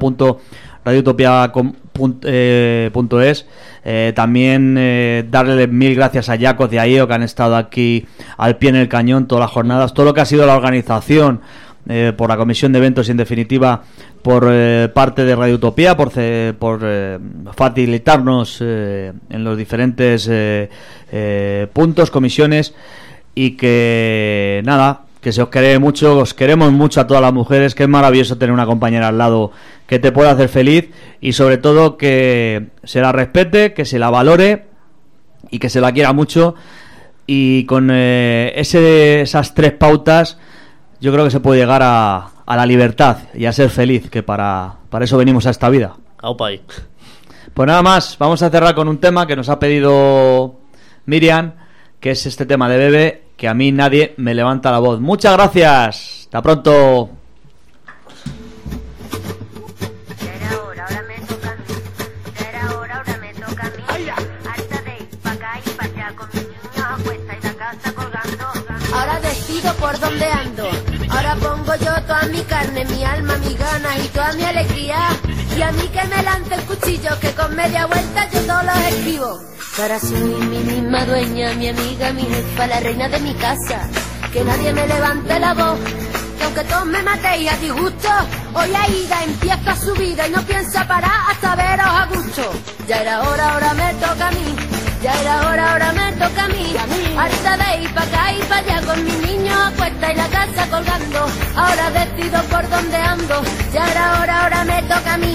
[SPEAKER 3] www.radioutopia.es. También darle mil gracias a Yacos de AIO, que han estado aquí al pie en el cañón todas las jornadas, todo lo que ha sido la organización por la comisión de eventos y en definitiva por parte de Radio Utopía, por facilitarnos en los diferentes puntos, comisiones, y que nada, que se os quiere mucho, os queremos mucho a todas las mujeres, que es maravilloso tener una compañera al lado que te pueda hacer feliz y sobre todo que se la respete, que se la valore y que se la quiera mucho, y con esas 3 pautas yo creo que se puede llegar a la libertad y a ser feliz, que para eso venimos a esta vida.
[SPEAKER 7] Aupa ahí.
[SPEAKER 3] Pues nada más, vamos a cerrar con un tema que nos ha pedido Miriam, que es este tema de Bebe, que a mí nadie me levanta la voz. Muchas gracias, hasta pronto.
[SPEAKER 2] Ahora decido por dónde ando. Ahora pongo yo toda mi carne, mi alma, mis ganas y toda mi alegría. Y a mí que me lance el cuchillo, que con media vuelta yo todos los escribo. Ahora soy mi misma dueña, mi amiga, mi jefa, la reina de mi casa. Que nadie me levante la voz, que aunque todos me matéis a disgusto, hoy Aida empieza su vida y no piensa parar hasta veros a gusto. Ya era hora, ahora me toca a mí. Ya era hora, ahora me toca a mí. Harta de ir pa' acá y pa' allá con mis niños a cuesta y la casa colgando. Ahora decido por dónde ando. Ya era hora, ahora me toca a mí.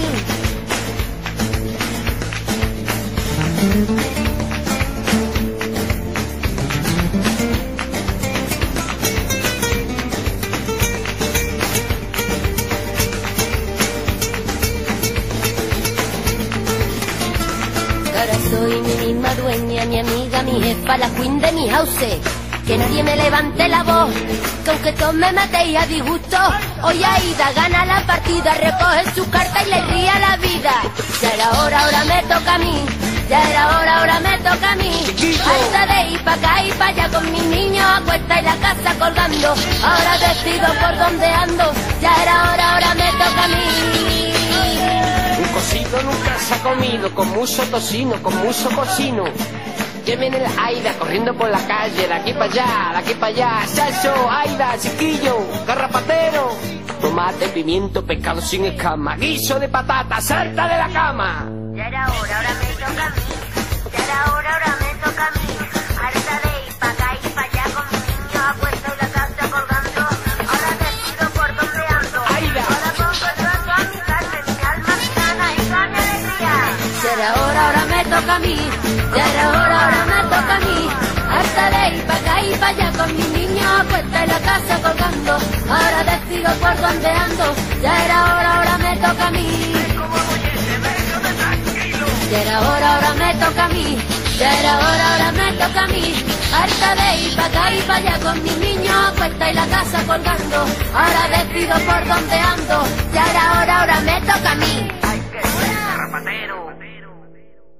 [SPEAKER 2] Ahora soy mi misma dueña, mi amiga, mi jefa, la queen de mi house. Que nadie me levante la voz, que aunque todos me matéis a disgusto, hoy Aida gana la partida, recoge su carta y le ría la vida. Ya era hora, ahora me toca a mí. Ya era hora, ahora me toca a mí. Harta de ir pa' acá y pa' allá con mis niños a cuesta y la casa colgando. Ahora decido por dónde ando. Ya era hora, ahora me toca a mí.
[SPEAKER 9] Un cocido nunca se ha comido, con mucho tocino, con mucho cocino. Ya viene el Aida corriendo por la calle, de aquí para allá, de aquí para allá. Chacho, Aida, chiquillo, garrapatero. Tomate, pimiento, pescado sin escama, guiso de patata, salta de la cama.
[SPEAKER 2] Ya era hora, ahora me toca a mí. Ya era hora, ahora me toca a mí. Harta de ir pa' acá y pa' allá con mis niños a cuesta y la casa colgando. Ahora decido por dónde ando.
[SPEAKER 9] Aida.
[SPEAKER 2] Ahora pongo yo a toda mi carne, mi alma, mi ganas y toda mi alegría. Ya era hora, ahora me toca a mí. Ya era hora, ahora me toca a mí. Harta de ir pa' acá y pa' allá con mis niños a cuesta y la casa colgando. Ahora decido por dónde ando. Ya era hora, ahora me toca a mí. Ya era hora, ahora me toca a mí. Ya era hora, ahora me toca a mí. Harta de ir pa' acá y pa' allá con mis niños a cuesta y la casa colgando. Ahora decido por dónde ando. Ya era hora, ahora me toca a mí.